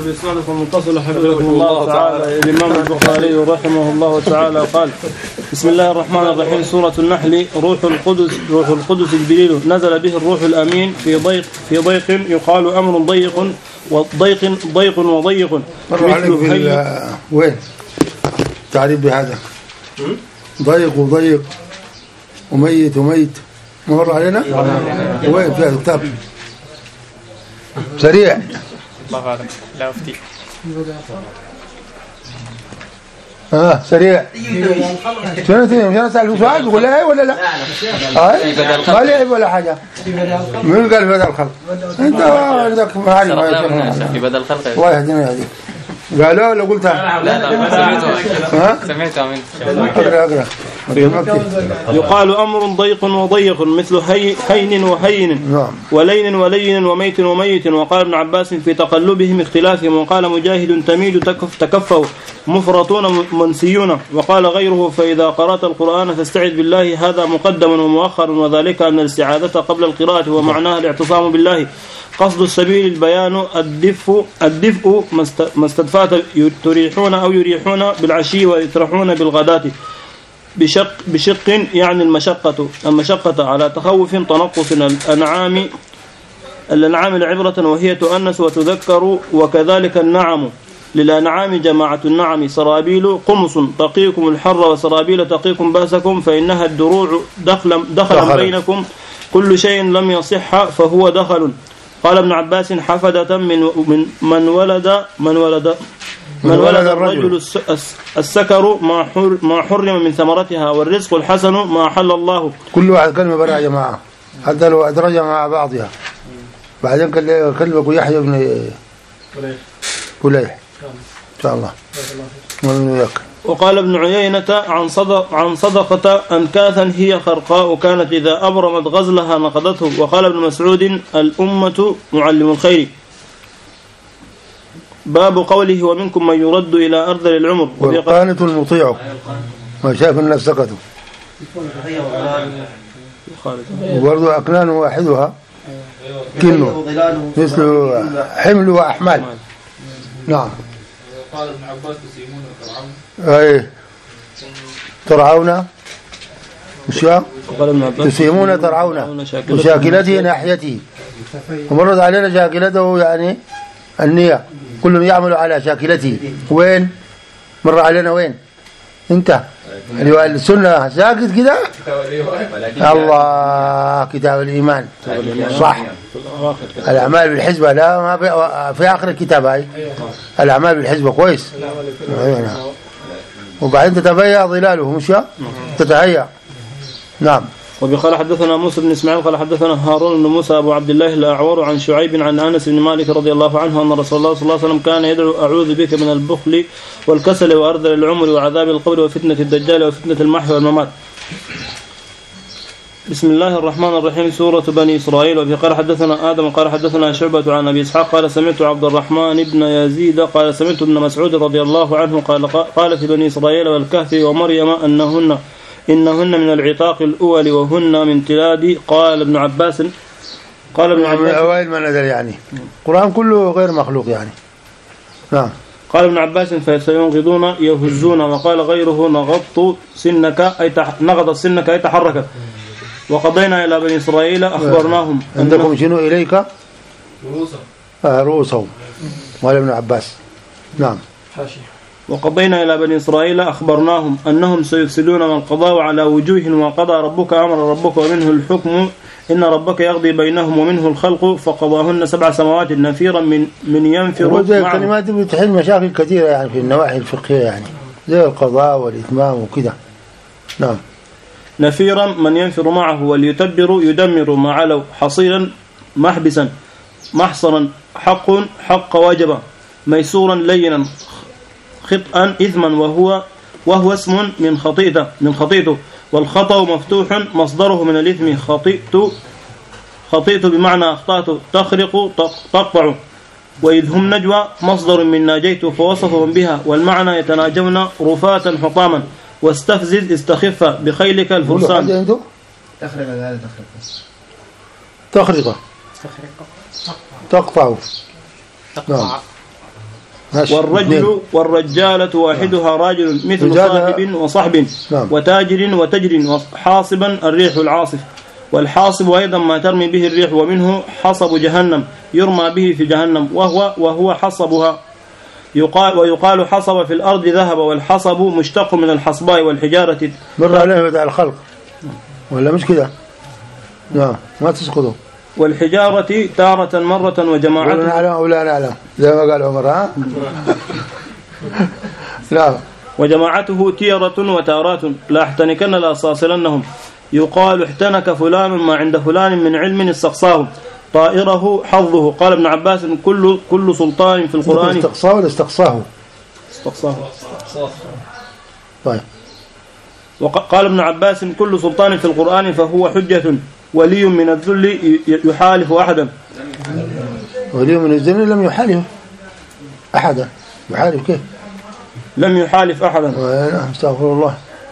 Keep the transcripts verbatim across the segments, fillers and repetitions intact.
بإسناد المتصل حفظه الله تعالى. الإمام البخاري رحمه الله تعالى قال: بسم الله الرحمن الرحيم. سورة النحل. روح القدس روح القدس جبريل نزل به الروح الأمين في ضيق في ضيق يقال أمر ضيق وضيق ضيق وضيق. مثل وين تعريف بهذا؟ ضيق وضيق وميت وميت مر علينا. وين في الكتاب؟ سريع. الله أعلم. لا أفتي. اه سريع. شنو تسوي؟ مش اسال سؤال تقول لا ولا لا؟ اي ما لعب ولا حاجه. من قال بدل الخلق؟ انت عندك معرفه في بدل الخلق. الله يهدينا يهديك. قالوا ولا قلتها؟ لا لا سمعتها. سمعتها من. اقرا اقرا. يقال أمر ضيق وضيق مثل هي هين وهين ولين ولين وميت وميت. وقال ابن عباس في تقلبهم اختلافهم. وقال مجاهد تميل تكف تكفوا مفرطون منسيون. وقال غيره فإذا قرأت القرآن فاستعذ بالله. هذا مقدم ومؤخر وذلك أن الاستعاذة قبل القراءة ومعناها الاعتصام بالله. قصد السبيل البيان الدفء الدفء ما استدفات تريحون أو يريحون بالعشي ويترحون بالغداة. بشق بشق يعني المشقة المشقة على تخوف تنقص الأنعام الأنعام العبرة وهي تؤنس وتذكر. وكذلك النعم للأنعام جماعة النعم. سرابيل قمص تقيكم الحر وسرابيل تقيكم بأسكم فإنها الدروع دخل دخل بينكم. كل شيء لم يصح فهو دخل. قال ابن عباس حفدة من من من ولد من ولد من ولد الرجل السكر ما حرم من ثمرتها والرزق الحسن ما أحل الله. كل واحد كلمة برا يا جماعة حتى لو أدرج مع بعضها. بعدين كلمة يحيى بن فليح إن شاء الله. وقال ابن عيينة عن صدق عن صدقة أنكاثا هي خرقاء كانت إذا أبرمت غزلها نقضته. وقال ابن مسعود الأمة معلم الخير. باب قوله ومنكم من يرد إلى أرذل العمر. والقانت المطيع ما شاف الناس سكتوا. وبرضو أكنان واحدها كنه مثل حمل وأحمال. نعم. قال ابن عباس تسيمون وترعون. أي ترعون وشا تسيمون ترعون وشاكلته ناحيته. ومرت علينا شاكلته يعني النية. كل يعمل على شاكلته. وين مر علينا وين انت اللي السنة ساكت كده. الله كتاب الإيمان صح. الأعمال بالحسبة لا ما في, في آخر الكتاب هاي الأعمال بالحسبة كويس. وبعدين تتبيع ظلاله مش تتهيأ. نعم. وبقال حدثنا موسى بن إسماعيل قال حدثنا هارون بن موسى أبو عبد الله الأعور عن شعيب عن أنس بن مالك رضي الله عنه أن رسول الله صلى الله عليه وسلم كان يدعو أعوذ بك من البخل والكسل وأرذل العمر وعذاب القبر وفتنة الدجال وفتنة المحي والممات. بسم الله الرحمن الرحيم. سورة بني إسرائيل. وبقال حدثنا آدم قال حدثنا شعبة عن أبي إسحاق قال سمعت عبد الرحمن بن يزيد قال سمعت ابن مسعود رضي الله عنه قال قال في بني إسرائيل والكهف ومريم أنهن إنهن من العتاق الأول وهن من تلاد. قال ابن عباس قال ابن عباس أوائل ما نزل يعني القرآن كله غير مخلوق يعني. نعم. قال ابن عباس فسينغضون يهزون. وقال غيره نغضت سنك أي نغضت سنك أي تحركت. وقضينا إلى بني إسرائيل أخبرناهم عندكم شنو إليك رؤوسهم آه رؤوسهم. قال ابن عباس. نعم. وقضينا إلى بني إسرائيل أخبرناهم أنهم سيفسدون من قضى على وجوه وقضى ربك أمر ربك ومنه الحكم إن ربك يقضي بينهم ومنه الخلق فقضاهن سبع سماوات نفيرا من من ينفر. زي الكلمات دي بتحل مشاكل كثيرة يعني في النواحي الفقهية يعني زي القضاء والإتمام وكذا. نعم. نفيرا من ينفر معه وليتبر يدمر ما علوا حصيرا محبسا محصرا حق حق وجبا ميسورا لينا خطأ إثما وهو وهو اسم من خطيئته من خطيئته. والخطأ مفتوح مصدره من الإثم خطيئت خطيئت بمعنى أخطأت تخرق تقطع. وإذ هم نجوى مصدر من ناجيت فوصفهم بها والمعنى يتناجون رفاة حطاما. واستفزز استخف بخيلك الفرسان. تخرق تخرق تقطع. نعم. والرجل والرجالة واحدها راجل مثل صاحب وصحب وتاجر وتجر وحاصبا الريح العاصف. والحاصب أيضا ما ترمي به الريح ومنه حصب جهنم يرمى به في جهنم وهو وهو حصبها. يقال ويقال حصب في الأرض ذهب، والحصب مشتق من الحصباء والحجارة. مر عليه بدع الخلق ولا مش كده؟ لا ما تسقطوا. والحجارة تارة مرة وجماعة ولا نعلم أو لا نعلم زي ما قال عمر. ها لا وجماعته تيرة وتارات لا احتنكن لأصاصلنهم. يقال احتنك فلان ما عند فلان من علم استقصاه طائره حظه. قال ابن عباس كل كل سلطان في القرآن استقصاه ولا استقصاه؟ استقصاه. طيب. وقال ابن عباس كل سلطان في القرآن فهو حجة ولي من الذل يحالف أحدا. ولي من الذل لم يحالف أحدا. يحالف كيف؟ لم يحالف أحدا. استغفر الله.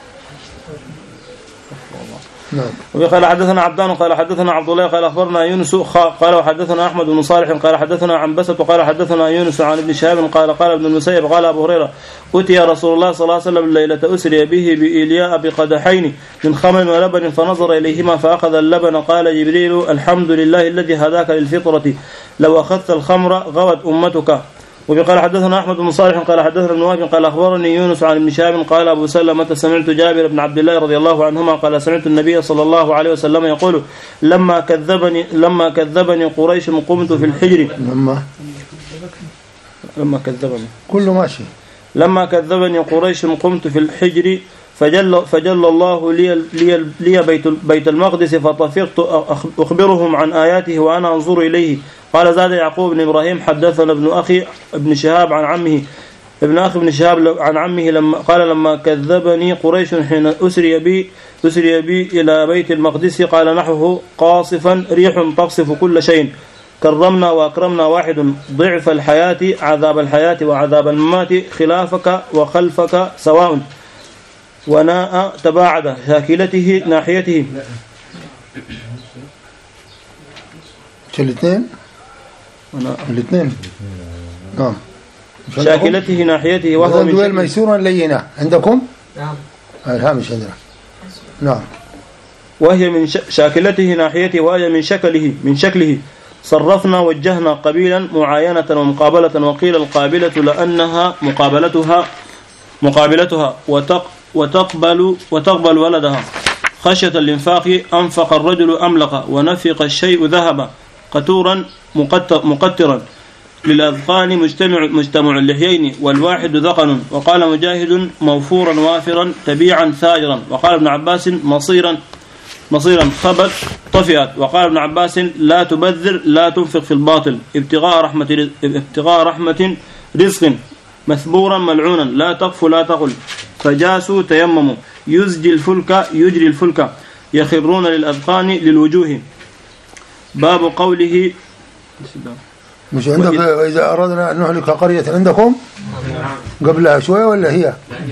نعم. قال حدثنا عبدان قال حدثنا عبد الله قال أخبرنا يونس قال وحدثنا أحمد بن صالح قال حدثنا عنبسة قال حدثنا يونس عن ابن شهاب قال قال ابن المسيب قال أبو هريرة أتي رسول الله صلى الله عليه وسلم الليلة أسري به بإلياء بقدحين من خمر ولبن فنظر إليهما فأخذ اللبن. قال جبريل الحمد لله الذي هداك للفطرة لو أخذت الخمر غوت أمتك. وقال حدثنا أحمد بن صالح قال حدثنا ابن وهب قال أخبرني يونس عن ابن شهاب قال أبو سلمة سمعت جابر بن عبد الله رضي الله عنهما قال سمعت النبي صلى الله عليه وسلم يقول لما كذبني لما كذبني قريش قمت في الحجر. لما لما كذبني كله ماشي. لما كذبني قريش قمت في الحجر فجل فجل الله لي لي, لي بيت بيت المقدس فطفقت أخبرهم عن آياته وأنا أنظر إليه. قال زاد يعقوب بن إبراهيم حدثنا ابن أخي ابن شهاب عن عمه ابن أخي ابن شهاب عن عمه لما قال لما كذبني قريش حين أسري بي أسري بي إلى بيت المقدس قال نحوه قاصفا ريح تقصف كل شيء كرمنا وأكرمنا واحد ضعف الحياة عذاب الحياة وعذاب الممات خلافك وخلفك سواء وناء تباعد شاكلته ناحيته. الاثنين الاثنين نعم. شاكلته ناحيته وهو من دوال ميسورا لينا عندكم. نعم الهامش عندنا. نعم. وهي من شاكلته ناحيته وهي من شكله من شكله. صرفنا وجهنا قبيلا معاينة ومقابلة وقيل القابلة لأنها مقابلتها مقابلتها وتقبل وتقبل ولدها. خشية الإنفاق أنفق الرجل أملق ونفق الشيء ذهب قتورا مقترا للأذقان مجتمع مجتمع اللحيين والواحد ذقن. وقال مجاهد موفورا وافرا تبيعا ثاجرا. وقال ابن عباس مصيرا مصيرا خبت طفئت. وقال ابن عباس لا تبذر لا تنفق في الباطل ابتغاء رحمة ابتغاء رحمة رزق مثبورا ملعونا لا تقف لا تقل. فجاسوا تيمموا يزجي الفلك يجري الفلك يخرون للأذقان للوجوه. باب قوله مش عندك إذا أردنا أن نهلك قرية عندكم قبلها شوية ولا هي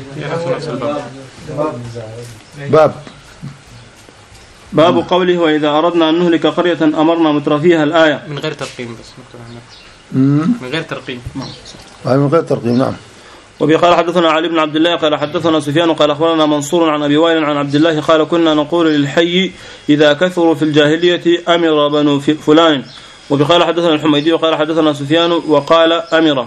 باب باب قوله وإذا أردنا أن نهلك قرية أمرنا مترفيها الآية من غير ترقيم بس من غير ترقيم من غير ترقيم. نعم. وبقال حدثنا علي بن عبد الله قال حدثنا سفيان قال أخبرنا منصور عن أبي وائل عن عبد الله قال كنا نقول للحي إذا كثروا في الجاهلية أمر بنو فلان. وبقال حدثنا الحميدي وقال حدثنا سفيان وقال أمر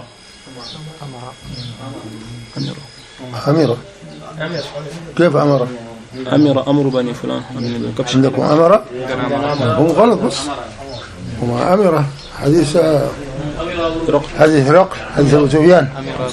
أمر كيف أمر أمر أمر بني فلان عندكم أمر هم غلط بس وما أمر حديث حديث هرقل حديث أبو سفيان.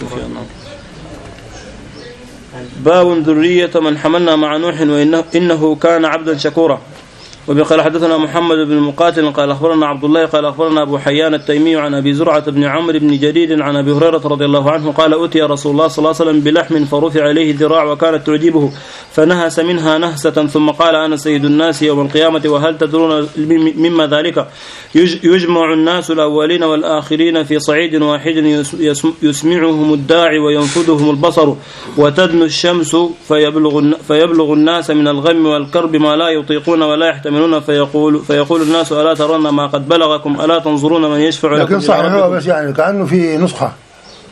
باب ذرية من حملنا مع نوح وإنه إنه كان عبدا شكورا. وبقال حدثنا محمد بن مقاتل قال أخبرنا عبد الله قال أخبرنا أبو حيان التيمي عن أبي زرعة بن عمرو بن جرير عن أبي هريرة رضي الله عنه قال أتي رسول الله صلى الله عليه وسلم بلحم فرفع عليه الذراع وكانت تعجبه فنهس منها نهسة ثم قال أنا سيد الناس يوم القيامة وهل تدرون مما ذلك يجمع الناس الأولين والآخرين في صعيد واحد يسمعهم الداعي وينفذهم البصر وتدنو الشمس فيبلغ, فيبلغ الناس من الغم والكرب ما لا يطيقون ولا يحتملون فيقول, فيقول الناس ألا ترون ما قد بلغكم ألا تنظرون من يشفع لكم. لكن صحيح هو بس يعني كأنه في نسخة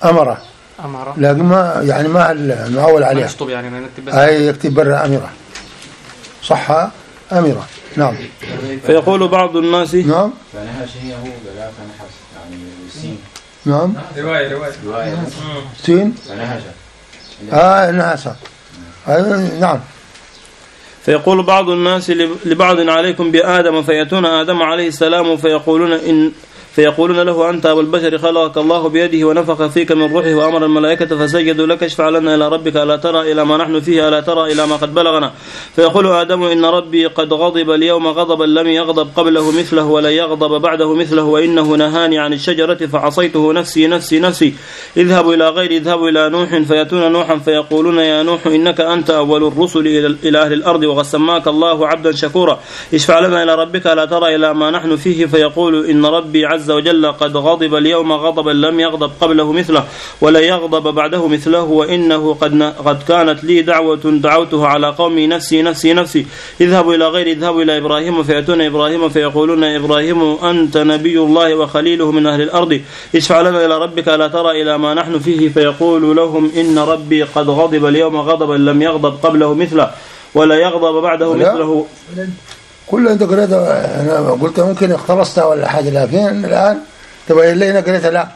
أمرة أمرة لكن ما يعني ما المعول عليها يشطب يعني ما نكتب بس أي يكتب برا أمرة صح أمرة نعم. فيقول بعض الناس نعم فنحش هي هو لا فنحس يعني السين نعم رواية رواية رواية سين فنحش آه نحسة نعم. فيقول بعض الناس لبعض عليكم بآدم فيأتون آدم عليه السلام فيقولون إن فيقولون له أنت أبو البشر خلقك الله بيده ونفخ فيك من روحه وأمر الملائكة فسجدوا لك اشفع لنا إلى ربك ألا ترى إلى ما نحن فيه ألا ترى إلى ما قد بلغنا. فيقول آدم إن ربي قد غضب اليوم غضبا لم يغضب قبله مثله ولا يغضب بعده مثله وإنه نهاني عن الشجرة فعصيته نفسي نفسي نفسي اذهبوا إلى غيري اذهبوا إلى نوح فيأتون نوحا فيقولون يا نوح إنك أنت أول الرسل إلى أهل الأرض وقد سماك الله عبدا شكورا اشفع لنا إلى ربك ألا ترى إلى ما نحن فيه. فيقول إن ربي عز وجل قد غضب اليوم غضبا لم يغضب قبله مثله ولا يغضب بعده مثله وإنه قد قد كانت لي دعوة دعوتها على قومي نفسي نفسي نفسي اذهبوا إلى غير اذهبوا إلى إبراهيم فيأتون إبراهيم فيقولون إبراهيم أنت نبي الله وخليله من أهل الأرض اشفع لنا إلى ربك ألا ترى إلى ما نحن فيه. فيقول لهم إن ربي قد غضب اليوم غضبا لم يغضب قبله مثله ولا يغضب بعده مثله. كل أنت قريت أنا قلت ممكن اختلصتها ولا حاجة لكن الآن تبين لي أنا قريتها لا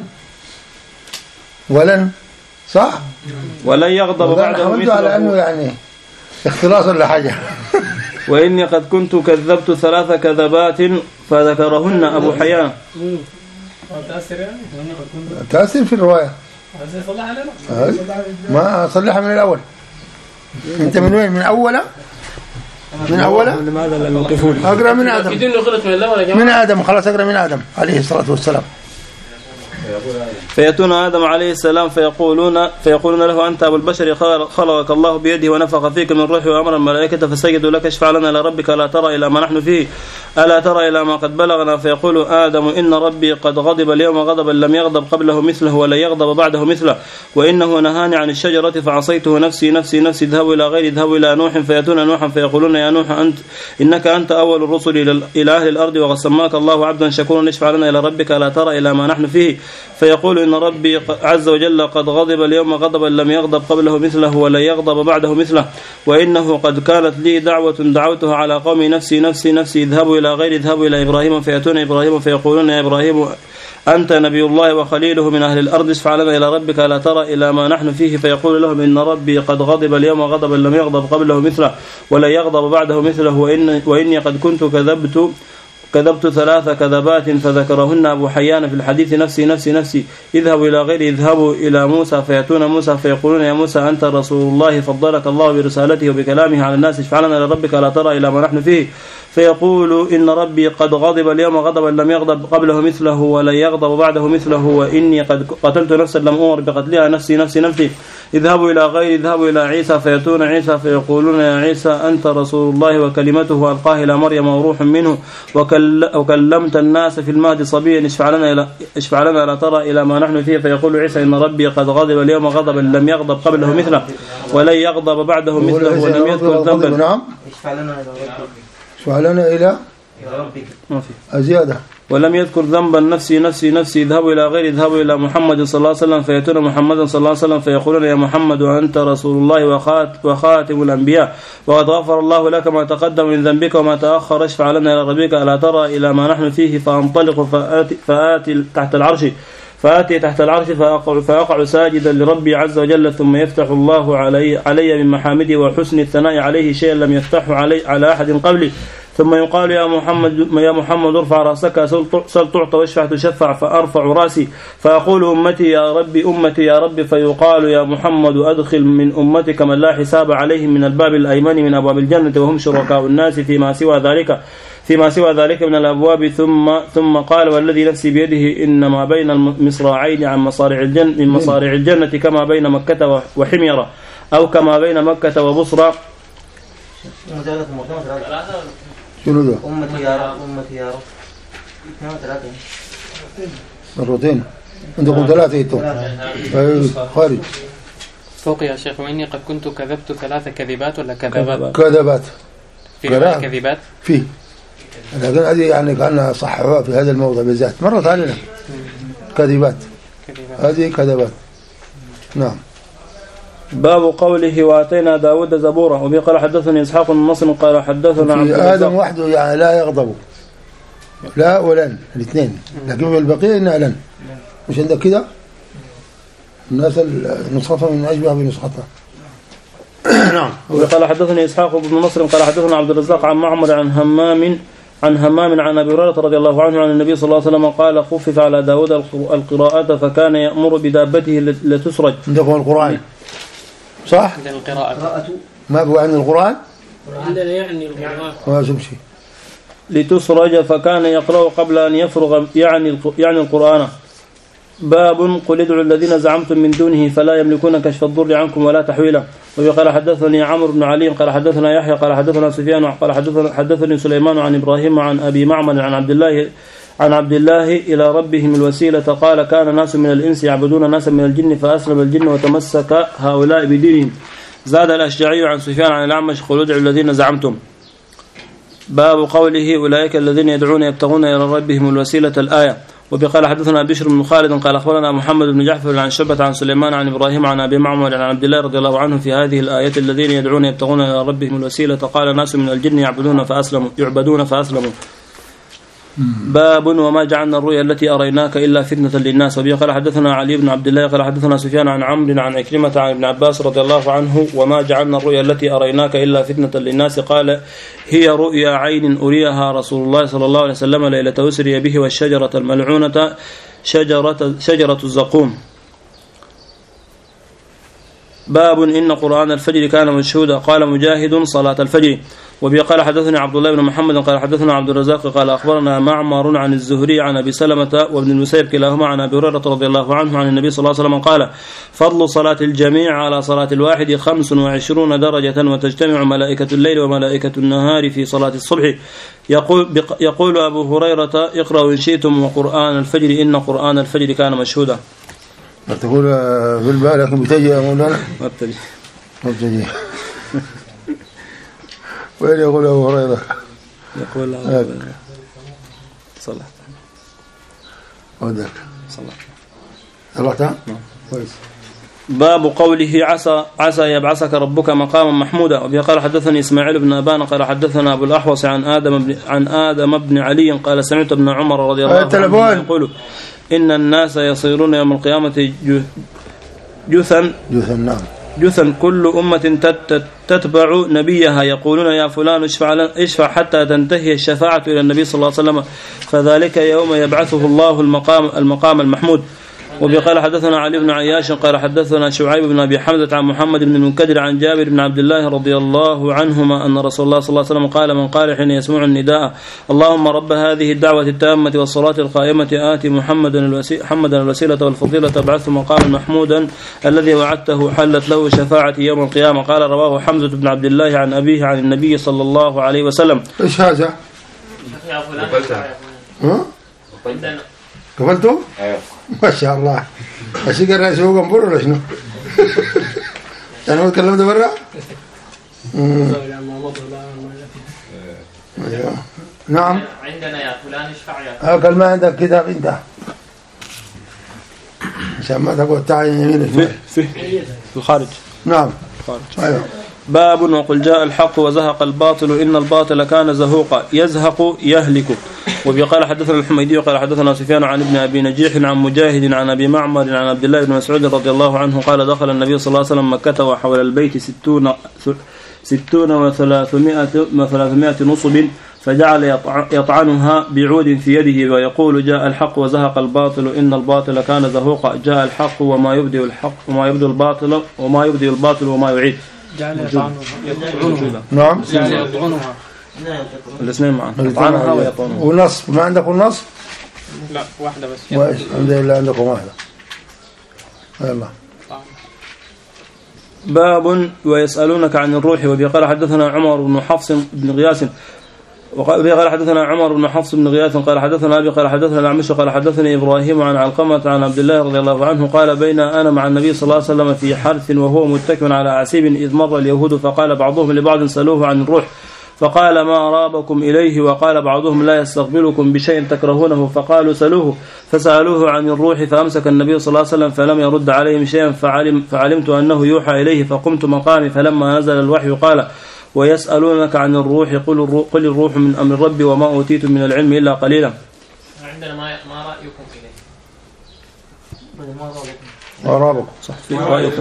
ولن صح ولن يغضب بعده مثله على أنه يعني اختلاص ولا حاجة. وإني قد كنت كذبت ثلاث كذبات فذكرهن أبو حيان. تأثير في الرواية ما صلحها من الأول. أنت من وين من أوله من أوله لماذا لم يوقفون أقرأ من آدم من آدم خلاص أقرأ من آدم عليه الصلاة والسلام. فيأتون آدم عليه السلام فيقولون فيقولون له أنت أبو البشر خلقك الله بيده ونفخ فيك من روحه وأمر الملائكة فسجدوا لك اشفع لنا إلى ربك ألا ترى إلى ما نحن فيه ألا ترى إلى ما قد بلغنا. فيقول آدم إن ربي قد غضب اليوم غضبا لم يغضب قبله مثله ولا يغضب بعده مثله وإنه نهاني عن الشجرة فعصيته نفسي نفسي نفسي اذهبوا إلى غير اذهبوا إلى نوح فيأتون نوحا فيقولون يا نوح أنت إنك أنت أول الرسل إلى أهل الأرض وقد سماك الله عبدا شكورا اشفع لنا إلى ربك ألا ترى إلى ما نحن فيه. فيقول إن ربي عز وجل قد غضب اليوم غضبا لم يغضب قبله مثله ولا يغضب بعده مثله وإنه قد كانت لي دعوة دعوتها على قومي نفسي نفسي نفسي اذهبوا إلى غير اذهبوا إلى إبراهيم فيأتون إبراهيم فيقولون يا إبراهيم أنت نبي الله وخليله من أهل الأرض اشفع لنا إلى ربك ألا ترى إلى ما نحن فيه. فيقول لهم إن ربي قد غضب اليوم غضبا لم يغضب قبله مثله ولا يغضب بعده مثله وإن وإني قد كنت كذبت كذبت ثلاث كذبات فذكرهن أبو حيان في الحديث نفسي نفسي نفسي اذهبوا إلى غير اذهبوا إلى موسى فيأتون موسى فيقولون يا موسى أنت رسول الله فضلك الله برسالته وبكلامه على الناس اشفع لنا إلى ربك ألا ترى إلى ما نحن فيه. فيقول إن ربي قد غضب اليوم غضبا لم يغضب قبله مثله ولا يغضب بعده مثله وإني قد قتلت نفسا لم أمر بقتلها نفسي نفسي نفسي اذهبوا إلى غير اذهبوا إلى عيسى فيأتون عيسى فيقولون يا عيسى أنت رسول الله وكلمته ألقاه إلى مريم وروح منه وكلمت الناس في المهد صبيا اشفع لنا إلى اشفع لنا ألا ترى إلى ما نحن فيه. فيقول عيسى إن ربي قد غضب اليوم غضبا لم يغضب قبله مثله ولن يغضب بعده مثله ولم يذكر ذنبا نعم اشفع لنا إلى زيادة ولم يذكر ذنبا نفسي نفسي نفسي اذهبوا إلى غير اذهبوا إلى محمد صلى الله عليه وسلم فيأتون محمدا صلى الله عليه وسلم فيقولون يا محمد أنت رسول الله وخاتم الأنبياء وقد غفر الله لك ما تقدم من ذنبك وما تأخر اشفع لنا إلى ربك ألا ترى إلى ما نحن فيه. فأنطلق فآتي, فآتي تحت العرش فآتي تحت العرش فأقع, فأقع ساجدا لربي عز وجل ثم يفتح الله علي, علي من محامده وحسن الثناء عليه شيئا لم يفتحه علي على أحد قبلي ثم يقال يا محمد يا محمد ارفع رأسك سل تعطى واشفع تشفع فأرفع رأسي فأقول أمتي يا ربي أمتي يا ربي فيقال يا محمد أدخل من أمتك من لا حساب عليهم من الباب الأيمن من أبواب الجنة وهم شركاء الناس فيما سوى ذلك فيما سوى ذلك من الأبواب ثم ثم قال والذي نفسي بيده إن ما بين المصراعين عن مصارع الجنة من مصارع الجنة كما بين مكة وحميرة أو كما بين مكة وبصرى. شنو ذا؟ أمتي يا رب أمتي يا رب اثنين ثلاثة مرتين عندكم ثلاثة إنتم خارج فوق يا شيخ. وإني قد كنت كذبت ثلاث كذبات ولا كذبات كذبات في كذبات فيه لكن هذه يعني كأنها صححوها في هذا الموضع بالذات مرت علينا كذبات هذه كذبات نعم. باب قوله واتينا داود زبورا. وبه قال حدثني اسحاق بن نصر قال حدثنا عبد آدم وحده يعني لا يغضب لا ولن الاثنين، لكن في البقية إنها لن. مش عندك كده الناس نسختها من أشبه بنسختها. نعم. وقال حدثني إسحاق بن نصر قال حدثنا عبد الرزاق عن معمر عن همام عن همام عن أبي هريرة رضي الله عنه عن النبي صلى الله عليه وسلم قال خفف على داود القراءة فكان يأمر بدابته لتسرج. عندكم القرآن صح؟ القراءة ما هو عن القرآن؟ عندنا يعني القرآن ما شمشي لتسرج فكان يقرأ قبل أن يفرغ يعني يعني القرآن. باب قل ادعوا الذين زعمتم من دونه فلا يملكون كشف الضر عنكم ولا تحويلا. وقال حدثني عمرو بن علي قال حدثنا يحيى قال حدثنا سفيان قال حدثنا حدثني سليمان عن إبراهيم عن أبي معمر عن عبد الله عن عبد الله إلى ربهم الوسيلة قال كان ناس من الإنس يعبدون ناسا من الجن فأسلم الجن وتمسك هؤلاء بدينهم. زاد الأشجعي عن سفيان عن الأعمش قل ادعوا الذين زعمتم. باب قوله أولئك الذين يدعون يبتغون إلى ربهم الوسيلة الآية. وبقال حدثنا بشر بن خالد قال أخبرنا محمد بن جعفر عن شعبة عن سليمان عن إبراهيم عن أبي معمر عن عبد الله رضي الله عنه في هذه الآية الذين يدعون يبتغون إلى ربهم الوسيلة قال ناس من الجن يعبدون فأسلموا يعبدون فأسلموا. باب وما جعلنا الرؤيا التي أريناك إلا فتنة للناس. وبه قال حدثنا علي بن عبد الله قال حدثنا سفيان عن عمرو عن عكرمة عن ابن عباس رضي الله عنه وما جعلنا الرؤيا التي أريناك إلا فتنة للناس قال هي رؤيا عين أريها رسول الله صلى الله عليه وسلم ليلة أسري به والشجرة الملعونة شجرة, شجرة الزقوم. باب إن قرآن الفجر كان مشهودا. قال مجاهد صلاة الفجر. وبه قال حدثنا عبد الله بن محمد قال حدثنا عبد الرزاق قال أخبرنا معمر عن الزهري عن أبي سلمة وابن المسيب كلاهما عن أبي هريرة رضي الله عنه عن النبي صلى الله عليه وسلم قال فضل صلاة الجميع على صلاة الواحد خمس وعشرون درجة وتجتمع ملائكة الليل وملائكة النهار في صلاة الصبح. يقول, يقول أبو هريرة اقرأوا إن شئتم وقرآن الفجر إن قرآن الفجر كان مشهودا. ما تقول في البال لكن بتجي يا مولانا ما بتجي ما بتجي وين يقول أبو هريرة يقول أبو هريرة صلى ودك صلى صلى كويس. باب قوله عسى عسى يبعثك ربك مقاما محمودا. وبه قال حدثني إسماعيل بن أبان قال حدثنا أبو الأحوص عن آدم بن عن آدم بن علي قال سمعت ابن عمر رضي الله عنه يقول إن الناس يصيرون يوم القيامة جثا جثا نعم جثا كل أمة تتبع نبيها يقولون يا فلان اشفع, اشفع حتى تنتهي الشفاعة إلى النبي صلى الله عليه وسلم فذلك يوم يبعثه الله المقام المقام المحمود. وبقال حدثنا علي بن عياش قال حدثنا شعيب بن أبي حمزة عن محمد بن المنكدر عن جابر بن عبد الله رضي الله عنهما أن رسول الله صلى الله عليه وسلم قال من قال حين يسمع النداء اللهم رب هذه الدعوة التامة والصلاة القائمة آتي محمدا محمدا الوسيلة والفضيلة ابعثه مقاما محمودا الذي وعدته حلت له شفاعة يوم القيامة. قال رواه حمزة بن عبد الله عن أبيه عن النبي صلى الله عليه وسلم. إيش هذا؟ ها؟ قبلته؟ ايوه ما شاء الله. أشيك الرئيس هو قنبور ولا شنو؟ يعني هو تكلمت برا؟ نعم عندنا يا فلان اشفع يا أكل ما عندك كتاب أنت عشان ما تقول تعال يمينك في في في الخارج. نعم خارج. أيوه. باب وقل جاء الحق وزهق الباطل إن الباطل كان زهوقا يزهق يهلك. وقال حدثنا الحميدي وقال حدثنا سفيان عن ابن أبي نجيح عن مجاهد عن أبي معمر عن عبد الله بن مسعود رضي الله عنه قال دخل النبي صلى الله عليه وسلم مكة وحول البيت ستون ستون وثلاثمائة وثلاثمائة نصب فجعل يطعنها بعود في يده ويقول جاء الحق وزهق الباطل إن الباطل كان زهوقا جاء الحق وما يبدي الحق وما يبدي الباطل وما يبدي الباطل وما يعيد. جعل يطعنها نعم يطعنها الاثنين معا يطعنها ويطعنها. ونصب ما عندكم نصب؟ لا واحدة بس. الحمد لله عندكم واحدة. يلا. باب ويسألونك عن الروح. وبه قال حدثنا عمر بن حفص بن غياث وبه قال حدثنا عمر بن حفص بن غياث قال حدثنا أبي قال حدثنا الأعمش قال حدثني إبراهيم عن علقمة عن عبد الله رضي الله عنه قال بين أنا مع النبي صلى الله عليه وسلم في حرث وهو متكئ على أعسيب إذ مر اليهود فقال بعضهم لبعض سألوه عن الروح فقال ما رابكم إليه؟ وقال بعضهم لا يستقبلكم بشيء تكرهونه، فقالوا سلوه، فسألوه عن الروح فأمسك النبي صلى الله عليه وسلم فلم يرد عليهم شيئا، فعلم فعلمت أنه يوحى إليه، فقمت مقامي، فلما نزل الوحي قال ويسألونك عن الروح قل الروح, قل الروح من أمر ربي وما أوتيت من العلم إلا قليلا. عندنا ما ما رأيكم إليه؟ ما رابكم صح في رأيكم.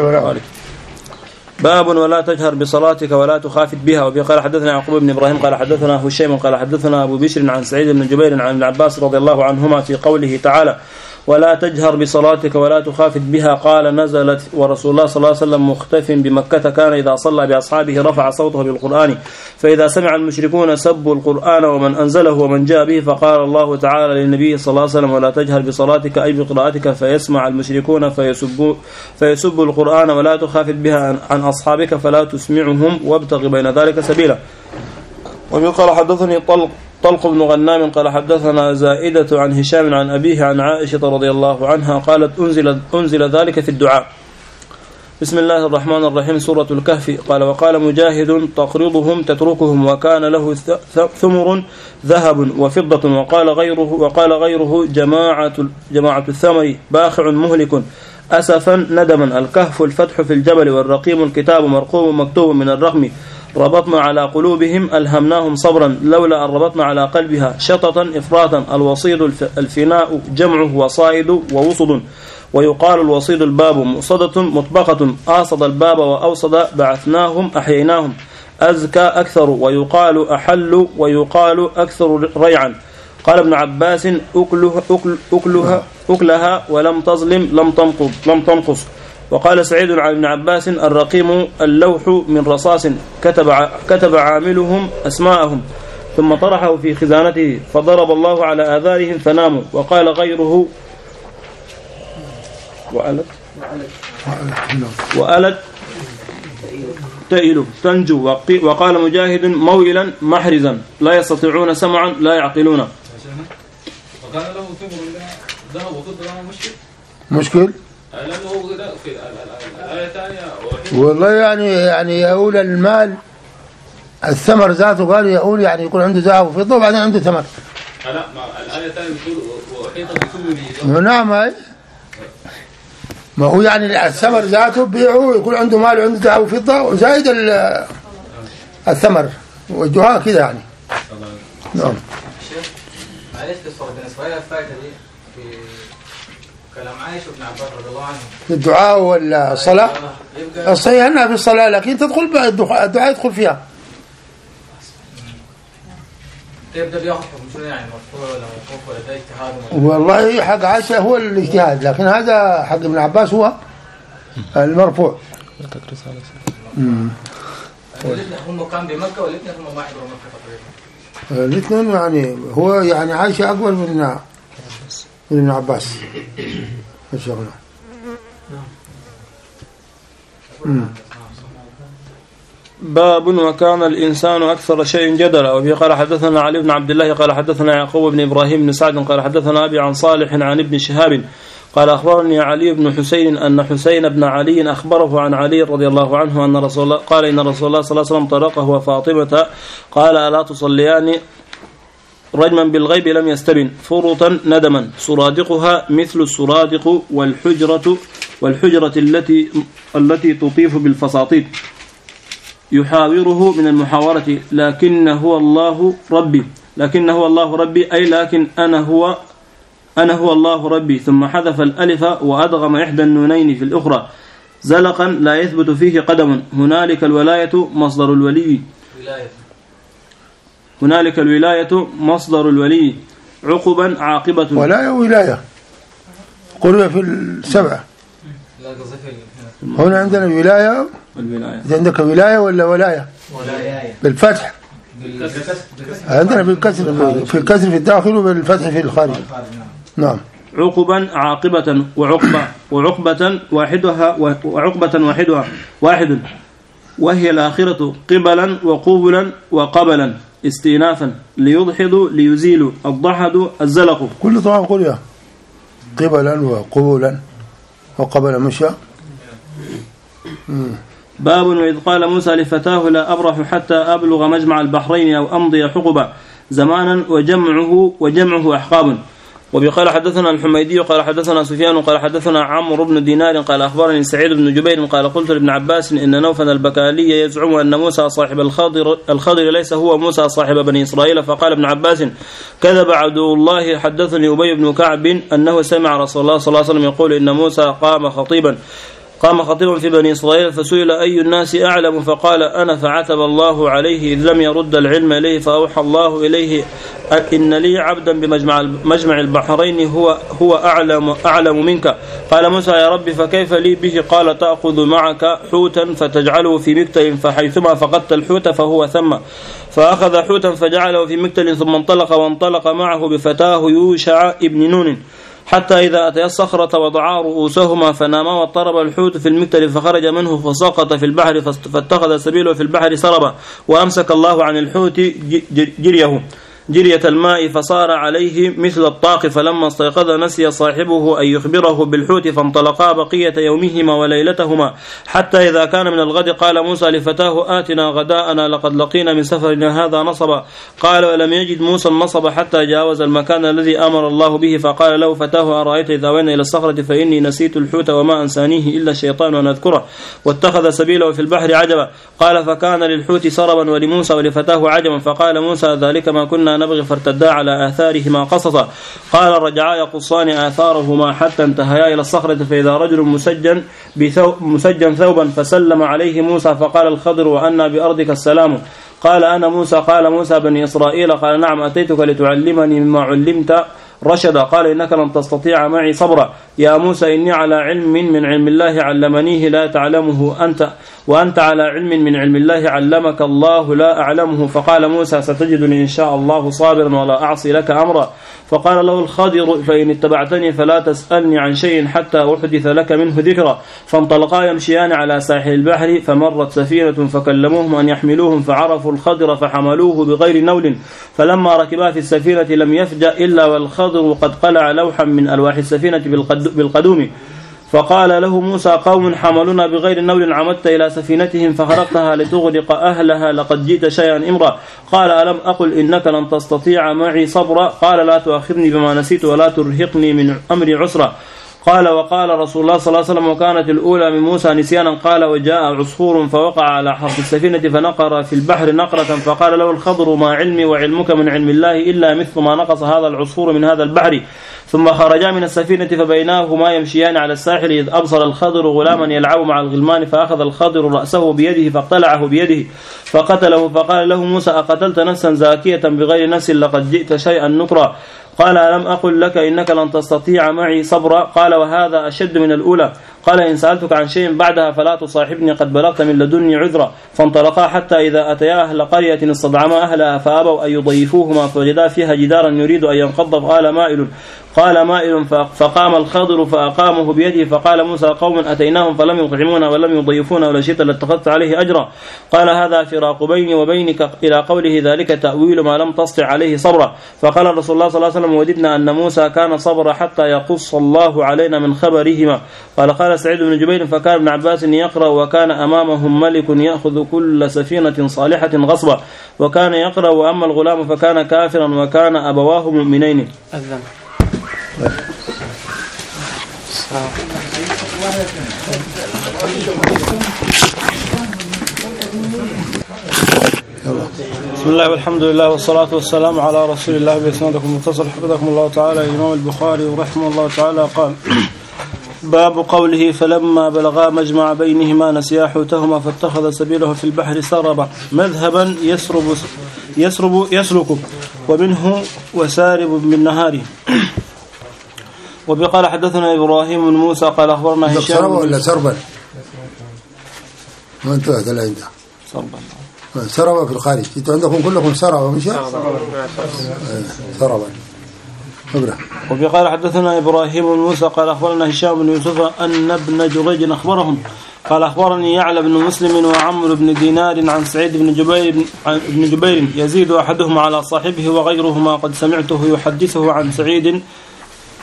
باب ولا تجهر بصلاتك ولا تخافت بها. وبه قال حدثنا يعقوب بن إبراهيم قال حدثنا هشيم قال حدثنا أبو بشر عن سعيد بن جبير عن ابن عباس رضي الله عنهما في قوله تعالى ولا تجهر بصلاتك ولا تخافت بها، قال نزلت ورسول الله صلى الله عليه وسلم مختف بمكة، كان إذا صلى بأصحابه رفع صوته بالقرآن، فإذا سمع المشركون سبوا القرآن ومن أنزله ومن جاء به، فقال الله تعالى للنبي صلى الله عليه وسلم ولا تجهر بصلاتك أي بقراءتك فيسمع المشركون فيسبوا, فيسبوا القرآن، ولا تخافت بها عن أصحابك فلا تسمعهم وابتغ بين ذلك سبيلا. وقال حدثني طلق طلق بن غنام قال حدثنا زائدة عن هشام عن أبيه عن عائشة رضي الله عنها قالت أنزل, أنزل ذلك في الدعاء. بسم الله الرحمن الرحيم. سورة الكهف. قال وقال مجاهد تقرضهم تتركهم وكان له ثمر ذهب وفضة، وقال غيره وقال غيره جماعة جماعة الثمر باخع مهلك أسفا ندما. الكهف الفتح في الجبل، والرقيم الكتاب مرقوم مكتوب من الرقم. ربطنا على قلوبهم ألهمناهم صبرا لولا أن ربطنا على قلبها شططا إفراطا. الوصيد الفناء جمعه وصائد ووصد، ويقال الوصيد الباب مؤصدة مطبقة. آصد الباب وأوصد بعثناهم أحييناهم. أزكى أكثر، ويقال أحل، ويقال أكثر ريعا. قال ابن عباس أكلها, أكل أكلها, أكلها ولم تظلم لم تنقص, لم تنقص. وقال سعيد عن ابن عباس الرقيم اللوح من رصاص كتب, كتب عاملهم أسماءهم ثم طرحه في خزانته فضرب الله على آذارهم فناموا. وقال غيره وألت وألت تئل تنجو. وقال مجاهد موئلا محرزا لا يستطيعون سمعا لا يعقلون. وكان له ثمر ذهب وفضة مشكل مشكل لأنه في الآية الثانية والله يعني يعني يقول المال الثمر ذاته، قال يقول يعني يكون عنده ذهب وفضة وبعدين عنده ثمر. لا ما الآية الثانية بتقول وأحيط بثمره. نعم هاي ما هو يعني الثمر ذاته بيعه يكون عنده مال وعنده ذهب وفضة وزايد الثمر وجهها كذا يعني. نعم. معلش تصور بالنسبة لي الفائدة دي في كلام عائشة وابن عباس رضي الله عنهم في الدعاء ولا الصلاة؟ الصحيح أنها في الصلاة لكن تدخل الدعاء يدخل فيها. تبدأ بياخذ شنو يعني مرفوع ولا موقوف ولا ده اجتهاد؟ والله حق عائشة هو الاجتهاد، لكن هذا حق ابن عباس هو المرفوع. امم هم كان بمكة والاثنين هم ما حضروا مكة تقريبا. الاثنين يعني هو يعني عائشة أكبر من من ابن عباس ان شاء الله. باب وكان الإنسان أكثر شيء جدلا. وفي قال حدثنا علي بن عبد الله قال حدثنا يعقوب بن إبراهيم بن سعد قال حدثنا أبي عن صالح عن ابن شهاب قال أخبرني علي بن حسين أن حسين بن علي أخبره عن علي رضي الله عنه أن رسول الله قال إن رسول الله صلى الله عليه وسلم طرقه وفاطمة قال ألا تصليان رجما بالغيب لم يستبن فرطا ندما. سرادقها مثل السرادق والحجرة والحجرة التي التي تطيف بالفساطيط. يحاوره من المحاورة لكن هو الله ربي لكن هو الله ربي أي لكن أنا هو أنا هو الله ربي. ثم حذف الألف وأدغم إحدى النونين في الأخرى زلقا لا يثبت فيه قدم. هنالك الولاية مصدر الولي هنالك الولاية مصدر الولي. عقبا عاقبة. ولاية ولاية قرية في السبعة. هنا عندنا ولاية والولاية. عندك ولاية ولا ولاية؟ ولاية بالفتح. عندنا بالكسر في الكسر في الداخل وبالفتح في الخارج. نعم. عقبا عاقبة وعقبة وعقبة واحدها وعقبة واحدها واحد وهي الآخرة قبلا وقبلا وقبلا استئنافا ليضحضوا ليزيلوا الضحض الزلق. كل طبعا قرية قبلا وقبلا وقبلا مشى. باب وإذ قال موسى لفتاه لا أبرح حتى أبلغ مجمع البحرين أو أمضي حقبا زمانا وجمعه وجمعه أحقاب. وبقال حدثنا الحميدي قال حدثنا سفيان قال حدثنا عمرو بن دينار قال أخبرني سعيد بن جبير قال قلت لابن عباس إن نوفل البكالي يزعم أن موسى صاحب الخضر, الخضر ليس هو موسى صاحب بني إسرائيل. فقال ابن عباس كذب عدو الله. حدثني أبي بن كعب أنه سمع رسول الله صلى الله عليه وسلم يقول إن موسى قام خطيبا قام خطيبا في بني إسرائيل فسئل أي الناس أعلم فقال أنا فعتب الله عليه إذ لم يرد العلم إليه فأوحى الله إليه إن لي عبدا بمجمع مجمع البحرين هو هو أعلم أعلم منك. قال موسى يا رب فكيف لي به؟ قال تأخذ معك حوتا فتجعله في مكتل فحيثما فقدت الحوت فهو ثم. فأخذ حوتا فجعله في مكتل ثم انطلق وانطلق معه بفتاه يوشع ابن نون حتى إذا أتيا الصخرة وضعا رؤوسهما فناما واضطرب الحوت في المكتل فخرج منه فسقط في البحر فاتخذ سبيله في البحر سربا وأمسك الله عن الحوت جريه جرية الماء فصار عليه مثل الطاق فلما استيقظ نسي صاحبه أن يخبره بالحوت فانطلقا بقية يومهما وليلتهما حتى إذا كان من الغد قال موسى لفتاه آتنا غداءنا لقد لقينا من سفرنا هذا نصبا. قال ولم يجد موسى النصب حتى جاوز المكان الذي أمر الله به فقال له فتاه أرأيت إذا وين إلى الصخرة فإني نسيت الحوت وما أنسانيه إلا الشيطان أن أذكره واتخذ سبيله في البحر عجبا. قال فكان للحوت سربا ولموسى ولفتاه عجبا. فقال موسى ذلك ما كنا نبغي فارتدا على آثارهما قصصا. قال رجعا يقصان آثارهما حتى انتهيا إلى الصخرة فإذا رجل مسجن مسجن ثوبا فسلم عليه موسى فقال الخضر وأنى بأرضك السلام. قال أنا موسى. قال موسى بني إسرائيل. قال نعم أتيتك لتعلمني مما علمت رشدا. قال إنك لن تستطيع معي صبرا. يا موسى إني على علم من علم الله علمنيه لا تعلمه أنت وأنت على علم من علم الله علمك الله لا أعلمه. فقال موسى ستجدني إن شاء الله صابرا ولا أعصي لك أمرا. فقال له الخضر فإن اتبعتني فلا تسألني عن شيء حتى أحدث لك منه ذكرا. فانطلقا يمشيان على ساحل البحر فمرت سفينة فكلموهم أن يحملوهم فعرفوا الخضر فحملوه بغير نول. فلما ركبا في السفينة لم يفجأ إلا والخضر قد قلع لوحا من ألواح السفينة بالقدوم. فقال له موسى قوم حملونا بغير نول عمدت إلى سفينتهم فخرقتها لتغرق أهلها لقد جئت شيئا إمرا. قال ألم أقل إنك لن تستطيع معي صبرا. قال لا تؤاخذني بما نسيت ولا ترهقني من أمري عسرا. قال وقال رسول الله صلى الله عليه وسلم وكانت الأولى من موسى نسيانا. قال وجاء عصفور فوقع على حرف السفينة فنقر في البحر نقرة فقال له الخضر ما علمي وعلمك من علم الله إلا مثل ما نقص هذا العصفور من هذا البحر. ثم خرجا من السفينة فبيناهما يمشيان على الساحل إذ أبصر الخضر غلاما يلعب مع الغلمان فأخذ الخضر رأسه بيده فاقتلعه بيده فقتله. فقال له موسى أقتلت نفسا زاكية بغير نفس لقد جئت شيئا نكرا. قال ألم أقل لك إنك لن تستطيع معي صبرا. قال وهذا أشد من الأولى. قال إن سألتك عن شيء بعدها فلا تصاحبني قد بلغت من لدني عذرا. فانطلقا حتى إذا أتيا أهل قرية استطعما أهلها فأبوا أن يضيفوهما فوجدا فيها جدارا يريد أن ينقض قال مائل قال مائل فقام الخضر فأقامه بيده. فقال موسى قوم أتيناهم فلم يطعمونا ولم يضيفونا ولشئت لاتخذت عليه أجرا. قال هذا فراق بيني وبينك إلى قوله ذلك تأويل ما لم تستطع عليه صبرا. فقال رسول الله صلى الله عليه وسلم وددنا أن موسى كان صبر حتى يقص الله علينا من خبرهما. قال قال سعيد بن جبير فكان ابن عباس يقرأ وكان أمامهم ملك يأخذ كل سفينة صالحة غصبا وكان يقرأ وأما الغلام فكان كافرا وكان أبواه مؤمنين. أذن. بسم الله والحمد لله والصلاة والسلام على رسول الله بإسنادكم متصل حفظكم الله تعالى. الإمام البخاري رحمه الله تعالى قال باب قوله فلما بلغا مجمع بينهما نسيا حوتهما فاتخذ سبيله في البحر سربا مذهبا يسرب يسرب يسلك ومنه وسارب بالنهار. وبقال حدثنا إبراهيم بن موسى قال أخبرنا هشام سربا ولا سربا ما أنت هذا أنت سربا سربا في الخارج أنتوا عندكم كلكم سربا مش سربا. وبقال حدثنا إبراهيم بن موسى قال أخبرنا هشام بن يوسف أن ابن جريج أخبرهم قال أخبرني يعلى بن مسلم وعمرو بن دينار عن سعيد بن جبير بن جبير يزيد أحدهما على صاحبه وغيرهما قد سمعته يحدثه عن سعيد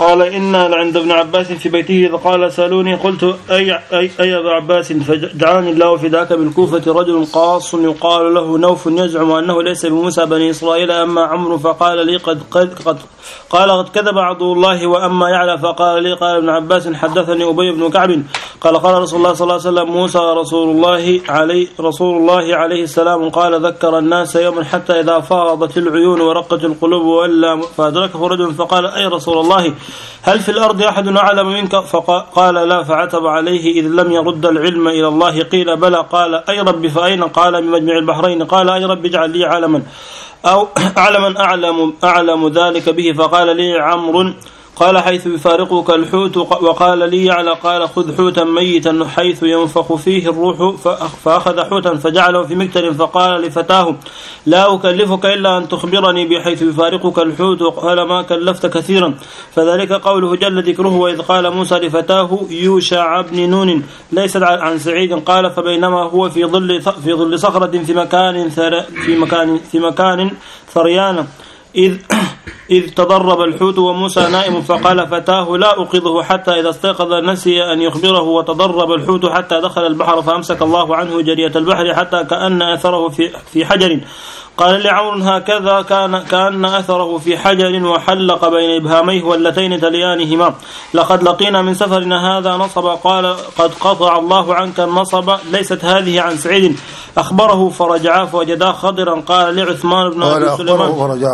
قال إنا لعند ابن عباس في بيته إذ قال سألوني قلت أي, أي, أي ابن عباس فجعلني الله فداك بالكوفة رجل قاص يقال له نوف يزعم أنه ليس بموسى بني إسرائيل أما عمرو فقال لي قد, قد, قد قال قد كذب عدو الله وأما يعلى فقال لي قال ابن عباس حدثني أبي بن كعب قال قال رسول الله صلى الله عليه وسلم موسى رسول الله عليه رسول الله عليه السلام قال ذكر الناس يوما حتى إذا فاضت العيون ورقت القلوب ولا فأدركه رجل فقال أي رسول الله هل في الأرض أحد أعلم منك فقال لا فعتب عليه إذ لم يرد العلم إلى الله قيل بلى قال أي رب فأين قال بمجمع البحرين قال أي رب اجعل لي علما أو أعلما أعلم, أعلم ذلك به فقال لي عمرو قال حيث يفارقك الحوت وقال لي يعلى قال خذ حوتا ميتا حيث ينفخ فيه الروح فأخذ حوتا فجعله في مكتل فقال لفتاه لا أكلفك إلا أن تخبرني بحيث يفارقك الحوت قال ما كلفت كثيرا فذلك قوله جل ذكره وإذ قال موسى لفتاه يوشع بن نون ليست عن سعيد قال فبينما هو في ظل في ظل صخرة في مكان في مكان في مكان ثريان إذ إذ تضرب الحوت وموسى نائم فقال فتاه لا أوقظه حتى إذا استيقظ نسي أن يخبره وتضرب الحوت حتى دخل البحر فأمسك الله عنه جرية البحر حتى كأن أثره في في حجر قال لعمر هكذا كان كأن أثره في حجر وحلق بين إبهاميه واللتين تليانهما لقد لقينا من سفرنا هذا نصب قال قد قطع الله عنك النصب ليست هذه عن سعيد أخبره فرجعا فوجدا خضرا قال لعثمان بن أبي سليمان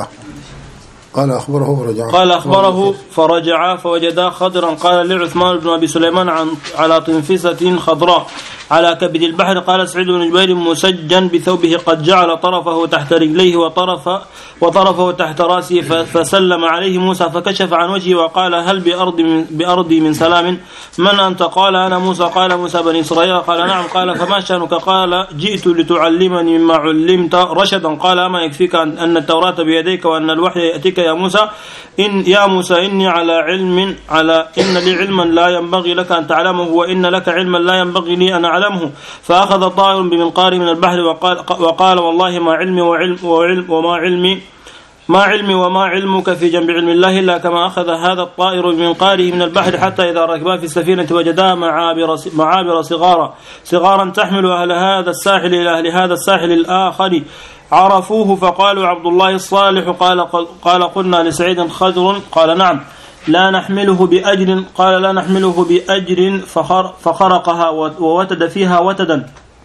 قال أخبره فرجعا قال أخبره فرجعا فوجدا خضرا قال لعثمان بن أبي سليمان عن على طنفسة خضراء على كبد البحر قال سعيد بن جبير مسجن بثوبه قد جعل طرفه تحت رجليه وطرف وطرفه تحت رأسه فسلم عليه موسى فكشف عن وجهه وقال هل بأرض من, بأرضي من سلام من أنت قال أنا موسى قال موسى بني إسرائيل قال نعم قال فما شأنك قال جئت لتعلمني مما علمت رشدا قال أما يكفيك أن التوراة بيديك وأن الوحي يأتيك يا موسى إن يا موسى إني على علم على إن لي علما لا ينبغي لك أن تعلمه وإن لك علما لا ينبغي لي أن أعلمه فأخذ طائر بمنقار من البحر وقال, وقال والله ما علمي وعلم وعلم وما علمي ما علمي وما علمك في جنب علم الله إلا كما أخذ هذا الطائر بمنقاره من البحر حتى إذا ركبا في السفينة وجدا معابر معابر صغارا صغارا تحمل أهل هذا الساحل إلى أهل هذا الساحل الآخر عرفوه فقالوا عبد الله الصالح قال قال قلنا لسعيد خضر قال نعم لا نحمله بأجر قال لا نحمله بأجر فخر فخرقها ووتد فيها وتدا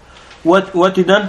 وتدا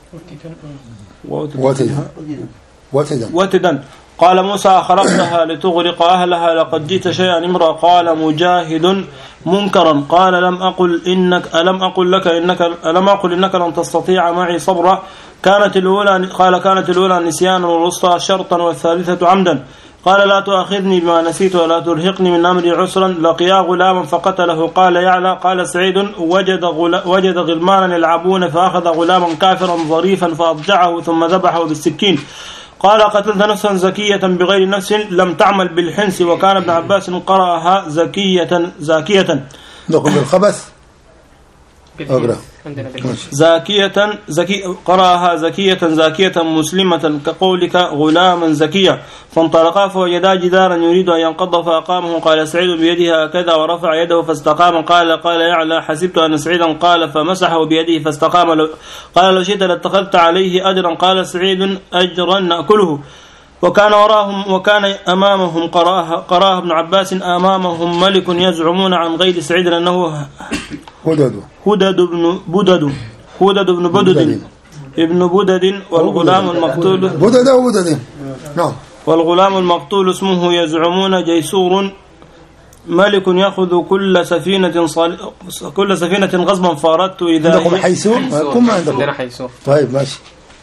وتدا وتدا وتدا قال موسى خرقتها لتغرق أهلها لقد جئت شيئا امرأ قال مجاهد منكرا قال لم أقل إنك ألم أقل لك إنك ألم أقل إنك لن تستطيع معي صبرا كانت الأولى قال كانت الأولى نسيانا والوسطى شرطا والثالثة عمدا قال لا تؤاخذني بما نسيت ولا ترهقني من أمري عسرا لقيا غلاما فقتله قال يعلى قال سعيد وجد وجد غلمانا يلعبون فأخذ غلاما كافرا ظريفا فأضجعه ثم ذبحه بالسكين قال قتلت نفسا زكية بغير نفس لم تعمل بالحنس وكان ابن عباس قرأها زكية زاكية نقول بالخبث أقرأ زاكية زكي قرأها زكية زاكية مسلمة كقولك غلاما زكية فانطلقا فوجدا جدارا يريد أن ينقض فأقامه قال سعيد بيده هكذا ورفع يده فاستقام قال قال يعلى حسبت أن سعيدا قال فمسحه بيده فاستقام قال لو شئت لاتخذت عليه أجرا قال سعيد أجرا نأكله وكان وراهم وكان أمامهم قراها قراها ابن عباس أمامهم ملك يزعمون عن غير سعيد أنه هدد هدد بن بدد هدد بن بدد ابن بدد والغلام المقتول بدد أو بدد نعم والغلام المقتول اسمه يزعمون جيسور ملك يأخذ كل سفينة صال... كل سفينة غصبا فاردت إذا عندكم حيسور كم عندكم حيسور طيب ماشي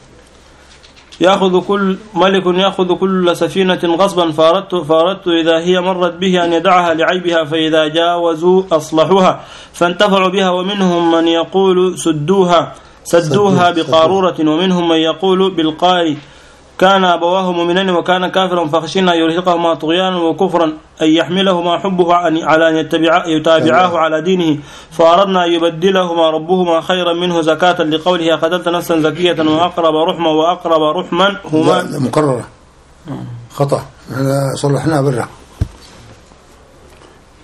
يأخذ كل ملك يأخذ كل سفينة غصبا فاردت فاردت إذا هي مرت به أن يدعها لعيبها فإذا جاوزوا أصلحوها فانتفعوا بها ومنهم من يقول سدوها سدوها بقارورة ومنهم من يقول بالقاري كان أبواه مؤمنين وكان كافرا فخشينا يرهقهما طغيانا وكفرا أن يحملهما حبه على أن يتابعاه على دينه فأردنا أن يبدلهما ربهما خيرا منه زكاة لقوله قتلت نفسا زكية وأقرب رحما وأقرب رحما هما مكررة خطأ صلحناها برا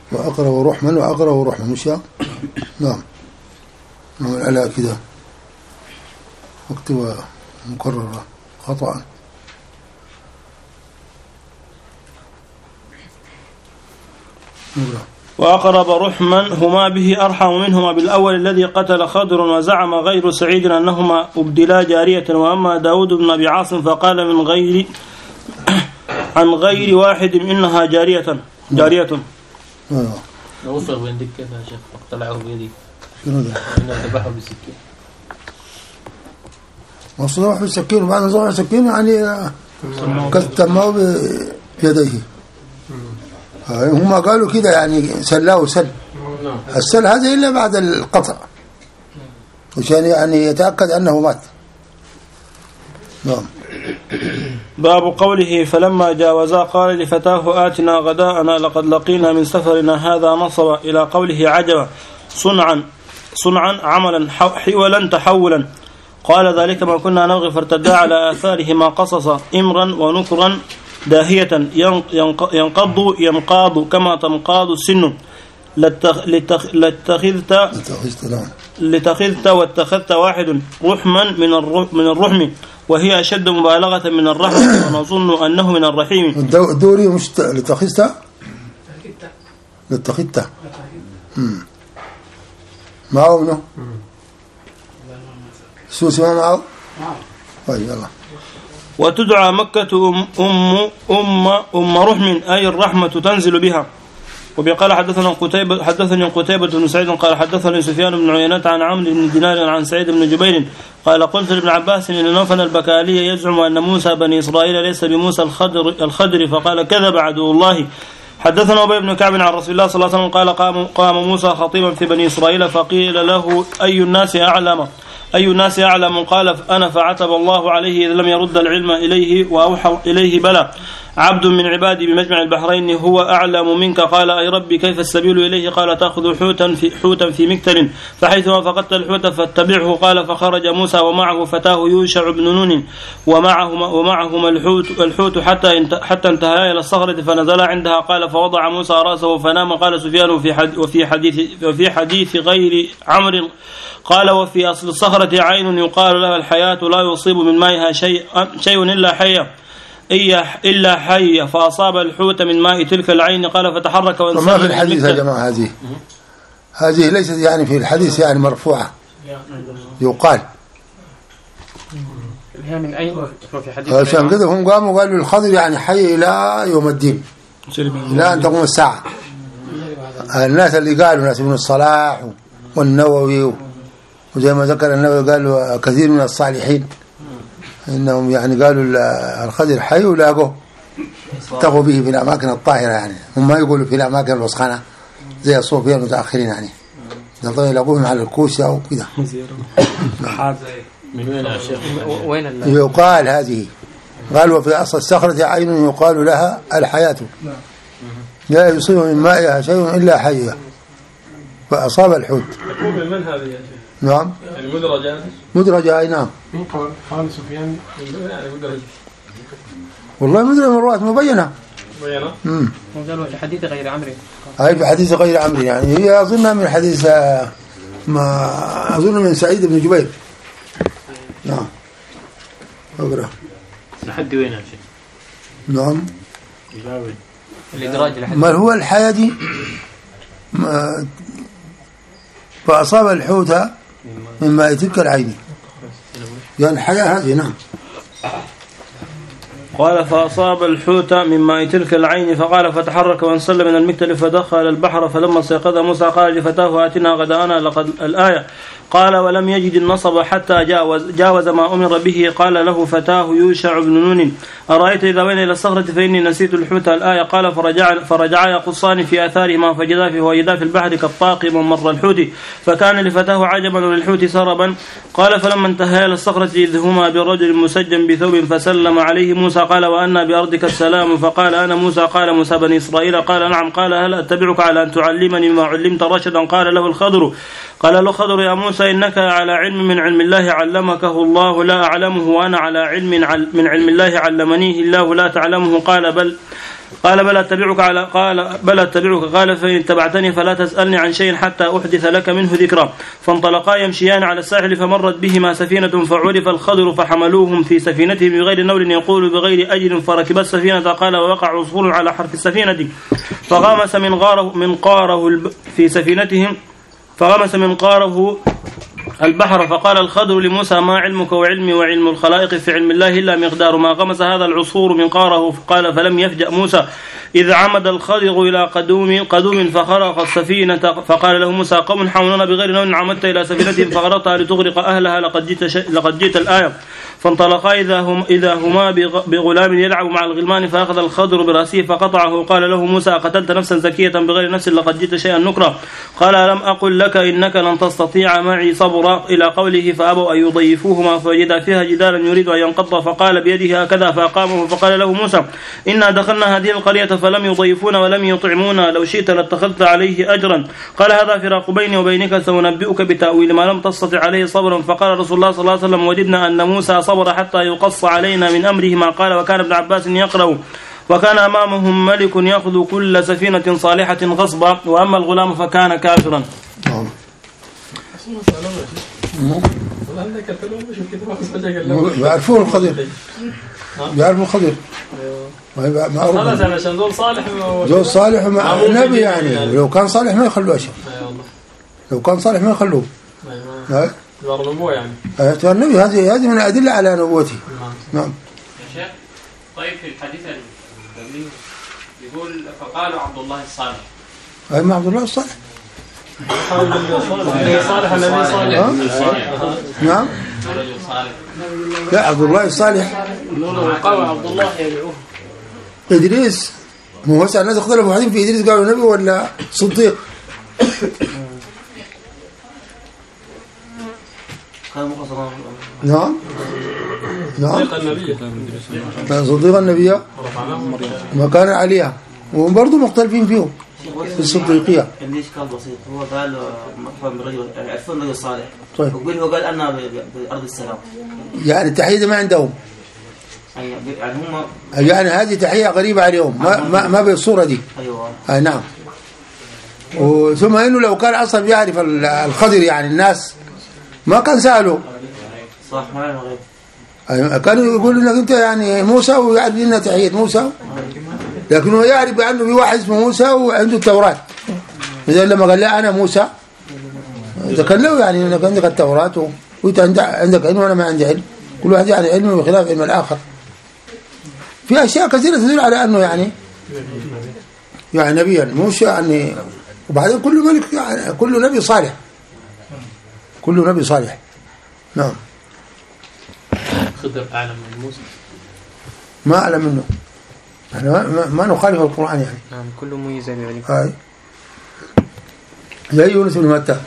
وأقرب رحما وأقرب رحما مش يا نعم نعم العلاء كده مكتوبة مكررة خطأ. وأقرب رحما هما به أرحم منهما بالأول الذي قتل خضر، وزعم غير سعيد أنهما أبدلا جارية. وأما داود بن أبي عاصم فقال من غير عن غير واحد إنها جارية جارية. وصل وين دك كذا شيخ اقتلعه بيدي. شنو ذا؟ إنه ذبحه بالسكين. وصلوه بالسكين وبعد ما صلوه بالسكين يعني كتمه بيديه. هم قالوا كده يعني سلاه سل. السل هذا إلا بعد القطع عشان يعني يتأكد أنه مات. نعم. باب قوله فلما جاوزا قال لفتاه آتنا غداءنا لقد لقينا من سفرنا هذا نصبا إلى قوله عجبا صنعا صنعا عملا حولا تحولا. قال ذلك ما كنا نبغي فارتدا على آثارهما قصصا إمرا ونكرا داهية ينقض ينقاض كما تنقاض السن لاتخذت لاتخذت واتخذت واحد رحما من من الرحم وهي أشد مبالغة من الرحمة ونظن أنه من الرحيم. الدوري مش لاتخذت لاتخذت معه منه سوسي ما معه طيب يلا. وتدعى مكة أم أم أم, أم رحم أي الرحمة تنزل بها. وبقال حدثنا قتيبة حدثني قتيبة بن سعيد قال حدثني سفيان بن عيينة عن عمرو بن دينار عن سعيد بن جبير قال قلت لابن عباس إن نوفل البكالي يزعم أن موسى بني إسرائيل ليس بموسى الخضر الخضر فقال كذب عدو الله. حدثنا أبي بن كعب عن رسول الله صلى الله عليه وسلم قال قام, قام موسى خطيبا في بني إسرائيل فقيل له أي الناس أعلم أي الناس أعلم قال أنا فعتب الله عليه إذ لم يرد العلم إليه وأوحى إليه بلى عبد من عبادي بمجمع البحرين هو أعلم منك. قال أي ربي كيف السبيل إليه؟ قال تأخذ حوتا في, حوتا في مكتل فحيثما فقدت الحوت فاتبعه. قال فخرج موسى ومعه فتاه يوشع بن نون ومعهما, ومعهما الحوت, الحوت حتى, حتى انتهى إلى الصخرة فنزل عندها. قال فوضع موسى رأسه فنام. قال سفيان وفي حديث, وفي حديث غير عمرو قال وفي أصل الصخرة عين يقال لها الحياة لا يصيب من مائها شيء, شيء إلا حية إلا حية فأصاب الحوت من ماء تلك العين. قال فتحرك وانسلم. وما في الحديث يا جماعة هذه هذه ليست يعني في الحديث يعني مرفوعة يقال هي من أين في حديث عشان كده هم قاموا قالوا الخضر يعني حي إلى يوم الدين إلى أن تقوم الساعة. الناس اللي قالوا ناس ابن الصلاح والنووي وزي ما ذكر النووي قالوا كثير من الصالحين إنهم يعني قالوا الخضر حي ولاقوه تقوا به في الأماكن الطاهرة يعني هم ما يقولوا في الأماكن الوسخانة زي الصوفية المتأخرين يعني يلاقوهم على الكوسة أو كذا. يقال هذه قالوا في أصل الصخرة عين يقال لها الحياة لا يصيب من مائها شيء إلا حية فأصاب الحوت. من من هذه يا شيخ؟ نعم يعني مدرجة مدرجة أي نعم. قال سفيان يعني مدرج والله مدرجة من رواية مبينة مبينة امم قالوا في حديث غير عمرو هاي في حديث غير عمرو يعني هي أظنها من حديث ما أظن من سعيد بن جبير. نعم أقرأ لحد وين يا شيخ؟ نعم الإدراج لحد ما هو الحياة دي ما فأصاب الحوت من ماء تلك العين يعني الحياة هذه. نعم. قال فأصاب الحوت من ماء تلك العين فقال فتحرك وانسل من المكتل فدخل البحر فلما استيقظ موسى قال لفتاه آتنا غداءنا لقد الآية. قال ولم يجد النصب حتى جاوز, جاوز ما أمر به. قال له فتاه يوشع بن نون أرأيت إذا بين إلى الصخرة فإني نسيت الحوت الآية. قال فرجع, فرجع يقصان في آثارهما فجدا في وجدا في البحر كالطاقم مر الحوت فكان لفتاه عجبا وللحوت سربا. قال فلما انتهى إلى الصخرة إذ هما برجل مسجن بثوب فسلم عليه موسى قال وأنا بأرضك السلام. فقال أنا موسى. قال موسى بني إسرائيل. قال نعم. قال هل أتبعك على أن تعلمني ما علمت رشدا؟ قال له الخضر. قال له خضر يا موسى إنك على علم من علم الله علمكه الله لا أعلمه وأنا على علم من علم الله علمنيه الله لا تعلمه. قال بل قال بل أتبعك على قال بل أتبعك قال فإن اتبعتني فلا تسألني عن شيء حتى أحدث لك منه ذكرا. فانطلقا يمشيان على الساحل فمرت بهما سفينة فعرف الخضر فحملوهم في سفينتهم بغير نول يقول بغير أجل فركب السفينة. قال ووقع عصفور على حرف السفينة فغمس من غاره من قاره في سفينتهم فغمس من قاره البحر. فقال الخضر لموسى ما علمك وعلمي وعلم الخلائق في علم الله إلا مقدار ما غمس هذا العصفور من قاره. قال فلم يفجأ موسى إذ عمد الخضر إلى قدوم قدوم فخرق السفينة. فقال له موسى قوم حولنا بغير نول عمدت إلى سفينتهم فغرقتها لتغرق أهلها لقد جئت لقد جئت الآية. فانطلقا إذا, هم إذا هما بغلام يلعب مع الغلمان فأخذ الخضر برأسه فقطعه. قال له موسى قتلت نفسا زكية بغير نفس لقد جئت شيئا نكرا. قال ألم أقل لك إنك لن تستطيع معي صبرا إلى قوله فأبوا أن يضيفوهما فوجدا فيها جدارا يريد أن ينقض فقال بيده هكذا فأقامه. فقال له موسى إنا دخلنا هذه القرية فلم يضيفونا ولم يطعمونا لو شئت لاتخذت عليه أجرا. قال هذا فراق بيني وبينك سأنبئك بتأويل ما لم تستطع عليه صبرا. فقال رسول الله صلى الله عليه وسلم وددنا أن موسى صبر حتى يقص علينا من أمره ما قال. وكان ابن عباس يقرأ وكان أمامهم ملك يأخذ كل سفينة صالحة غصبا وأما الغلام فكان كافرا. يعرفون الخضر يعرفون الخضر خلاص عشان دول صالح دول صالح مع النبي يعني لو كان صالح ما يخلوه شيء لو كان صالح ما يخلوه ها ظلموه يعني ايات النبي هذه هذه من الادله على نبوته. نعم يا شيخ. طيب في الحديث القبلي يقول فقال عبد الله الصالح اي ما عبد الله الصالح صالح النبي صالح نعم رجل صالح لا عبد الله الصالح قال عبد الله يدعوه إدريس. مو هسه الناس اختلفوا بعدين في إدريس قالوا نبي ولا صديق. نعم نعم صديق النبي صديق النبي ما كان عليها وبرضه مختلفين فيهم في الصديقية. عندي إشكال بسيط هو قال مفهوم رجل عرفون رجل صالح طيب وقال هو قال أنا بأرض السلام يعني التحية ما عندهم يعني هم يعني هذه تحية غريبة عليهم ما ما, ما بالصورة دي. أيوة آه نعم. وثم إنه لو كان أصلا يعرف الخضر يعني الناس ما كان سأله صح ما له غير أيوة كانوا يقولوا إنك أنت يعني موسى ويعرف لنا تحية موسى لكن هو يعرف بأنه في واحد اسمه موسى وعنده التوراة. إذا لما قال لا أنا موسى إذا كان له يعني إنك عندك التوراة وأنت عندك علم وأنا ما عندي علم كل واحد يعني علمه بخلاف علم الآخر. في أشياء كثيرة تدل على أنه يعني يعني نبيا موسى يعني. وبعدين كل ملك يعني كل نبي صالح كل نبي صالح. نعم. خضر أعلم من موسى ما أعلم منه يعني ما, ما نخالف القرآن يعني. نعم كله ميزة يعني هاي زي يونس بن متى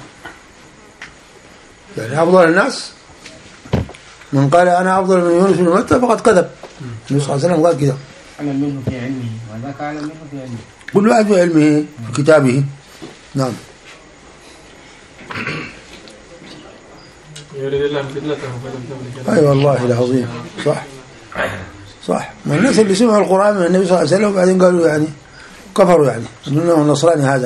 يعني أفضل الناس من قال أنا أفضل من يونس بن متى فقد كذب. النبي صلى الله عليه وسلم قال كذا أعلم منه في علمه وذاك أعلم منه في علمه كل واحد في علمه في كتابه. نعم. يريد الله فتنته فلم تملك. أي والله العظيم صح صح. ما الناس اللي سمعوا القرآن من النبي صلى الله عليه وسلم وبعدين قالوا يعني كفروا يعني إنه النصراني هذا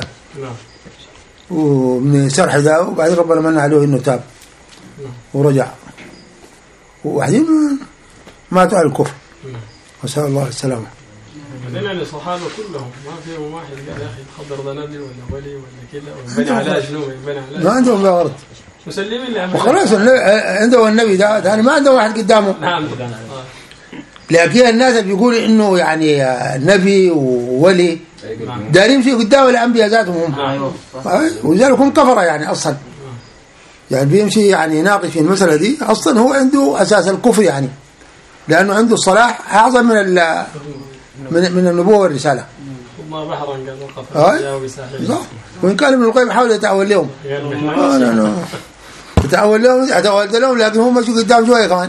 ومن سرح ذا وبعدين ربنا من عليه إنه تاب ورجع وبعدين ماتوا على الكفر وسأل الله السلامة. بعدين يعني الصحابة كلهم ما فيهم واحد قال يا أخي تخضر ذا نبي ولا ولي ولا كذا بني علاج نوم بني علاج ما عندهم غرض مسلمين لهم وخلاص عنده النبي ده يعني ما عنده واحد قدامه. نعم. لكن الناس بيقولوا إنه يعني نبي وولي دارين في قدام الأنبياء ذاتهم هم ولذلك هم كفرة يعني أصلا يعني بيمشي يعني يناقش في المسألة دي أصلا هو عنده أساس الكفر يعني لأنه عنده الصلاح أعظم من من من النبوة والرسالة. الله بحرا قال وقف جاوب ساحل. وإن كان ابن القيم حاول يتأول لهم لا لا لا يتأول لهم يتأول لهم لكن هم مشوا قدام شوية كمان.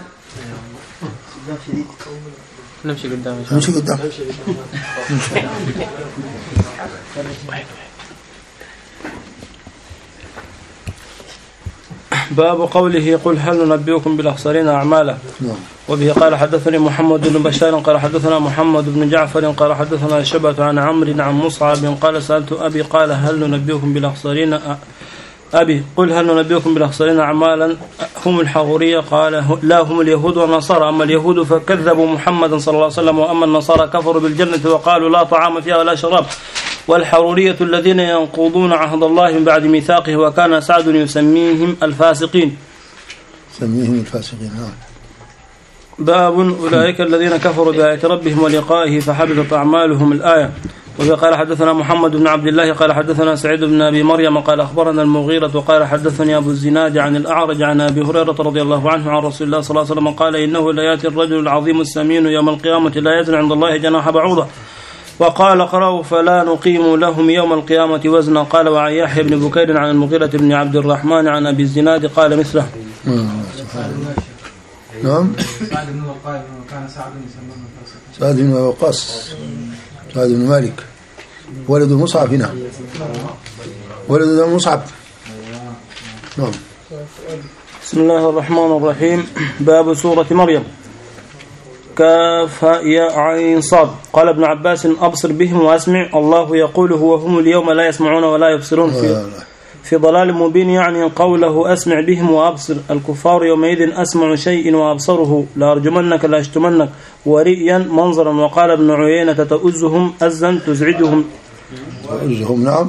نمشي قدام نمشي قدام باب قوله قل هل ننبئكم بالأخسرين أعمالا. وبه قال حدثني محمد بن بشار قال حدثنا محمد بن جعفر قال حدثنا شعبة عن عمرو عن مصعب قال سألت أبي قال هل ننبئكم بالأخسرين أبي قل هل ننبئكم بالأخسرين أعمالا هم الحضورية قال لا هم اليهود والنصارى أما اليهود فكذبوا محمدا صلى الله عليه وسلم وأما النصارى كفروا بالجنة وقالوا لا طعام فيها ولا شراب والحرورية الذين ينقضون عهد الله من بعد ميثاقه وكان سعد يسميهم الفاسقين سميهم الفاسقين. باب أولئك الذين كفروا بآيات ربهم ولقائه فحبطت أعمالهم الآية. وقال حدثنا محمد بن عبد الله قال حدثنا سعيد بن أبي مريم قال أخبرنا المغيرة وقال حدثني أبو الزناد عن الأعرج عن أبي هريرة رضي الله عنه عن رسول الله صلى الله عليه وسلم قال إنه لا يأتي الرجل العظيم السمين يوم القيامة لا يزن عند الله جناح بعوضة وقال اقرأوا فلا نقيم لهم يوم القيامة وزنا. قال وعن يحيى بن بكير عن المغيرة بن عبد الرحمن عن أبي الزناد قال مثله. نعم. سعد بن وقاص سعد بن مالك ولد مصعب هنا ولد مصعب. نعم. بسم الله الرحمن الرحيم. باب سورة مريم كاف يا عين صاد. قال ابن عباس أبصر بهم وأسمع الله يقول وهم اليوم لا يسمعون ولا يبصرون في, في ضلال مبين يعني قوله أسمع بهم وأبصر الكفار يومئذ أسمع شيء وأبصره لا أرجمنك لا أشتمنك ورئيا منظرا. وقال ابن عيينة تؤزهم أزا تزعجهم تؤزهم. نعم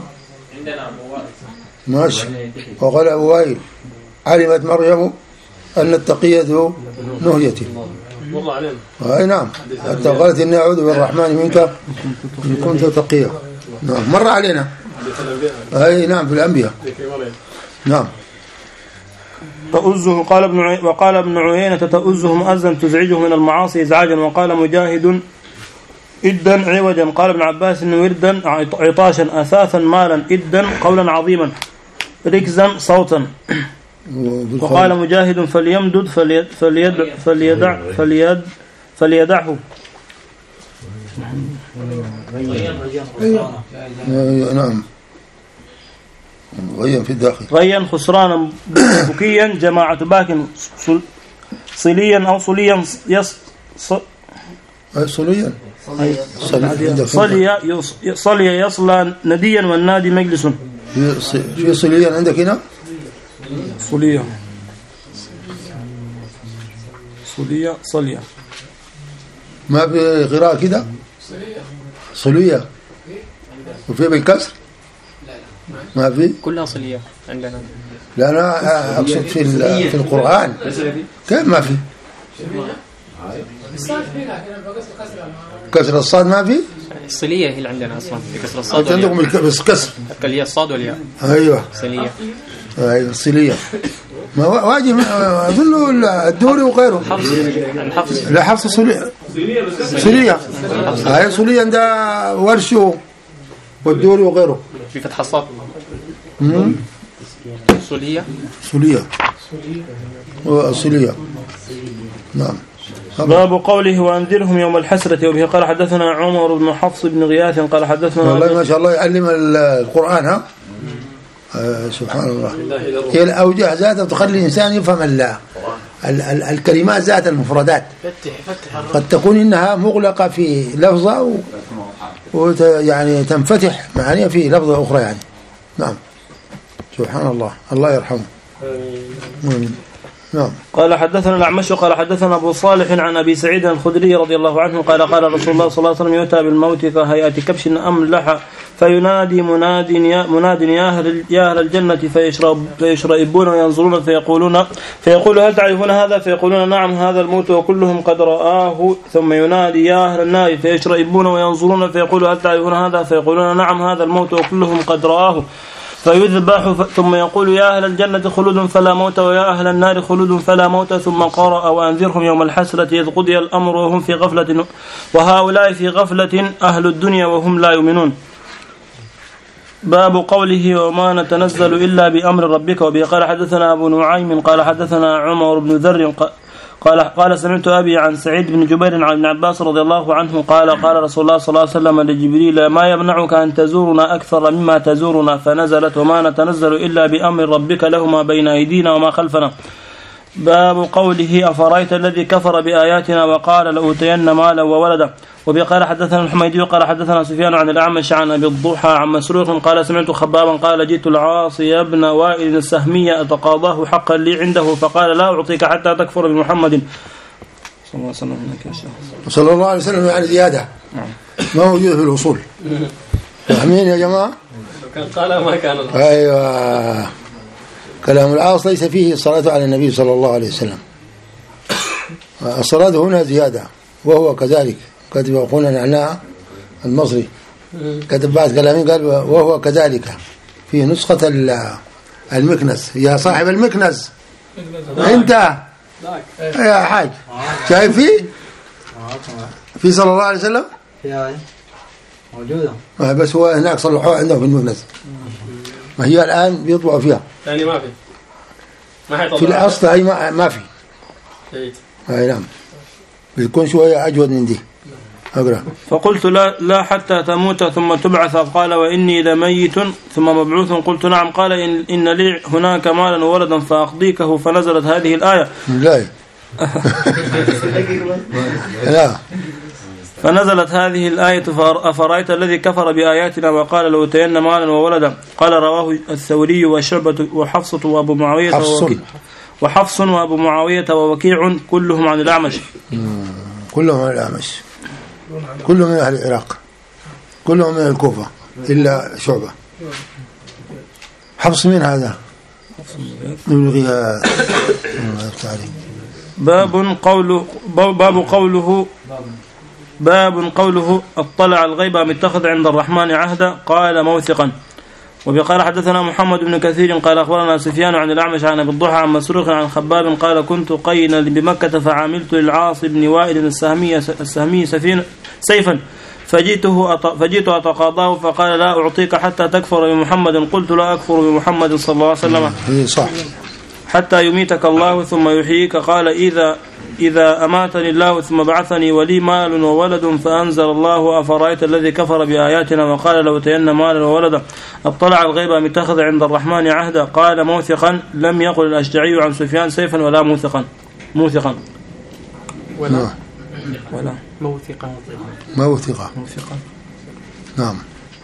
ماشي. وقال أبو وائل علمت مريم أن التقية ذو نهيته. أي نعم حتى قالت إني أعوذ بالرحمن منك إن كنت تقيا. نعم مر علينا. أي نعم في الأنبياء. نعم. تؤزه قال ابن عي... وقال ابن عيينة تؤزهم أزا تزعجهم من المعاصي إزعاجا. وقال مجاهد إدا عوجا. قال ابن عباس وردا عطاشا أثاثا مالا إدا قولا عظيما ركزا صوتا. وقال مجاهد فليمدد فليد فليد فليدع فليد فليدعه. نعم غيا في الداخل غيا خسرانا بكيا جماعة باك صليا أو صليا يص صليا صليا صليا يصلى نديا والنادي مجلس. في صليا عندك هنا صليا صليا صليا ما في قراءة كده صليا وفي بالكسر ما في كلها صلية عندنا. لا أنا أقصد في في القرآن كيف ما في كسر الصاد ما في الصلية هي اللي عندنا أصلا كسر الصاد عندكم بالكسر الياء الصاد والياء. أيوة صلية. أيوة صلية ما واجب أظن الدوري وغيره حفص لا حفص صلية صلية هاي صلية ده ورشه والدوري وغيره في فتح الصاد صلية صلية صلية. نعم. باب قوله وأنذرهم يوم الحسرة. وبه قال حدثنا عمر بن حفص بن غياث قال حدثنا والله ما شاء الله يعلم القرآن. ها آه سبحان الله. هي الأوجه ذاتها تخلي الإنسان يفهم ال ال ال الكلمات ذات المفردات قد تكون إنها مغلقة في لفظة وت يعني تنفتح معانيها في لفظة أخرى يعني. نعم سبحان الله الله يرحمه. نعم. قال حدثنا الأعمش قال حدثنا أبو صالح عن أبي سعيد الخدري رضي الله عنه قال قال رسول الله صلى الله عليه وسلم يؤتى بالموت كهيئة كبش أملح فينادي مناد يا مناد يا أهل يا أهل الجنة فيشرب فيشربون وينظرون فيقولون فيقول هل تعرفون هذا فيقولون نعم هذا الموت وكلهم قد رآه. ثم ينادي يا أهل النار فيشربون وينظرون فيقول هل تعرفون هذا فيقولون نعم هذا الموت وكلهم قد رآه. فيذبح ثم يقول يا أهل الجنة خلود فلا موت ويا أهل النار خلود فلا موت. ثم قرأ وأنذرهم يوم الحسرة إذ قضي الأمر وهم في غفلة وهؤلاء في غفلة أهل الدنيا وهم لا يؤمنون. باب قوله وما نتنزل إلا بأمر ربك. وبه قال حدثنا أبو نعيم قال حدثنا عمر بن ذر قال قال سمعت أبي عن سعيد بن جبير عن ابن عباس رضي الله عنه قال قال رسول الله صلى الله عليه وسلم لجبريل ما يمنعك أن تزورنا أكثر مما تزورنا فنزلت وما نتنزل إلا بأمر ربك له ما بين أيدينا وما خلفنا. باب قوله أفرأيت الذي كفر بآياتنا وقال لأوتين مالا وولدا. وبقال حدثنا الحميدي قال حدثنا سفيان عن الأعمش عن أبي الضحى عن مسروق قال سمعت خبابا قال جئت العاصي بن وائل السهمي أتقاضاه حقا لي عنده فقال لا أعطيك حتى تكفر بمحمد صلى الله عليه وسلم. صلى الله عليه وسلم يعني زيادة ما موجود في الوصول. فاهمين يا جماعة؟ كان قال ما كان. أيوة كلام العاص ليس فيه الصلاة على النبي صلى الله عليه وسلم. الصلاة هنا زيادة وهو كذلك. كتب أخونا نعناع المصري كتب بعض كلامين قال وهو كذلك في نسخة المكنز. يا صاحب المكنز انت يا حاج شايف فيه في صلى الله عليه وسلم موجودة بس هو هناك صلحوها عندهم في المكنز ما هي الآن بيطبعوا فيها يعني ما في ما في الأصل هي ما, ما في هاي نعم بتكون شوية أجود من دي. أقرأ. فقلت لا, لا حتى تموت ثم تبعث قال وإني لميت ثم مبعوث قلت نعم قال إن, إن لي هناك مالا وولدا فأقضيكه فنزلت هذه الآية لا لا فنزلت هذه الآية أفرأيت الذي كفر بآياتنا وقال لأوتين مالا وولدا. قال رواه الثوري وشعبة وحفصة وأبو معاوية وحفص وأبو معاوية ووكيع كلهم عن الأعمش. كلهم عن الأعمش كلهم من أهل العراق كلهم من الكوفة إلا شعبة. حفص مين هذا؟ باب قوله باب قوله باب قوله اطلع الغيب أم اتخذ عند الرحمن عهدا قال موثقا. وبقال حدثنا محمد بن كثير قال أخبرنا سفيان عن الأعمش عن أبي الضحى عن مسروق عن خباب قال كنت قينا بمكة فعاملت للعاص بن وائل السهمي السهمي سفين سيفا فجئته فجئت أتقاضاه فقال لا أعطيك حتى تكفر بمحمد. قلت لا أكفر بمحمد صلى الله عليه وسلم صح حتى يميتك الله ثم يحييك. قال إذا إذا أماتني الله ثم بعثني ولي مال وولد فأنزل الله أفرأيت الذي كفر بآياتنا وقال لأوتين مالا وولدا اطلع الغيب أم اتخذ عند الرحمن عهدا قال موثقا. لم يقل الأشجعي عن سفيان سيفا ولا موثقا موثقا ولا ولا موثقا موثقا موثقا نعم.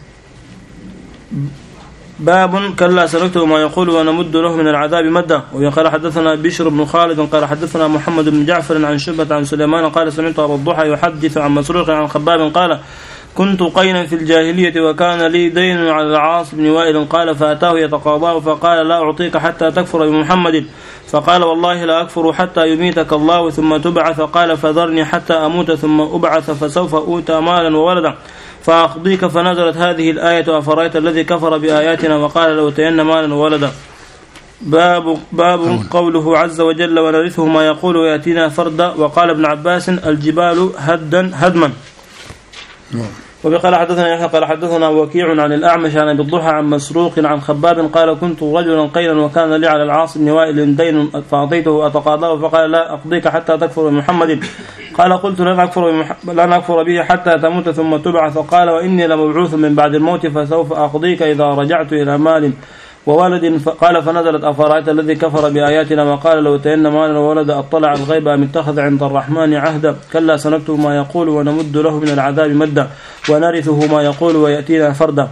باب كلا سنكتب ما يقول ونمد له من العذاب مدا. وقال حدثنا بشر بن خالد قال حدثنا محمد بن جعفر عن شعبة عن سليمان قال سمعت أبا الضحى يحدث عن مسروق عن خباب قال كنت قينا في الجاهلية وكان لي دين على العاص بن وائل قال فأتاه يتقاضاه فقال لا أعطيك حتى تكفر بمحمد فقال والله لا أكفر حتى يميتك الله ثم تبعث قال فذرني حتى أموت ثم أبعث فسوف أوتى مالا وولدا فأقضيك. فنزلت هذه الآية أفرأيت الذي كفر بآياتنا وقال لأوتين مالا وولدا. باب باب قوله عز وجل ونرثه ما يقول ويأتينا فردا. وقال ابن عباس الجبال هدا هدما. وبقال حدثنا يحيى قال حدثنا وكيع عن الأعمش عن أبي الضحى عن مسروق عن خباب قال كنت رجلا قيلا وكان لي على العاص بن وائل دين فأعطيته أتقاضاه فقال لا أقضيك حتى تكفر بمحمد. قال قلت لن أكفر, لن أكفر به حتى تموت ثم تبعث. قال وإني لمبعوث من بعد الموت فسوف أقضيك إذا رجعت إلى مال وولد. قال فنزلت أفرأيت الذي كفر بآياتنا وقال لو تئن مالا وولد اطلع الغيب أم اتخذ عند الرحمن عهدا كلا سنكتب ما يقول ونمد له من العذاب مدا ونرثه ما يقول ويأتينا فردا.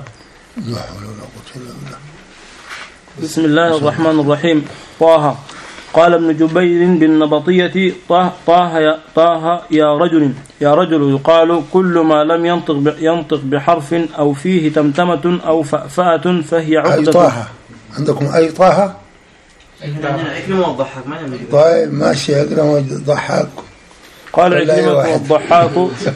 بسم الله الرحمن الرحيم. طه. قال ابن جبير بالنبطية طه, طه, يا, طه يا رجل يا رجل يقال كل ما لم ينطق ينطق بحرف أو فيه تمتمة أو فأفأة فهي عقدة. طه عندكم أي طه؟ عكرمة والضحاك ما نعمل. طيب ماشي عكرمة والضحاك. قال عكرمة والضحاك.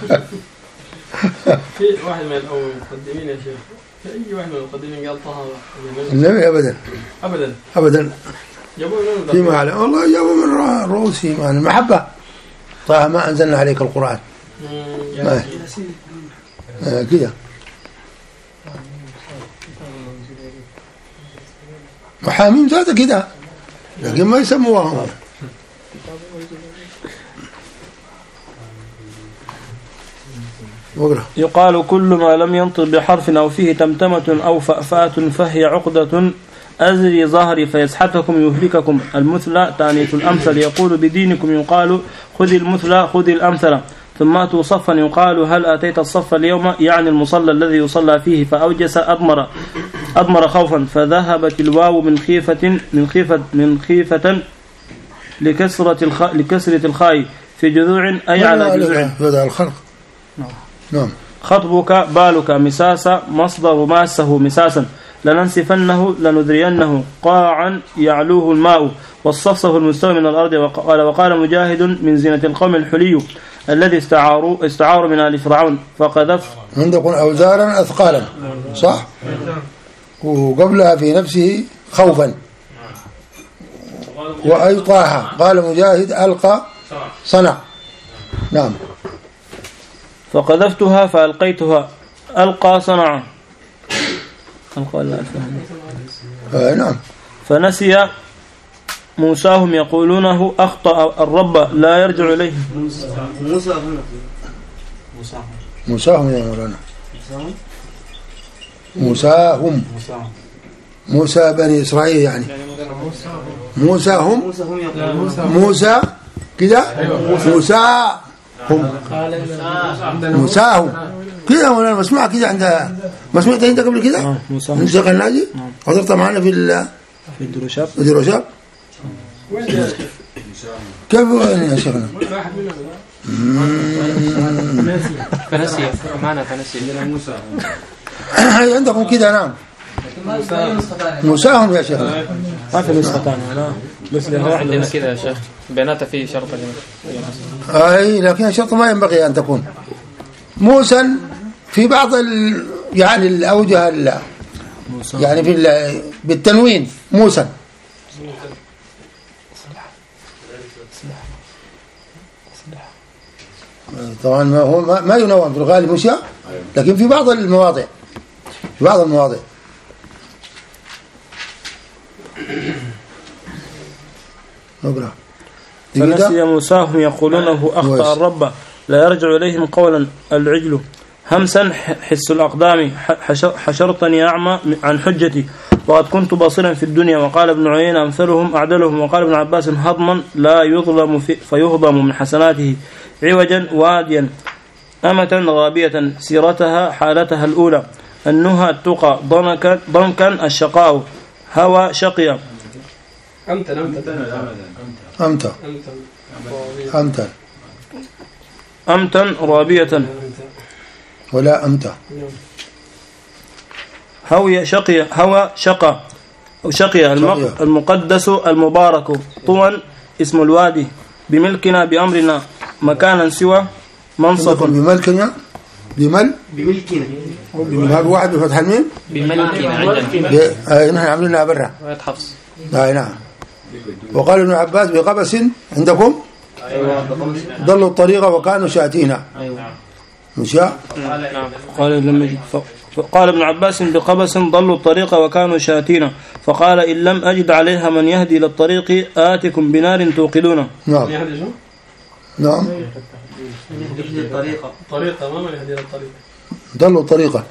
في واحد من المقدمين يا شيخ في أي واحد من المقدمين قال طه النبي أبدا أبدا أبدا في معنى والله جابوا من روسي معنى المحبة. طه ما أنزلنا عليك القرآن ما آه كده محامين ذاته كده لكن ما يسموها يقال كل ما لم ينطق بحرف أو فيه تمتمة أو فأفاة فهي عقدة أزري ظهري فيسحتكم يهلككم. المثلى تانيث الأمثل. يقول بدينكم يقال خذ المثلى خذ الأمثل. ثم أتوا صفا يقال هل أتيت الصف اليوم، يعني المصلى الذي يصلى فيه. فأوجس أضمر أضمر خوفا فذهبت الواو من خيفة من خيفة من خيفة لكسرة الخ لكسرة الخاء في جذوع أي على جذوع. هذا الخلق. نعم. خطبك بالك مساسا مصدر ماسه مساسا. لننسفنه لنذرينه قاعا يعلوه الماء والصفصف المستوى من الأرض. وقال, وقال مجاهد من زينة القوم الحلي الذي استعاروا استعاروا من آل فرعون. فقذف عندكم أوزارا أثقالا صح، وقبلها في نفسه خوفا وأي طاحة. قال مجاهد ألقى صنع. نعم. فقذفتها فألقيتها ألقى صنع. ألقى لا أفهم. آه نعم. فنسي موساهم يقولونه أخطأ الرب لا يرجع إليه. موساهم يا مولانا. موساهم موسى بني إسرائيل يعني. موساهم موسى كده. موسى هم موساهم كده. مولانا مسموع كده عند ما سمعت انت قبل كده؟ من شيخ الناجي حضرت معنا في ال في الدروشاب. في الدروشاب كيف يا شيخنا؟ فنسي معنا فنسي هي عندكم كده. نعم. موساهم يا شيخ. ما في نسخة ثانية بس عندنا كده يا شيخ بياناتها في شرط. اي لكن الشرط ما ينبغي ان تكون موسى في بعض ال... يعني الاوجه ال... يعني في ال... بالتنوين موسى. طبعا ما هو ما, ما ينون في الغالب موسى، لكن في بعض المواضع في بعض المواضع نقرأ. فنسي موساهم يقولونه أخطأ الرب لا يرجع إليهم قولا العجل همسا حس الأقدام حشرتني أعمى عن حجتي وقد كنت باصرا في الدنيا. وقال ابن عيينة أمثلهم أعدلهم. وقال ابن عباس هضما لا يظلم فيهضم من حسناته عوجا واديا أمة غابية سيرتها حالتها الأولى النهى التقى ضنكا ضنكا الشقاء هوى شقيا. أمتن أمتن أمتن أمتن رابية ولا أمتن هوي شقي هوى شقى شقي المقدس المبارك طوى اسم الوادي بملكنا بأمرنا مكانا سوى منصف. بملكنا بمل بملكنا ما بواحد بفتح الميم بملكنا نحن عاملينها برا حفص. اي نعم. وقال ابن عباس بقبس عندكم ضلوا الطريقة وكانوا شاتينا. مش قال لما قال ابن عباس بقبس ضلوا الطريق وكانوا شاتين. فقال إن لم أجد عليها من يهدي للطريق آتكم بنار توقدون. نعم نعم. يهدي الطريقة طريقة ما من يهدي للطريق ضلوا الطريقة.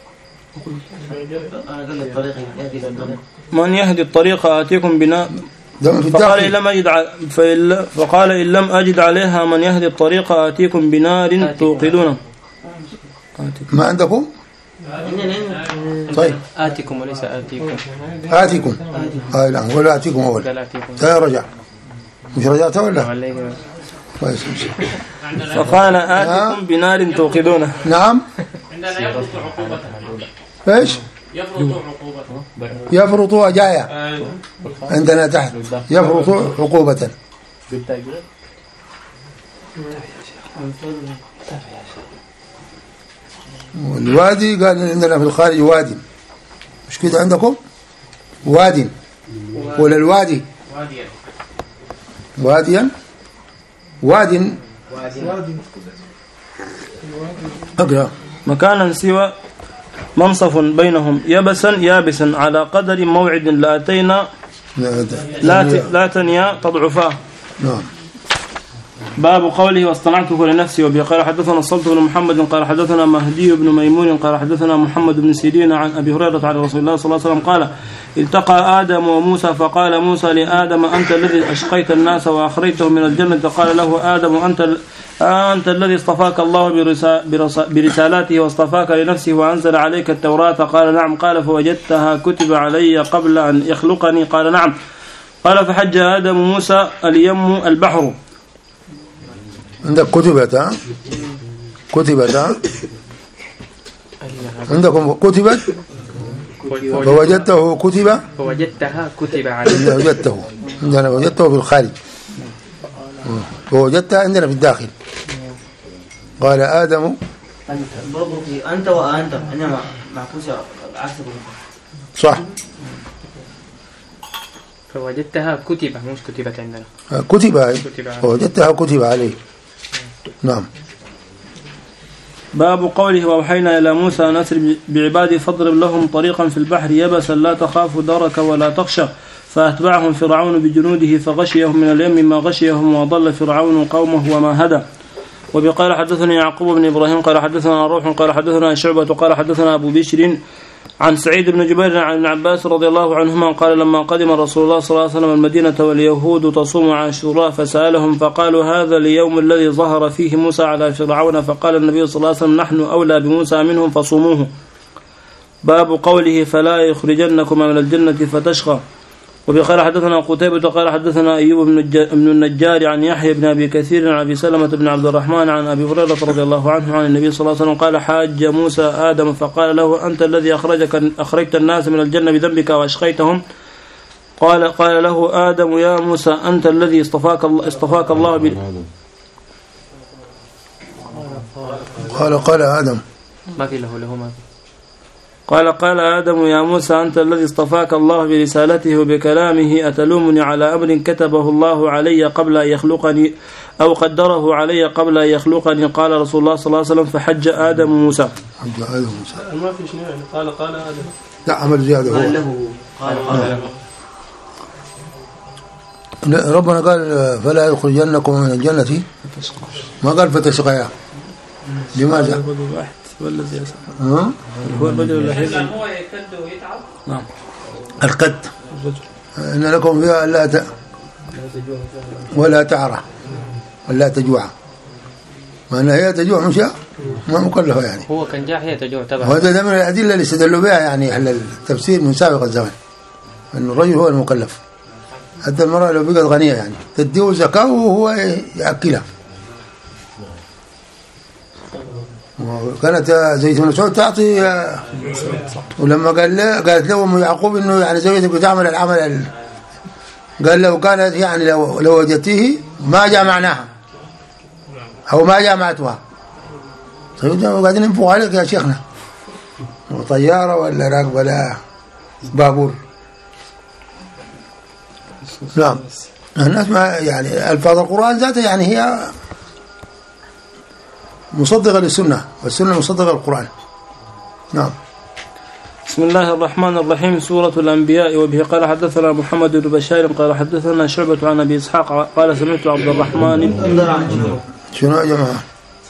من يهدي الطريق آتكم بنار. فقال إن لم أجد فقال إن لم أجد عليها من يهدي الطريق آتيكم بنار توقدون. ما عندكم؟ طيب آتيكم وليس آتيكم. آتيكم آه لا ولا آتيكم أول. لا رجع مش رجعتها ولا؟ كويس. فقال آتيكم بنار توقدون. نعم. عندنا يفرط عقوبته. إيش؟ يفرط عقوبته. يفرط وجاية عندنا تحت يفرط عقوبة. والوادي قال عندنا في الخارج وادي مش كده عندكم؟ وادي ولا الوادي؟ واديا وادي اقرأ. مكانا سوى منصف بينهم يبسا يابسا على قدر موعد لاتينا لا لا تنيا تضعفا. نعم. باب قوله واصطنعته لنفسي. وبه قال حدثنا الصلت بن محمد قال حدثنا مهدي بن ميمون قال حدثنا محمد بن سيرين عن أبي هريرة عن رسول الله صلى الله عليه وسلم قال التقى آدم وموسى فقال موسى لآدم أنت الذي أشقيت الناس وأخرجتهم من الجنة. قال له آدم أنت أنت الذي اصطفاك الله برسالاته واصطفاك لنفسه وأنزل عليك التوراة. قال نعم. قال فوجدتها كتب علي قبل أن يخلقني. قال نعم. قال فحج آدم موسى اليم البحر. عندك كتبت ها كتبت ها عندكم كتبت فوجدته كتب فوجدتها كتب عليه. وجدته عندنا وجدته في الخارج فوجدتها عندنا في الداخل. قال آدم أنت برضو في أنت وأنت إنما معكوسة عكس صح. فوجدتها كتب مش كتبت عندنا كتب هاي فوجدتها كتب عليه. نعم. باب قوله وأوحينا إلى موسى أن أسر بعبادي فاضرب لهم طريقا في البحر يبسا لا تخاف درك ولا تخشى فأتبعهم فرعون بجنوده فغشيهم من اليم ما غشيهم وضل فرعون قومه وما هدى. وبقال حدثنا يعقوب بن إبراهيم قال حدثنا روح قال حدثنا شعبة قال حدثنا أبو بشر عن سعيد بن جبير عن ابن عباس رضي الله عنهما قال لما قدم رسول الله صلى الله عليه وسلم المدينة واليهود تصوم عاشوراء فسألهم فقالوا هذا اليوم الذي ظهر فيه موسى على فرعون. فقال النبي صلى الله عليه وسلم نحن أولى بموسى منهم فصوموه. باب قوله فلا يخرجنكما من الجنة فتشقى. وبقال حدثنا قتيبة قال حدثنا أيوب بن النجار عن يحيى بن أبي كثير عن أبي سلمة بن عبد الرحمن عن أبي هريرة رضي الله عنه عن النبي صلى الله عليه وسلم قال حاج موسى آدم فقال له أنت الذي أخرجك أخرجت الناس من الجنة بذنبك وأشقيتهم. قال قال له آدم يا موسى أنت الذي اصطفاك الله اصطفاك الله ب... قال قال آدم ما في له له ما في. قال قال آدم يا موسى أنت الذي اصطفاك الله برسالته وبكلامه أتلومني على أمر كتبه الله علي قبل أن يخلقني أو قدره علي قبل أن يخلقني. قال رسول الله صلى الله عليه وسلم فحج آدم موسى. حج آدم موسى ما في شنو يعني قال قال آدم لا عمل زيادة قال له قال قال له ربنا قال فلا يخرجنكم من الجنة ما قال فتشقيا. لماذا؟ والذي يسعى ها هو الرجل الوحيد هو يكد ويتعب. نعم. القد إن لكم فيها لا ت... ولا تعرى ولا تجوع. ما أنها هي تجوع مش ما مكلفة يعني. هو كان جاء هي تجوع تبع. وهذا من الأدلة اللي استدلوا بها يعني أهل التفسير من سابق الزمن أن الرجل هو المكلف. حتى المرأة لو بقت غنية يعني تديه زكاة وهو يأكلها. كانت زيد بن مسعود تعطي ولما قال له قالت له ام يعقوب انه يعني زوجتك بتعمل العمل قال له كانت يعني لو لو وجدتيه ما جامعناها او ما جامعتها. طيب قاعدين ينفقوا عليك يا شيخنا طياره ولا راكب ولا بابور. نعم. الناس ما يعني الفاظ القران ذاته يعني هي مصدقة للسنة والسنة مصدقة للقرآن. نعم. بسم الله الرحمن الرحيم. سورة الأنبياء. وبه قال حدثنا محمد بن بشار قال حدثنا شعبة عن أبي إسحاق قال سمعت عبد الرحمن شنو يا جماعة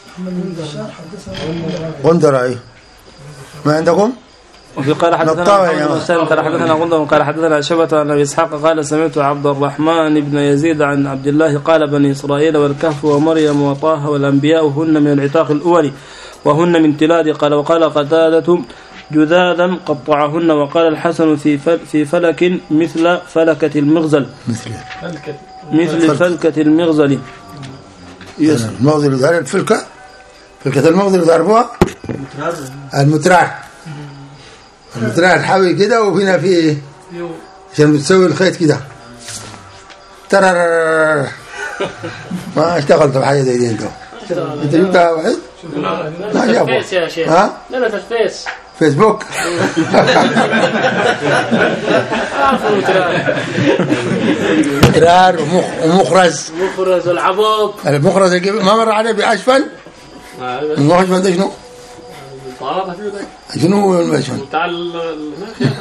غندر أي ما عندكم؟ وفي قال حدثنا قال حدثنا غندر قال حدثنا شعبة عن أبي إسحاق قال سمعت عبد الرحمن بن يزيد عن عبد الله قال بني إسرائيل والكهف ومريم وطه والأنبياء هن من العتاق الأول وهن من تلاد. قال وقال قتادة جذاذا قطعهن. وقال الحسن في في فلك مثل فلكة المغزل مثل مثل فلكة المغزل. المغزل تعرف الفلكة فلكة المغزل تعرفوها؟ المتراح المتراح الحاوي كده وفينا فيه عشان بتسوي الخيط كده ترى ما اشتغلت بحاجة زي دي. انت انت جبتها واحد؟ لا جابه يا شيخ. ها؟ لا في الفيس فيسبوك. مترار ومخرز مخرز والعبوب. المخرز ما مر عليه بأشفل. المخرز ما ادري شنو شنو هو المشهد بتاع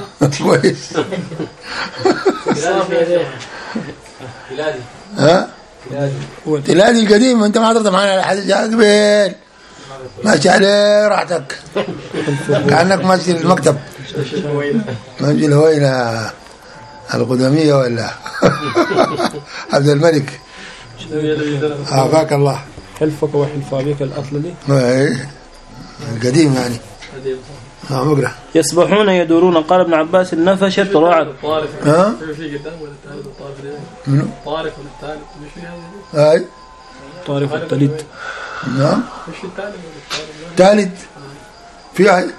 كويس. بلادي ها تلادي القديم انت ما حضرت معنا على حد جاء قبل ماشي عليه راحتك كأنك ماشي المكتب ماشي الهوينة القدمية ولا عبد الملك عافاك الله. حلفك وحلف أبيك الأصل القديم يعني. نعم اقرأ. يسبحون يدورون. قال ابن عباس نفشت رعد. ها؟ في قدام ولا الثالث والطارف منو؟ طارف ولا الثالث مش في هذا؟ اي طارف التليد. نعم. مش في الثالث ولا الثالث؟ ثالث في اي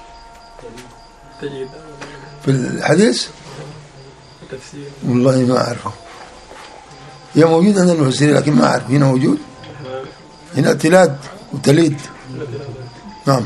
في الحديث؟ تفسير والله ما أعرفه. هي موجود عند المفسرين لكن ما أعرف. هنا موجود هنا تلاد وتليد. نعم.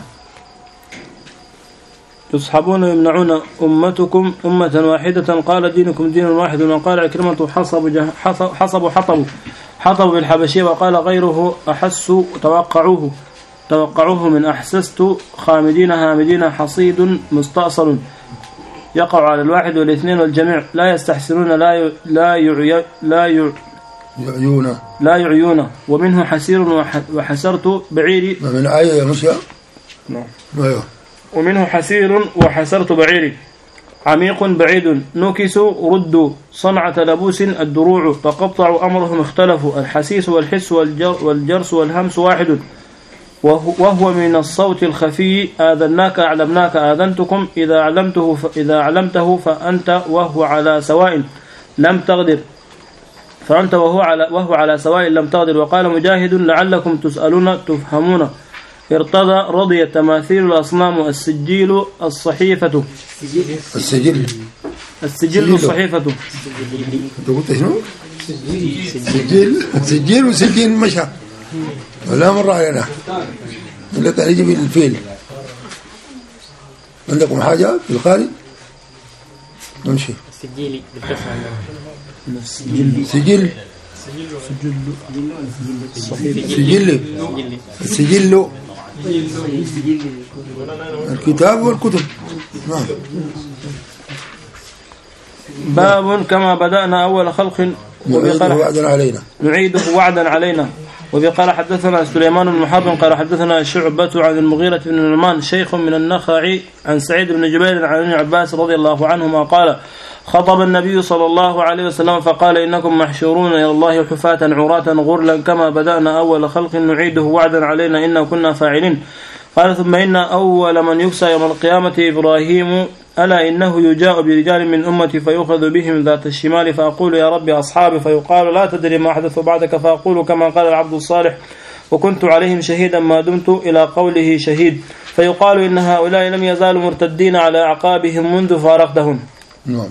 يصحبون يمنعون أمتكم أمة واحدة قال دينكم دين واحد. وقال عكرمة حصب حصب حطب حطب بالحبشية. وقال غيره أحس توقعوه توقعوه من أحسست خامدين هامدين حصيد مستأصل يقع على الواحد والاثنين والجميع لا يستحسنون لا ي... لا يعي... لا ي... يعيون لا يعيون. ومنه حسير وح... وحسرت بعيري. من آية مشى. نعم. أيوه. ومنه حسير وحسرت بعيري عميق بعيد نكسوا ردوا صنعة لبوس الدروع فقطعوا أمرهم اختلفوا. الحسيس والحس والجر... والجرس والهمس واحد وهو من الصوت الخفي. آذناك أعلمناك آذنتكم إذا علمته ف... إذا علمته فأنت وهو على سواء لم تغدر فأنت وهو على وهو على سواء لم تغدر. وقال مجاهد لعلكم تسألون تفهمون. ارتضى رضي تماثيل الأصنام السجيل الصحيفة السجل السجل الصحيفة. أنت قلت شنو؟ سجل سجل وسجل مشى ولا مرة علينا إلا تعالي بالفيل. عندكم حاجة في الخارج؟ نمشي. السجيلي بالكسر عندنا. سجل سجل سجل السجل الكتاب والكتب. نعم. باب كما بدأنا أول خلق نعيده وعدا علينا نعيده وعدا علينا. وبقال حدثنا سليمان بن حرب قال حدثنا شعبة عن المغيرة بن نعمان شيخ من النخعي عن سعيد بن جبير عن ابن عباس رضي الله عنهما قال خطب النبي صلى الله عليه وسلم فقال إنكم محشورون إلى الله حفاة عراة غرلا كما بدأنا أول خلق نعيده وعدا علينا إنا كنا فاعلين. قال ثم إن أول من يكسى يوم القيامة إبراهيم ألا إنه يجاء برجال من أمتي فيؤخذ بهم ذات الشمال فأقول يا رب أصحابي فيقال لا تدري ما أحدث بعدك فأقول كما قال العبد الصالح وكنت عليهم شهيدا ما دمت إلى قوله شهيد فيقال إن هؤلاء لم يزالوا مرتدين على أعقابهم منذ فارقتهم. نعم.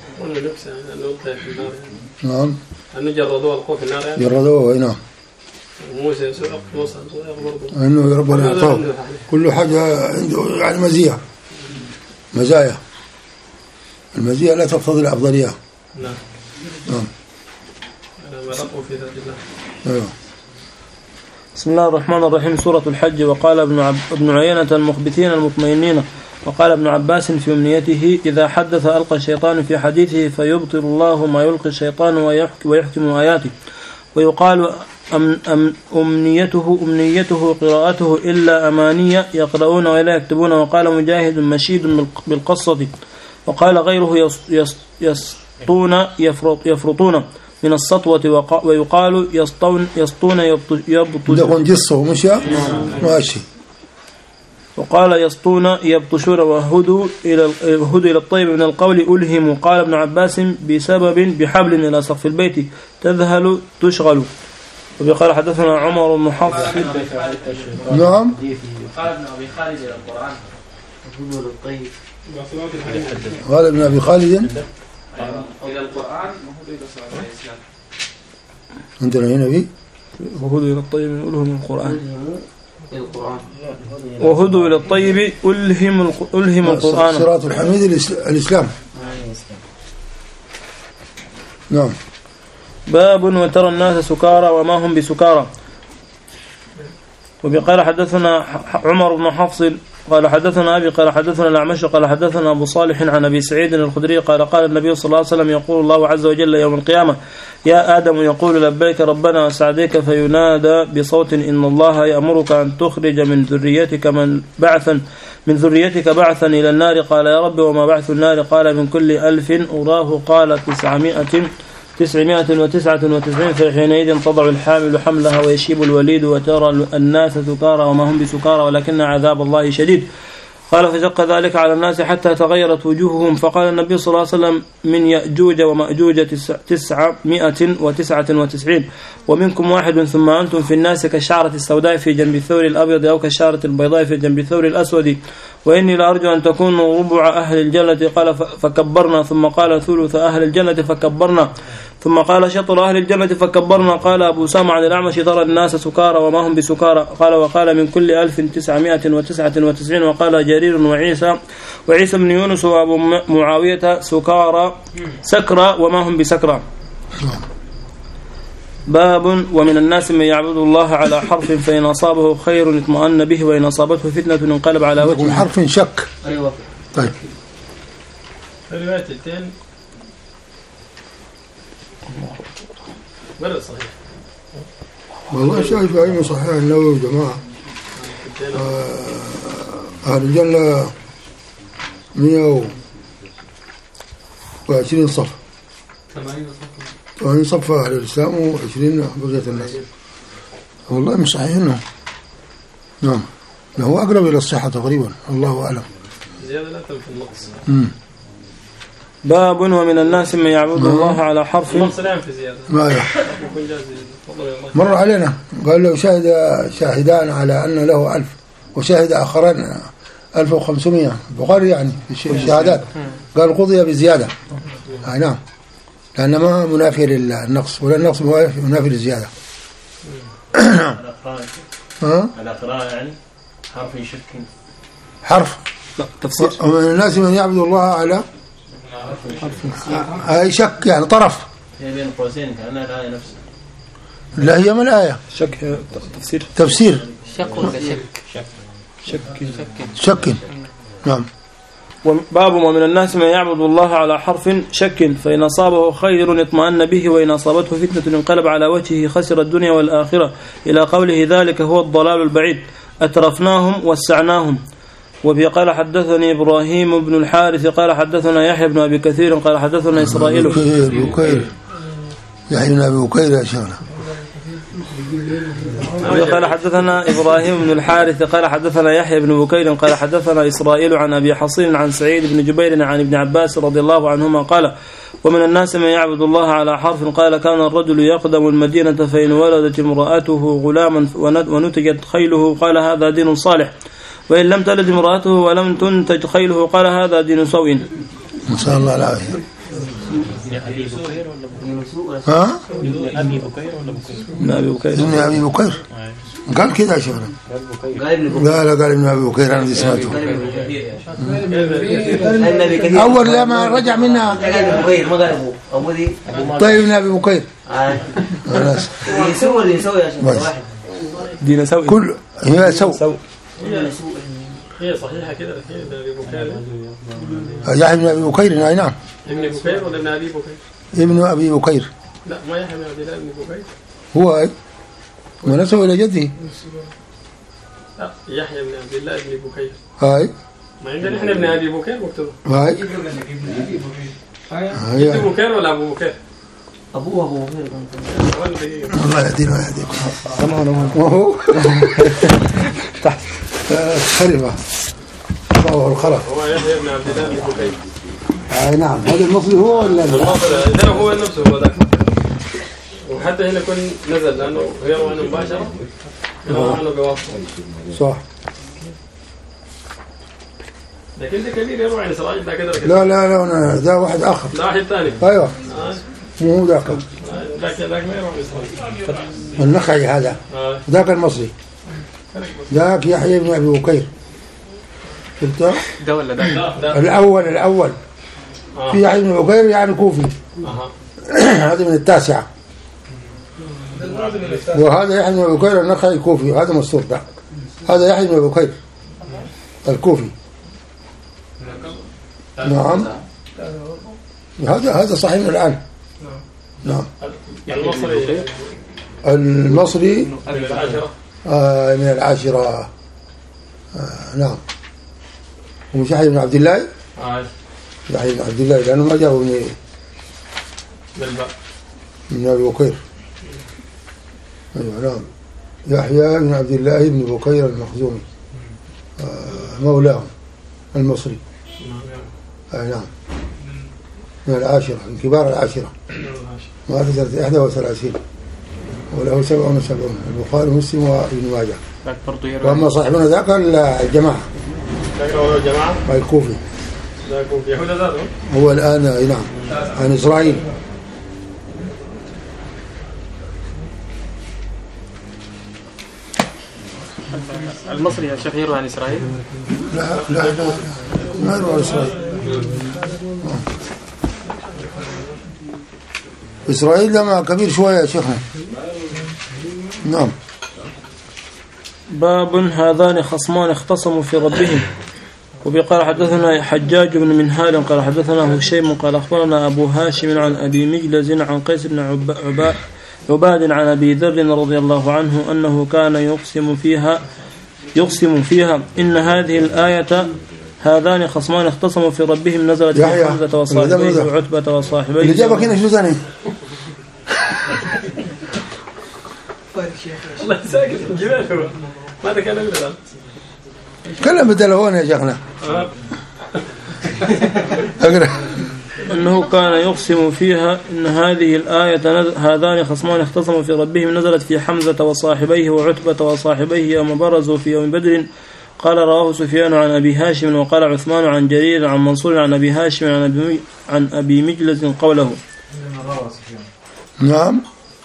نعم. أنه جردوه القوة في النار يعني؟ جردوه نعم. موسى يسوق موسى برضه إنه ربنا يعطاه كل حاجة عنده يعني مزية مزايا. المزية لا تقتضي الأفضلية. نعم. نعم. أنا مرقوا في ذات الله. أيوه. بسم الله الرحمن الرحيم. سورة الحج. وقال ابن عب... ابن عيينة المخبتين المطمئنين. وقال ابن عباس في أمنيته إذا حدث ألقى الشيطان في حديثه فيبطل الله ما يلقي الشيطان ويحكم, ويحكم آياته. ويقال أم أم أمنيته أمنيته قراءته إلا أمانية يقرؤون ولا يكتبون. وقال مجاهد مشيد بالقصة. وقال غيره يس يس يسطون يفرط يفرطون من السطوة. ويقال يسطون يسطون يبطشون جصه مشى ماشي. وقال يسطون يبطشون. وهدوا إلى هدوا إلى الطيب من القول ألهم. قال ابن عباس بسبب بحبل إلى سقف البيت تذهل تشغل. وقال حدثنا عمر بن حفص. نعم. قال ابن أبي خالد إلى القرآن هدوا للطيب. قال ابن أبي خالد إلى القرآن وهدوا إلى صلاة الإسلام. عندنا هنا في وهدوا إلى الطيب ألهم القرآن. وهدوا إلى الطيب ألهم ألهم القرآن. صراط الحميد الإسلام. نعم. باب وترى الناس سكارى وما هم بسكارى. وبقال حدثنا عمر بن حفص قال حدثنا أبي قال حدثنا الأعمش قال حدثنا أبو صالح عن أبي سعيد الخدري قال قال النبي صلى الله عليه وسلم يقول الله عز وجل يوم القيامة يا آدم يقول لبيك ربنا وسعديك فينادى بصوت إن الله يأمرك أن تخرج من ذريتك من بعثا من ذريتك بعثا إلى النار قال يا رب وما بعث النار قال من كل ألف أراه قال تسعمائة تسعمائة وتسعة وتسعين فحينئذ تضع الحامل حملها ويشيب الوليد وترى الناس سكارى وما هم بسكارى ولكن عذاب الله شديد قال فشق ذلك على الناس حتى تغيرت وجوههم فقال النبي صلى الله عليه وسلم من يأجوج ومأجوج تسعمائة وتسعة وتسعين ومنكم واحد ثم أنتم في الناس كالشعرة السوداء في جنب الثور الأبيض أو كالشعرة البيضاء في جنب الثور الأسود وإني لأرجو أن تكونوا ربع أهل الجنة قال فكبرنا ثم قال ثلث أهل الجنة فكبرنا ثم قال شطر أهل الجنة فكبرنا قال أبو سامع عن الأعمش ترى الناس سكارى وما هم بسكارى قال وقال من كل ألف تسعمائة وتسعة وتسعين وقال جرير وعيسى وعيسى بن يونس وأبو معاوية سكارى سكرى وما هم بسكرى. باب ومن الناس من يعبد الله على حرف فإن أصابه خير اطمأن به وإن أصابته فتنة انقلب على وجهه. حرف شك. أيوة. طيب. الروايات الثاني ولا صحيح؟ والله شايف أي صحيح النووي يا جماعة. أهل الجنة مئة وعشرين صف. ثمانين صف أهل الإسلام وعشرين بقية الناس. والله مش صحيح إنه. نعم. هو أقرب إلى الصحة تقريبا. الله أعلم. زيادة لا تلف النقص. امم باب ومن الناس من يعبد الله على حرف في زيادة. ما مر علينا قال له شاهد شاهدان على أن له ألف وشاهد آخران ألف وخمسمائة بخاري يعني في الشهادات قال قضي بزيادة. آه نعم لأن ما منافي للنقص ولا النقص منافي للزيادة. ها على قراءة يعني حرف شك حرف لا تفسير ومن الناس من يعبد الله على أي شك يعني طرف هي بين قوسين كأنها الآية نفسها. لا هي من الآية شك تفسير تفسير شك ولا شك شك شك, شك. نعم. باب ومن الناس من يعبد الله على حرف شك فإن أصابه خير اطمأن به وإن أصابته فتنة انقلب على وجهه خسر الدنيا والآخرة إلى قوله ذلك هو الضلال البعيد أترفناهم وسعناهم. وفي قال حدثني إبراهيم بن الحارث قال حدثنا يحيى بن أبي كثير قال حدثنا إسرائيل بكير بكير يحيى بن أبي بكير يا شيخنا. قال حدثنا إبراهيم بن الحارث قال حدثنا يحيى بن بكير قال حدثنا إسرائيل عن أبي حصين عن سعيد بن جبير عن ابن عباس رضي الله عنهما قال ومن الناس من يعبد الله على حرف قال كان الرجل يقدم المدينة فإن ولدت امرأته غلاما ونتجت خيله قال هذا دين صالح وإن لم تلد امرأته ولم تنتج خيله قال هذا دين سوء. إن شاء الله العافية. ها؟ أبي بكير ولا بكير؟ ابن أبي بكير. ابن أبي بكير. قال كذا يا شيخنا. لا لا قال ابن أبي بكير أنا سمعته. أول لما رجع منها. طيب ابن أبي بكير. خلاص. يسوي اللي يسوي يا شيخ واحد. دين سوء. كل هي سوء. هي صحيحة كده ابن أبي بكير. يحيى بن أبي بكير أي نعم. ابن بكير ولا ابن أبي بكير؟ ابن أبي بكير. لا ما يحيى بن عبد الله ابن بكير. هو أي ونسبه إلى جده. لا يحيى بن عبد الله ابن بكير. هاي. ما عندنا إحنا ابن أبي بكير مكتوب. هاي. ابن بكير ولا أبو بكير؟ أبوه أبو بكير. الله يهدينا ويهديكم. تمام وهو. تحت. خريبة. الله الخرف. هو يحيى بن عبد الله ابن بكير. اي نعم هذا المصري هو ولا المصري ده هو نفسه هو ذاك وحتى هنا يكون نزل لانه غير عنه مباشره غير عنه بواسطه صح. لكن ده كبير يروح عن اسرائيل ده كده لا لا لا ده واحد اخر ده واحد ثاني ايوه مو هو ذاك ذاك ذاك ما يروح اسرائيل النخعي هذا ذاك المصري ذاك يحيى بن ابي بكير شفته ده ولا ده الاول الاول آه. في يحيى بن بكير يعني كوفي آه. هذا من التاسعة وهذا يحيى بن بكير النخعي كوفي هذا مستور ده هذا يحيى بن بكير الكوفي. نعم هذا هذا صحيح من الآن. نعم المصري المصري العاشرة آه من العاشرة. آه نعم. ومش يحيى بن عبد الله. آه. يحيى بن عبد الله لأنه ما جاءه من من أبي بكير. أيوة نعم يحيى بن عبد الله بن بكير المخزومي آه مولاهم المصري. آه نعم من العاشرة من كبار العاشرة مات سنة إحدى وثلاثين وله سبع وسبعون البخاري ومسلم وابن ماجه. وأما صاحبنا ذاك الجماعة الجماعة الكوفي يهودا ذاته هو الآن نعم عن إسرائيل. المصري يا شيخ يروي عن إسرائيل؟ لا لا لا ما يروي عن إسرائيل. إسرائيل لما كبير شوية يا شيخنا. نعم. باب هذان خصمان اختصموا في ربهم. وبقال حدثنا حجاج بن منهال قال حدثنا هشيم قال أخبرنا أبو هاشم عن أبي مجلز عن قيس بن عباد عباد عن أبي ذر رضي الله عنه أنه كان يقسم فيها يقسم فيها إن هذه الآية هذان خصمان اختصموا في ربهم نزلت في حمزة وصاحبيه وعتبة وصاحبيه. اللي جابك هنا شو ثاني؟ الله ساكت جبال ما تكلم بدل كلم بالتلفون يا شيخنا. أقرأ. أنه كان يقسم فيها إن هذه الآية هذان خصمان اختصموا في ربهم نزلت في حمزة وصاحبيه وعتبة وصاحبيه يوم برزوا في يوم بدر. قال رواه سفيان عن أبي هاشم وقال عثمان عن جرير عن منصور عن أبي هاشم عن أبي, عن أبي مجلس قوله. نعم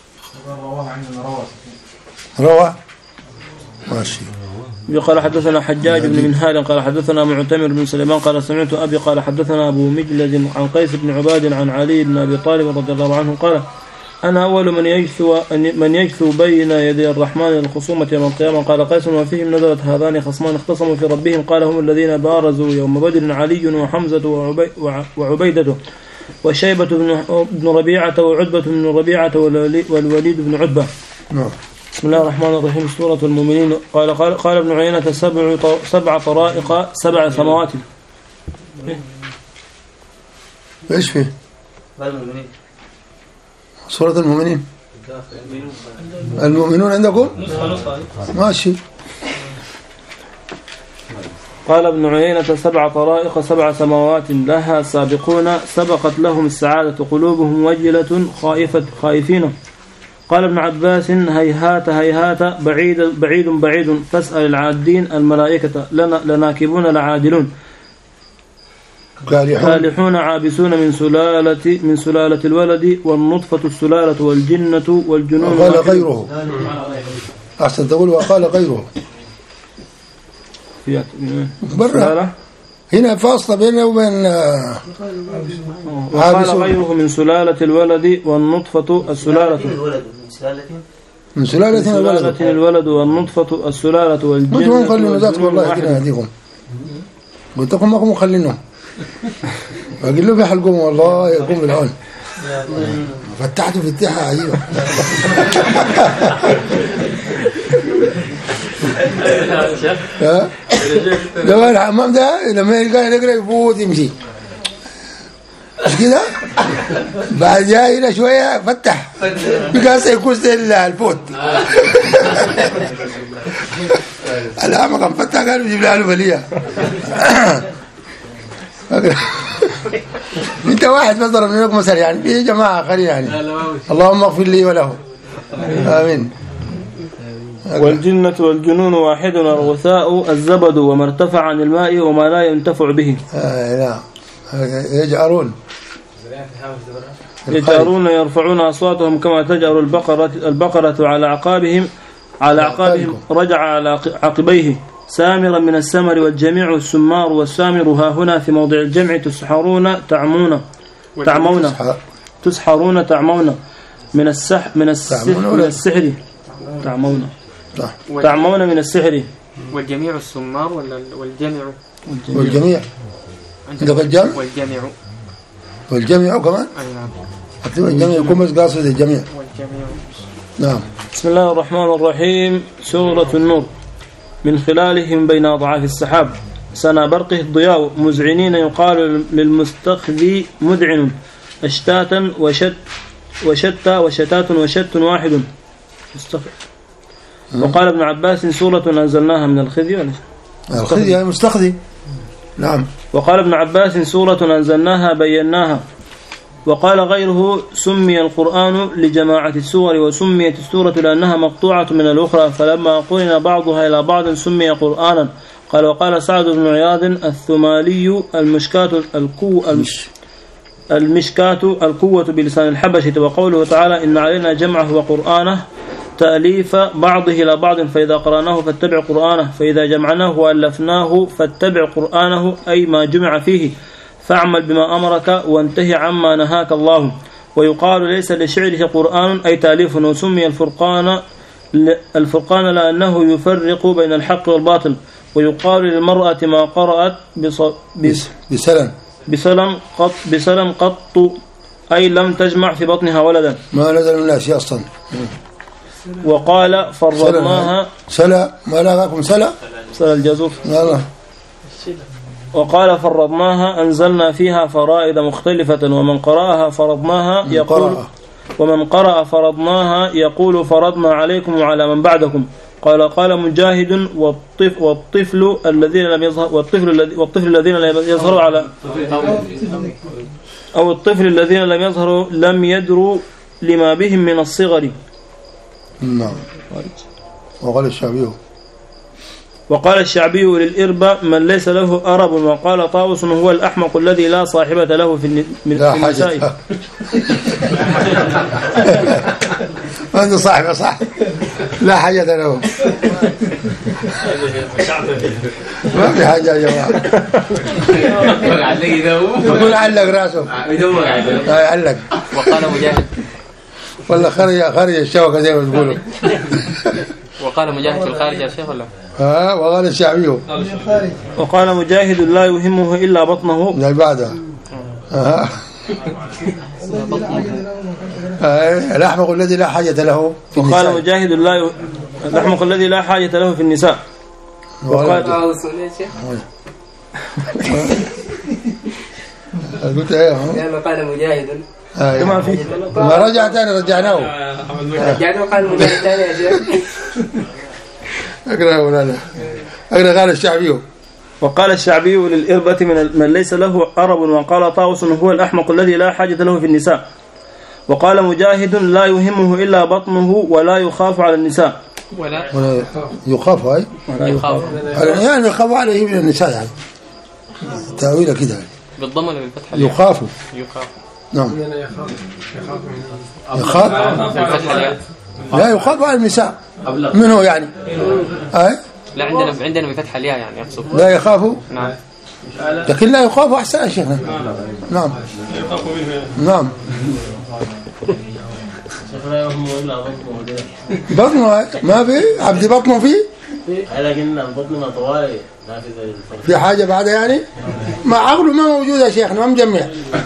رواه ماشي. قال حدثنا حجاج بن منهال قال حدثنا معتمر بن سليمان قال سمعت أبي قال حدثنا أبو مجلد عن قيس بن عباد عن علي بن أبي طالب رضي الله عنه قال أنا أول من يجثو من يجثو بين يدي الرحمن للخصومة يوم القيامة. قال قيس وفيهم نزلت هذان خصمان اختصموا في ربهم قال هم الذين بارزوا يوم بدر علي وحمزة وعبيدة وشيبة بن ربيعة وعتبة بن ربيعة والوليد بن عتبة. بسم الله الرحمن الرحيم. سورة المؤمنين. قال قال, قال ابن عيينة سبع سبع طرائق سبع سماوات. ايش فيه؟ سورة المؤمنين. المؤمنون عندكم؟ ماشي. قال ابن عيينة سبع طرائق سبع سماوات لها سابقون سبقت لهم السعادة قلوبهم وجلة خائفة خائفين. قال ابن عباس هيهات هيهات بعيد بعيد بعيد فاسأل العادين الملائكة لنا لناكبون لعادلون كالحون عابسون من سلالة من سلالة الولد والنطفة السلالة والجنة والجنون. وقال غيره أحسن تقول وقال غيره برا هنا فاصلة بينه وبين وقال غيره من سلالة الولد والنطفة السلالة من سلالة الولد الولد والنطفة السلالة والجنة. قلت مخلينه ذاتك والله كده هديكم قلت لكم ماكم مخلينه أقول له بيحلقهم والله يقوم بالعون فتحته فتحة عجيبة. ها لما الحمام ده لما يلقى يقرأ يفوت يمشي مش كده بعد جاي هنا شوية فتح بقاسة يكوز الفوت الآن كان فتح قالوا يجيب له ولية. انت واحد بس ضرب لك مثل يعني في جماعة آخرين يعني اللهم اغفر لي وله آمين. والجنة والجنون واحد الغثاء الزبد وما ارتفع عن الماء وما لا ينتفع به. آه لا يجعرون يجعرون يرفعون أصواتهم كما تجعر البقرة البقرة على عقابهم على عقابهم رجع على عقبيه سامرا من السمر والجميع السمار والسامر ها هنا في موضع الجمع تسحرون تعمون تعمون تسحرون تعمون من السح من السحر من السحر تعمون تعمون من السحر والجميع السمار ولا والجميع؟ والجميع عندك الجمع والجميع والجميع كمان. أي نعم. أكتب الجميع يكون بس قاصد الجميع. والجميع. نعم. بسم الله الرحمن الرحيم. سورة النور. من خلالهم بين أضعاف السحاب سنا برقه الضياء مزعنين يقال للمستخذي مذعن أشتاتا وشت وشتى وشتات وشت واحد. وقال ابن عباس سورة أنزلناها من الخزي ولا الخزي يعني مستخذي. نعم. وقال ابن عباس سورة أنزلناها بيناها. وقال غيره سمي القرآن لجماعة السور وسميت السورة لأنها مقطوعة من الأخرى فلما قرن بعضها إلى بعض سمي قرآنا. قال وقال سعد بن عياض الثمالي المشكات الكو المشكات القوة بلسان الحبشة. وقوله تعالى إن علينا جمعه وقرآنه تأليف بعضه إلى بعض فإذا قرأناه فاتبع قرآنه فإذا جمعناه وألفناه فاتبع قرآنه أي ما جمع فيه فاعمل بما أمرك وانتهي عما نهاك الله. ويقال ليس لشعره قرآن أي تأليف. وسمي الفرقان الفرقان لأنه يفرق بين الحق والباطل. ويقال للمرأة ما قرأت بسلم بسلم قط بسلم قط أي لم تجمع في بطنها ولدا ما نزل من لا شيء أصلا. وقال فرضناها سلا ما لاقاكم سلا سلا الجزور. وقال فرضناها أنزلنا فيها فرائض مختلفة ومن قرأها فرضناها يقول ومن قرأ فرضناها يقول فرضنا عليكم وعلى من بعدكم. قال قال مجاهد والطفل, والطفل الذين لم يظهر والطفل الذي والطفل الذين لم يظهروا على أو الطفل الذين لم يظهروا لم يدروا لما بهم من الصغر. نعم. وقال الشعبي وقال الشعبي للإربة من ليس له أرب. وقال طاووس هو الأحمق الذي لا صاحبة له في النساء. ما عنده صاحبة صح لا حاجة له ما في حاجة يا جماعة. يقول علق راسه علق. وقال مجاهد والله خرج خرج الشوكة زي ما تقولوا. وقال مجاهد في الخارج يا شيخ ولا؟ ها وقال الشعبي وقال مجاهد لا يهمه إلا بطنه لا بعده. ها الأحمق الذي لا حاجة له. وقال مجاهد لا ي... الأحمق الذي لا حاجة له في النساء. وقال قلت ايه قال مجاهد ما في ما رجع ثاني رجعناه رجعناه قال مجاهد ثاني يا شيخ. اقرا ولا لا اقرا. قال الشعبي وقال الشعبي للإربة من, من ليس له أرب. وقال طاووس هو الأحمق الذي لا حاجة له في النساء. وقال مجاهد لا يهمه إلا بطنه ولا يخاف على النساء. ولا, ولا يخاف أي ولا يخاف يعني يخاف عليه من النساء يعني تأويله كده بالضم ولا بالفتح؟ يخاف يخاف. نعم يخاف لا يخاف على النساء منه يعني أي لا عندنا عندنا بفتح الياء يعني يقصد لا يخافوا. نعم لكن لا يخافوا أحسن يا شيخنا. نعم نعم بطنه ما في عبد بطنه فيه لكن بطنه طوالي في حاجة بعدها يعني ما عقله ما موجود يا شيخنا ما مجمع.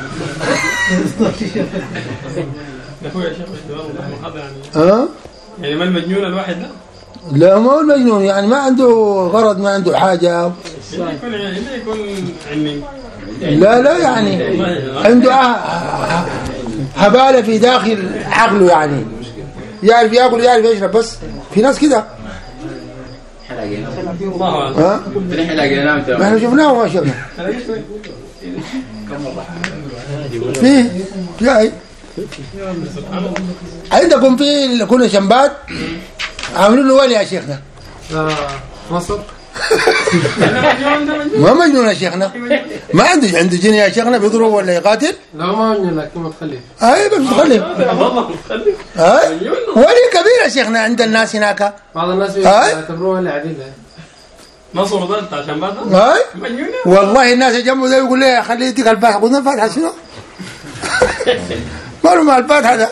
ها يعني ما المجنون الواحد ده لا ما هو المجنون يعني ما عنده غرض ما عنده حاجة يكون يكون عني لا لا يعني عنده هبالة في داخل عقله يعني يعرف يأكل يعرف يشرب بس في ناس كده. ها ما احنا شفناه وما شفنا فيه جاي عندكم في كنا شنبات عاملين له ولي يا شيخنا مصر ما مجنون يا شيخنا ما عنده عنده جن يا شيخنا بيضرب ولا يقاتل لا ما مجنون لكن متخلف اي بس متخلف اي ولي كبير يا شيخنا عند الناس هناك بعض الناس يعتبروه ولي عديد مصر ده بتاع شنبات اي والله الناس جنبه ده يقول لي خليه يديك الفاتحه قلنا الفاتحه شنو ما له مع الفاتحة ده.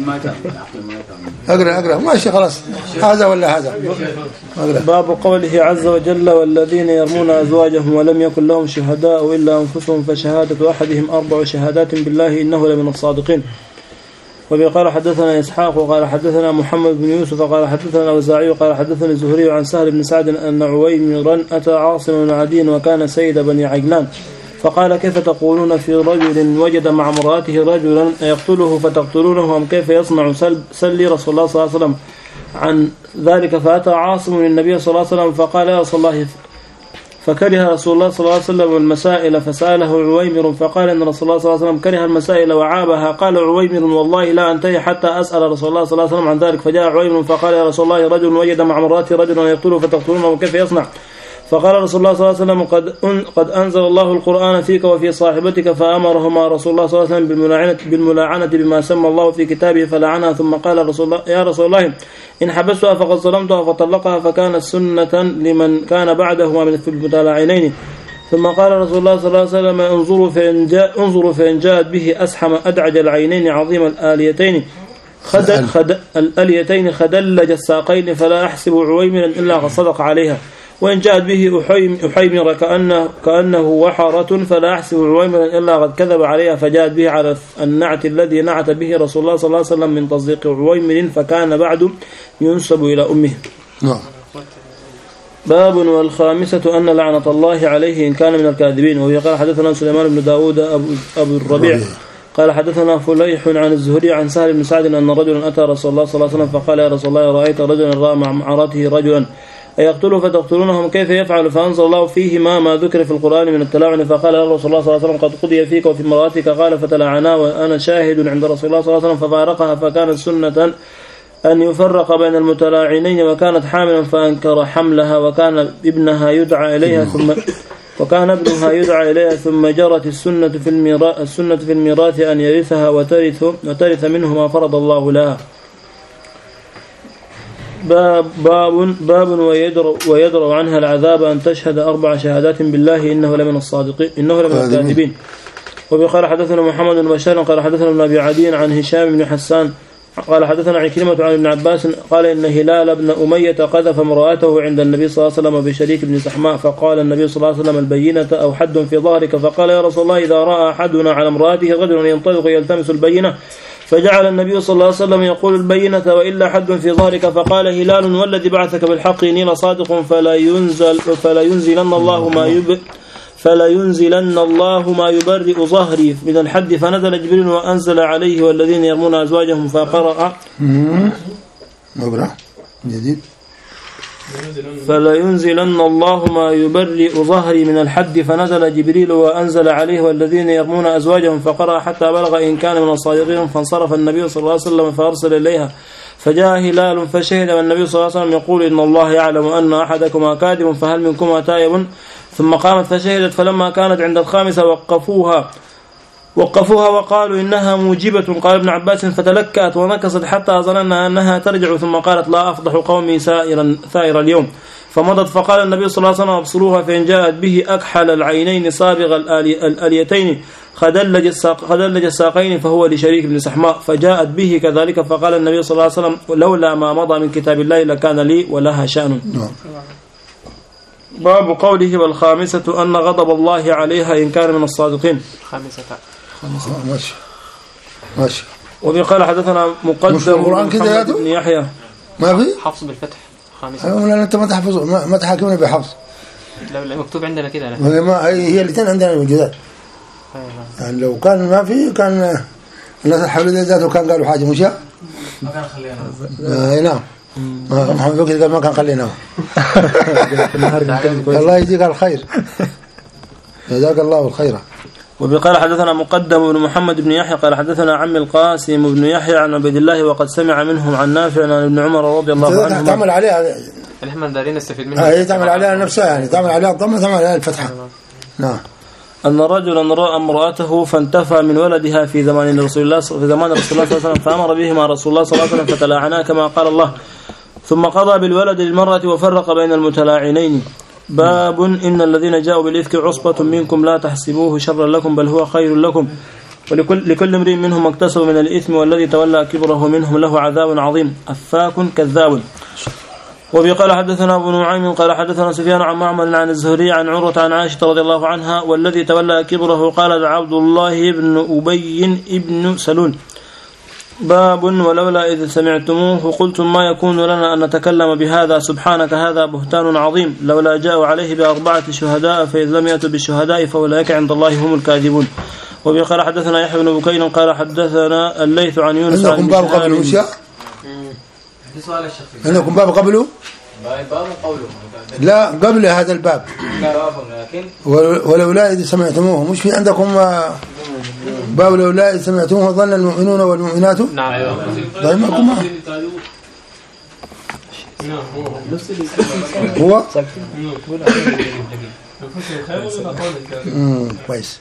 اقرأ اقرأ ماشي خلاص هذا ولا هذا. باب قوله عز وجل والذين يرمون أزواجهم ولم يكن لهم شهداء إلا أنفسهم فشهادة أحدهم أربع شهادات بالله إنه لمن الصادقين. وقال حدثنا إسحاق وقال حدثنا محمد بن يوسف وقال حدثنا الأوزاعي وقال حدثنا الزهري عن سهل بن سعد أن عويمرا أتى عاصم بن عدي وكان سيد بني عجلان فقال كيف تقولون في رجل وجد مع امرأته رجلا يقتله فتقتلونه أم كيف يصنع سلي رسول الله صلى الله عليه وسلم عن ذلك. فأتى عاصم للنبي صلى الله عليه وسلم فقال يا رسول الله فكره رسول الله صلى الله عليه وسلم المسائل فسأله عويمر فقال إن رسول الله صلى الله عليه وسلم كره المسائل وعابها. قال عويمر والله لا أنتهي حتى أسأل رسول الله صلى الله عليه وسلم عن ذلك. فجاء عويمر فقال يا رسول الله رجل وجد مع امرأته رجلا يقتله فتقتلونه وكيف يصنع. فقال رسول الله صلى الله عليه وسلم قد قد أنزل الله القرآن فيك وفي صاحبتك فأمرهما رسول الله صلى الله عليه وسلم بالملاعنة, بالملاعنة بما سمى الله في كتابه فلعنها. ثم قال رسول الله يا رسول الله إن حبستها فقد ظلمتها فطلقها فكانت سنة لمن كان بعدهما من المتلاعنين. ثم قال رسول الله صلى الله عليه وسلم انظروا فإن جاء انظروا فإن جاءت به أسحم أدعج العينين عظيم الآليتين خد خد الآليتين خدلج الساقين فلا أحسب عويمرا إلا قد صدق عليها. وإن جاءت به أحيمر كأنه, كأنه وحرة فلا أحسب عويمرا إلا قد كذب عليها. فجاءت به على النعت الذي نعت به رسول الله صلى الله عليه وسلم من تصديق عويمر فكان بعد ينسب إلى أمه. باب والخامسة أن لعنة الله عليه إن كان من الكاذبين. وهي قال حدثنا سليمان بن داود أبو الربيع قال حدثنا فليح عن الزهري عن سهل بن سعد أن رجلا أتى رسول الله صلى الله عليه وسلم فقال يا رسول الله رأيت رجلا رأى مع معرته رجلا أيقتله فتقتلونهم كيف يفعل. فأنزل الله فيه ما ما ذكر في القرآن من التلاعن فقال يا رسول الله صلى الله عليه وسلم قد قضي فيك وفي امرأتك. قال فتلاعنا وأنا شاهد عند رسول الله صلى الله عليه وسلم ففارقها فكانت سنة أن يفرق بين المتلاعنين وكانت حاملا فأنكر حملها وكان ابنها يدعى إليها ثم وكان ابنها يدعى إليها ثم جرت السنة في الميراث السنة في الميراث أن يرثها وترث وترث منه ما فرض الله لها. باب باب باب ويدرأ ويدرأ عنها العذاب أن تشهد أربع شهادات بالله إنه لمن الصادقين إنه لمن الكاذبين. وقال حدثنا محمد بن بشار قال حدثنا ابن أبي عدي عن هشام بن حسان قال حدثنا عكرمة عن ابن عباس قال إن هلال بن أمية قذف امرأته عند النبي صلى الله عليه وسلم بشريك بن سحماء فقال النبي صلى الله عليه وسلم البينة أو حد في ظهرك. فقال يا رسول الله إذا رأى أحدنا على امرأته رجلا ينطلق يلتمس البينة فجعل النبي صلى الله عليه وسلم يقول البينة وإلا حد في ظهرك. فقال هلال والذي بعثك بالحق إني لصادق فلا ينزل فلا ينزلن الله ما يب فلا ينزلن الله ما يبرئ ظهري من الحد. فنزل جبريل وأنزل عليه والذين يرمون أزواجهم فقرأ جديد فلا ينزلن الله ما يبرئ ظهري من الحد. فنزل جبريل وأنزل عليه والذين يرمون أزواجهم فقرأ حتى بلغ إن كان من الصادقين. فانصرف النبي صلى الله عليه وسلم فأرسل إليها فجاء هلال فشهد والنبي صلى الله عليه وسلم يقول إن الله يعلم أن أحدكما كاذب فهل منكما تائب. ثم قامت فشهدت فلما كانت عند الخامسة وقفوها وقفوها وقالوا إنها موجبة. قال ابن عباس فتلكأت ونكصت حتى ظننا أنها ترجع ثم قالت لا أفضح قومي سائرا ثائر اليوم. فمضت فقال النبي صلى الله عليه وسلم ابصروها فإن جاءت به أكحل العينين صابغ الآليتين خدلج الساق خدلج الساقين فهو لشريك بن سحماء فجاءت به كذلك. فقال النبي صلى الله عليه وسلم لولا ما مضى من كتاب الله لكان لي ولها شأن. باب قوله والخامسة أن غضب الله عليها إن كان من الصادقين. خامسة ماشي ماشي. وقال حدثنا مقدم بن يحيى ما في حفص بالفتح خامسة. أيوة لا أنت ما تحفظ ما, ما تحاكمنا بحفص. لا لا مكتوب عندنا كده لا. ما هي الاثنين عندنا موجودات. يعني لو كان ما في كان الناس حولوا ذاته وكان قالوا حاجة مش ما كان خلينا. آه نعم. محمد بكر قال ما كان خلينا. الله يجزيك الخير. جزاك الله الخير. وبقال حدثنا مقدم بن محمد بن يحيى قال حدثنا عم القاسم بن يحيى عن عبد الله وقد سمع منهم عن نافع عن ابن عمر رضي الله عنه. تعمل عليها احنا دارين نستفيد منها. هي تعمل عليها نفسها يعني تعمل عليها الضمه تعمل عليها الفتحه. نعم. أن رجلا رأى امرأته فانتفى من ولدها في زمان رسول الله في زمان رسول الله صلى الله عليه وسلم فأمر بهما رسول الله صلى الله عليه وسلم فتلاعنا كما قال الله ثم قضى بالولد للمرأة وفرق بين المتلاعنين. باب إن الذين جاءوا بالإفك عصبة منكم لا تحسبوه شرا لكم بل هو خير لكم. ولكل لكل امرئ منهم اكتسب من الإثم والذي تولى كبره منهم له عذاب عظيم أفاك كذاب. وبي قال حدثنا أبو نعيم قال حدثنا سفيان عن معمر عن الزهري عن عروة عن عائشة رضي الله عنها والذي تولى كبره قال عبد الله بن أبي بن سلول باب ولولا إذ سمعتموه قلتم ما يكون لنا أن نتكلم بهذا سبحانك هذا بهتان عظيم لولا جاءوا عليه بأربعة شهداء فإذ لم يأتوا بالشهداء فأولئك عند الله هم الكاذبون. وبي قال حدثنا يحيى بن بكير قال حدثنا الليث عن يونس عندكم باب قبله وشاء عندكم باب قبله باب قوله لا قبل هذا الباب ولولا إذ سمعتموه مش في عندكم باب لولا إذ سمعتموه ظن المؤمنون والمؤمنات نعم طيب معكم هو كويس.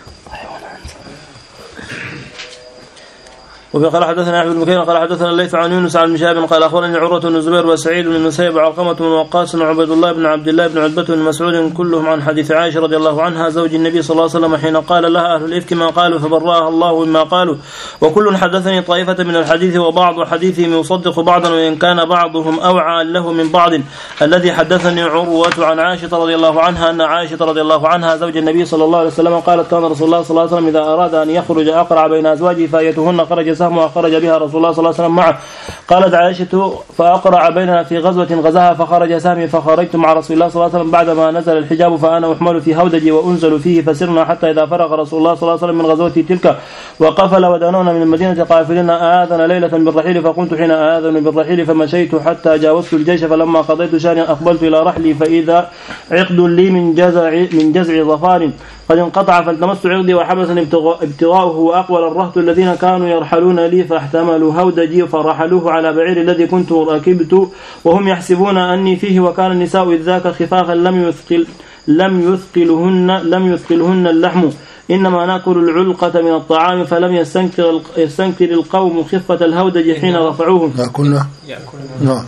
وقال حدثنا أحمد بن بكير قال حدثنا الليث عن يونس عن مشاب قال أخبرني عروة بن الزبير وسعيد بن المسيب وعلقمة بن وقاص وعبد الله بن عبد الله بن عتبة بن مسعود كلهم عن حديث عائشة رضي الله عنها زوج النبي صلى الله عليه وسلم حين قال لها أهل الإفك ما قالوا فبرأها الله مما قالوا وكل حدثني طائفة من الحديث وبعض حديثهم يصدق بعضا وإن كان بعضهم أوعى له من بعض. الذي حدثني عروة عن عائشة رضي الله عنها أن عائشة رضي الله عنها زوج النبي صلى الله عليه وسلم قالت كان رسول الله صلى الله عليه وسلم إذا أراد أن يخرج أقرع بين أزواجه فأيتهن خرج سهمها خرج بها رسول الله صلى الله عليه وسلم معه. قالت عائشة فأقرع بيننا في غزوة غزاها فخرج سامي فخرجت مع رسول الله صلى الله عليه وسلم بعدما نزل الحجاب فأنا أحمل في هودجي وأنزل فيه فسرنا حتى إذا فرغ رسول الله صلى الله عليه وسلم من غزوته تلك وقفل ودنونا من المدينة قافلين آذن ليلة بالرحيل فقلت حين آذن بالرحيل فمشيت حتى جاوزت الجيش فلما قضيت شاني أقبلت إلى رحلي فإذا عقد لي من جزع من جزع ظفار قد انقطع فالتمست عقدي وحبسني ابتغاؤه وأقبل الرهط الذين كانوا يرحلون لي فاحتملوا هودجي فرحلوه على بعير الذي كنت راكبت وهم يحسبون أني فيه وكان النساء إذ ذاك خفافا لم يثقل لم يثقلهن لم يثقلهن اللحم إنما نأكل العلقة من الطعام فلم يستنكر يستنكر القوم خفة الهودج حين رفعوه يأكلنا نعم.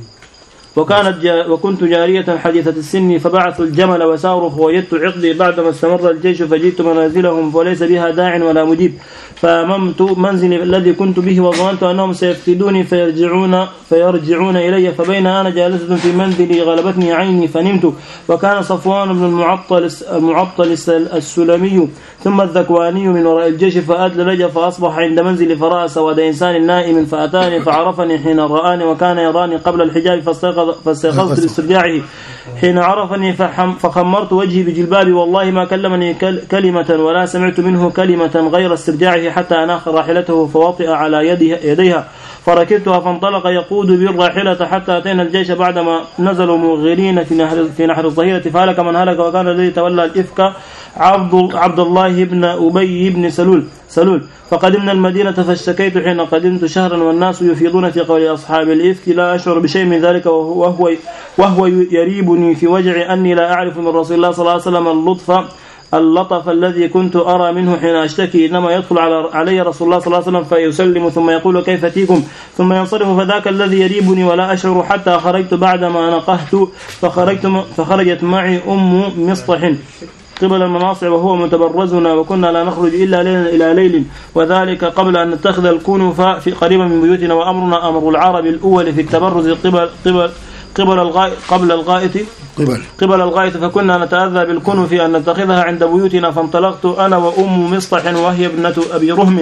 وكانت جا وكنت جارية حديثة السن فبعثوا الجمل وساروا فوجدت عقدي بعدما استمر الجيش فجئت منازلهم وليس بها داع ولا مجيب فأممت منزلي الذي كنت به وظننت أنهم سيفقدوني فيرجعون فيرجعون إلي فبين أنا جالسة في منزلي غلبتني عيني فنمت. وكان صفوان بن المعطل المعطل السلمي ثم الذكواني من وراء الجيش فأدلج فأصبح عند منزلي فرأى سواد إنسان نائم فأتاني فعرفني حين رآني وكان يراني قبل الحجاب فاستيقظت لاسترجاعه حين عرفني فخمرت وجهي بجلبابي والله ما كلمني كلمة ولا سمعت منه كلمة غير استرجاعه حتى أناخ راحلته فوطئ على يديها فركبتها فانطلق يقود بالراحلة حتى أتينا الجيش بعدما نزلوا مغيرين في نهر في نحر الظهيرة فهلك من هلك وكان الذي تولى الإفك عبد عبد الله بن أبي بن سلول سلول فقدمنا المدينة فاشتكيت حين قدمت شهرا والناس يفيضون في قول أصحاب الإفك لا أشعر بشيء من ذلك وهو وهو يريبني في وجع أني لا أعرف من رسول الله صلى الله عليه وسلم اللطف اللطف الذي كنت أرى منه حين أشتكي إنما يدخل علي رسول الله صلى الله عليه وسلم فيسلم ثم يقول كيف تيكم ثم ينصرف فذاك الذي يريبني ولا أشعر حتى خرجت بعدما نقهت فخرجت فخرجت معي أم مصطح قبل المناصع وهو متبرزنا وكنا لا نخرج إلا ليلا إلى ليل وذلك قبل أن نتخذ الكنف في قريبا من بيوتنا وأمرنا أمر العرب الأول في التبرز قبل قبل قبل الغائط قبل الغائط قبل قبل الغائط فكنا نتأذى بالكنف أن نتخذها عند بيوتنا فانطلقت أنا وأم مصطح وهي ابنة أبي رهم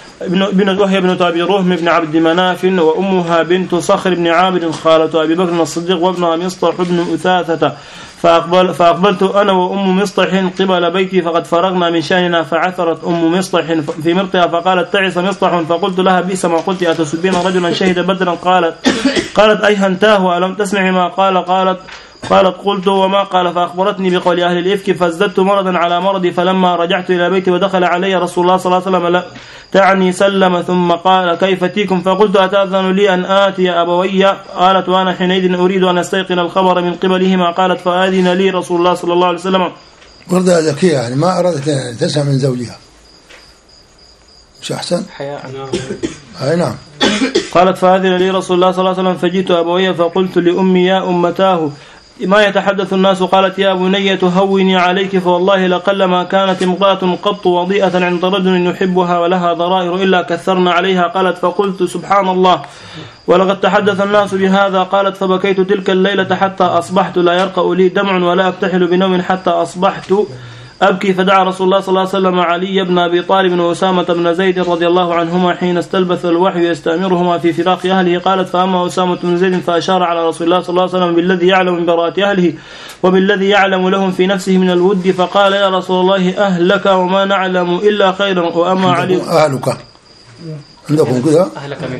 ابن وهي ابنة أبي رهم بن عبد مناف وأمها بنت صخر بن عامر خالة أبي بكر الصديق وابنها مصطح بن أثاثة فأقبل فأقبلت أنا وأم مصطح قبل بيتي فقد فرغنا من شأننا فعثرت أم مصطح في مرطها فقالت تعس مصطح فقلت لها بئس ما قلت أتسبين رجلا شهد بدرا قالت قالت أيهنتاه ألم تسمع ما قال قالت قالت قلت وما قال فأخبرتني بقول أهل الإفك فازددت مرضا على مرضي فلما رجعت إلى بيتي ودخل علي رسول الله صلى الله عليه وسلم تعني سلم ثم قال كيف تيكم فقلت أتأذن لي أن آتي أبوي قالت وأنا حينئذ أريد أن أستيقن الخبر من قبلهما قالت فآذن لي رسول الله صلى الله عليه وسلم برضه ذكية يعني ما أرادت أن تسمع من زوجها مش أحسن حياء أي نعم قالت فآذن لي رسول الله صلى الله عليه وسلم فجئت أبوي فقلت لأمي يا أمتاه ما يتحدث الناس. قالت يا بنية هوني عليك فوالله لقلما كانت امرأة قط وضيئة عند رجل يحبها ولها ضرائر إلا كثرنا عليها. قالت فقلت سبحان الله ولقد تحدث الناس بهذا. قالت فبكيت تلك الليلة حتى أصبحت لا يرقأ لي دمع ولا أكتحل بنوم حتى أصبحت أبكي. فدعا رسول الله صلى الله عليه وسلم علي بن أبي طالب وأسامة بن زيد رضي الله عنهما حين استلبث الوحي يستأمرهما في فراق أهله. قالت فأما أسامة بن زيد فأشار على رسول الله صلى الله عليه وسلم بالذي يعلم من براءة أهله وبالذي يعلم لهم في نفسه من الود فقال يا رسول الله أهلك وما نعلم إلا خيرا. وأما علي أهلك عندكم كده أهلك من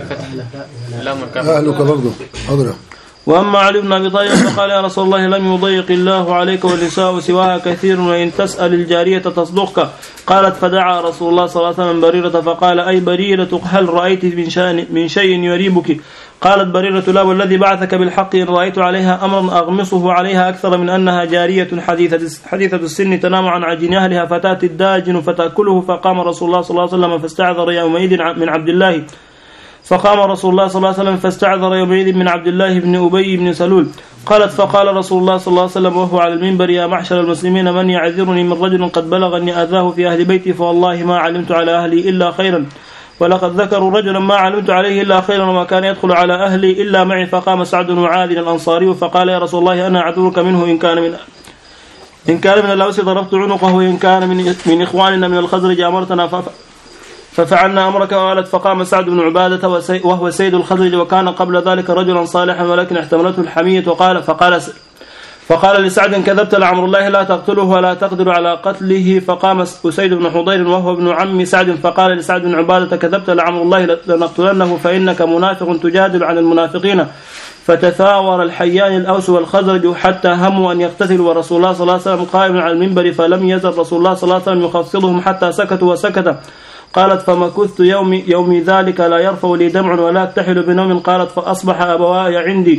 فتح أهلك برضه أضرب. وأما علي بن أبي طالب فقال يا رسول الله لم يضيق الله عليك والنساء سواها كثير وإن تسأل الجارية تصدقك. قالت فدعا رسول الله صلى الله عليه وسلم بريرة فقال أي بريرة هل رأيت من, شأن من شيء يريبك؟ قالت بريرة لا والذي بعثك بالحق إن رأيت عليها أمرا أغمصه عليها أكثر من أنها جارية حديثة, حديثة السن تنام عن عجين أهلها فتأتي الداجن فتأكله. فقام رسول الله صلى الله عليه وسلم فاستعذر يومئذ من عبد الله فقام رسول الله صلى الله عليه وسلم فاستعذر يومئذ من عبد الله بن أبي بن سلول. قالت فقال رسول الله صلى الله عليه وسلم وهو على المنبر يا معشر المسلمين من يعذرني من رجل قد بلغني أذاه في أهل بيتي فوالله ما علمت على أهلي إلا خيرا ولقد ذكروا رجلا ما علمت عليه إلا خيرا وما كان يدخل على أهلي إلا معي. فقام سعد بن معاذ الأنصاري فقال يا رسول الله أنا أعذرك منه إن كان من إن كان من الأوس ضربت عنقه وإن كان من, من إخواننا من الخزرج أمرتنا فف ففعلنا أمرك. وقالت فقام سعد بن عبادة وهو سيد الخزرج وكان قبل ذلك رجلا صالحا ولكن احتملته الحمية. وقال فقال فقال لسعد كذبت لعمر الله لا تقتله ولا تقدر على قتله. فقام أسيد بن حضير وهو ابن عم سعد فقال لسعد بن عبادة كذبت لعمر الله لنقتلنه فإنك منافق تجادل عن المنافقين. فتثاور الحيان الأوس والخزرج حتى هموا أن يقتتلوا ورسول الله صلى الله عليه وسلم قائم على المنبر فلم يزل رسول الله صلى الله عليه وسلم يخفضهم حتى سكتوا وسكت. قالت فمكثت يومي, يومي ذلك لا يرفع لي دمع ولا أكتحل بنوم. قالت فأصبح أبواي عندي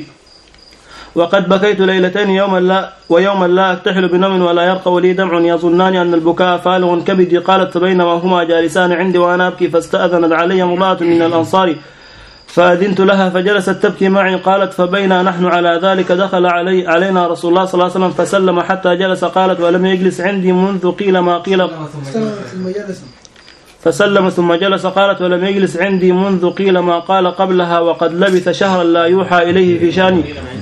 وقد بكيت ليلتين يوما لا ويوما لا أكتحل بنوم ولا يرقى لي دمع يظنان أن البكاء فالغ كبدي. قالت فبينما هما جالسان عندي وأنا أبكي فاستأذنت علي امرأة من الأنصار فأذنت لها فجلست تبكي معي. قالت فبينا نحن على ذلك دخل علي علينا رسول الله صلى الله عليه وسلم فسلم حتى جلس. قالت ولم يجلس عندي منذ قيل ما قيل فسلم ثم جلس. قالت ولم يجلس عندي منذ قيل ما قال قبلها وقد لبث شهرا لا يوحى إليه في شاني.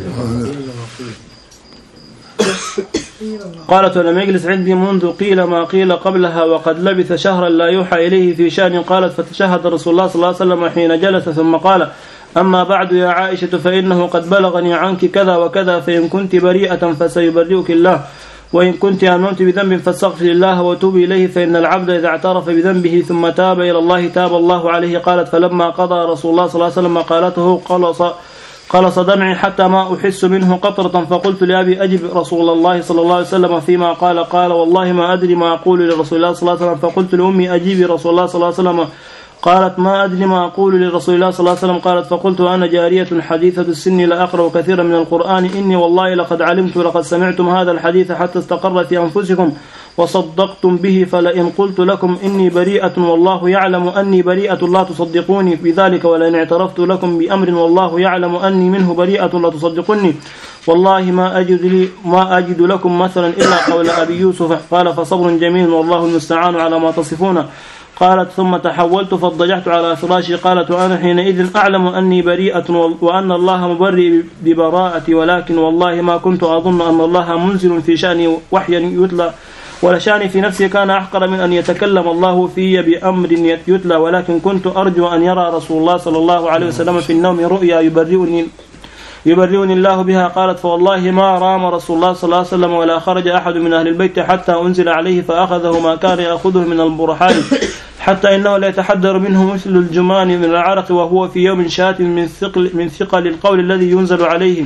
قالت ولم يجلس عندي منذ قيل ما قيل قبلها وقد لبث شهرا لا يوحى إليه في شان. قالت فتشهد رسول الله صلى الله عليه وسلم حين جلس ثم قال أما بعد يا عائشة فإنه قد بلغني عنك كذا وكذا فإن كنت بريئة فسيبرئك الله وإن كنت أمنت بذنب فاستغفر الله وتوبي إليه فإن العبد إذا اعترف بذنبه ثم تاب إلى الله تاب الله عليه. قالت فلما قضى رسول الله صلى الله عليه وسلم قالته قلص قلص دمعي حتى ما أحس منه قطرة فقلت لأبي أجب رسول الله صلى الله عليه وسلم فيما قال. قال والله ما أدري ما أقول لرسول الله صلى الله عليه وسلم. فقلت لأمي أجيبي رسول الله صلى الله عليه وسلم. قالت ما أدري ما أقول لرسول الله صلى الله عليه وسلم. قالت فقلت أنا جارية حديثة السن لا أقرأ كثيرا من القرآن إني والله لقد علمت لقد سمعتم هذا الحديث حتى استقر في أنفسكم وصدقتم به فلئن قلت لكم إني بريئة والله يعلم أني بريئة لا تصدقوني بذلك ولئن اعترفت لكم بأمر والله يعلم أني منه بريئة لا تصدقوني والله ما أجد, لي ما أجد لكم مثلا إلا قول أبي يوسف. قال فصبر جميل والله المستعان على ما تصفون. قالت ثم تحولت فاضطجعت على فراشي. قالت وأنا حينئذ أعلم أني بريئة وأن الله مبرئ ببراءتي ولكن والله ما كنت أظن أن الله منزل في شأني وحيا يتلى ولشاني في نفسي كان أحقر من أن يتكلم الله في بأمر يتلى ولكن كنت أرجو أن يرى رسول الله صلى الله عليه وسلم في النوم رؤيا يبرئني يبرئني الله بها. قالت فوالله ما رام رسول الله صلى الله عليه وسلم ولا خرج أحد من أهل البيت حتى أنزل عليه فأخذه ما كان يأخذه من البرحان حتى إنه لا يتحدر منه مثل الجمان من العرق وهو في يوم شات من ثقل, من ثقل القول الذي ينزل عليه.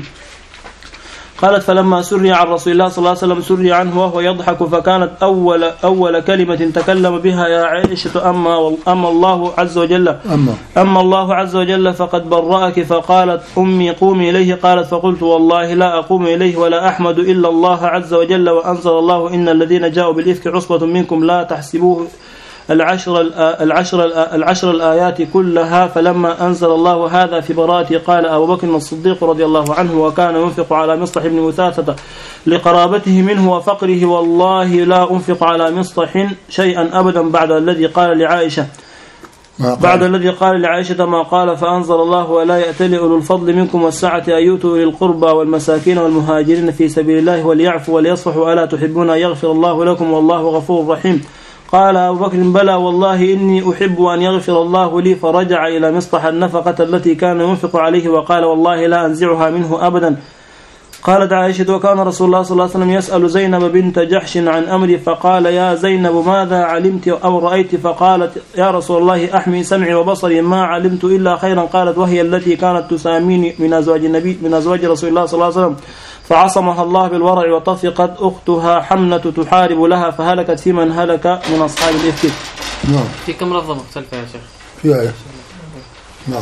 قالت فلما سري عن رسول الله صلى الله عليه وسلم سري عنه وهو يضحك فكانت أول, أول كلمة تكلم بها يا عائشة أما, أما الله عز وجل أما, أما الله عز وجل فقد برأك. فقالت أمي قومي إليه. قالت فقلت والله لا أقوم إليه ولا أحمد إلا الله عز وجل وأنزل الله إن الذين جاءوا بالإفك عصبة منكم لا تحسبوه العشر العشر العشر الآيات كلها. فلما أنزل الله هذا في براءته قال أبو بكر الصديق رضي الله عنه وكان ينفق على مصطح بن وثاثة لقرابته منه وفقره: والله لا أنفق على مصطح شيئا أبدا بعد الذي قال لعائشة بعد الذي قال لعائشة ما قال. فأنزل الله: ولا يأتل أولو الفضل منكم والسعة أن يؤتوا أولي القربى والمساكين والمهاجرين في سبيل الله وليعفوا وليصفحوا ألا تحبون أن يغفر الله لكم والله غفور رحيم. قال أبو بكر: بلى والله إني أحب أن يغفر الله لي. فرجع إلى مصطح النفقة التي كان ينفق عليه وقال: والله لا أنزعها منه أبدا. قالت عائشة: وكان رسول الله صلى الله عليه وسلم يسأل زينب بنت جحش عن أمري فقال: يا زينب ماذا علمت أو رأيت؟ فقالت: يا رسول الله أحمي سمعي وبصري ما علمت إلا خيرا. قالت: وهي التي كانت تساميني من أزواج النبي من أزواج رسول الله صلى الله عليه وسلم فعصمها الله بالورع. وطفقت أختها حمنة تحارب لها فهلكت في من هلك من أصحاب الإفك. نعم. في كم لفظة مختلفة يا شيخ؟ في آية. نعم.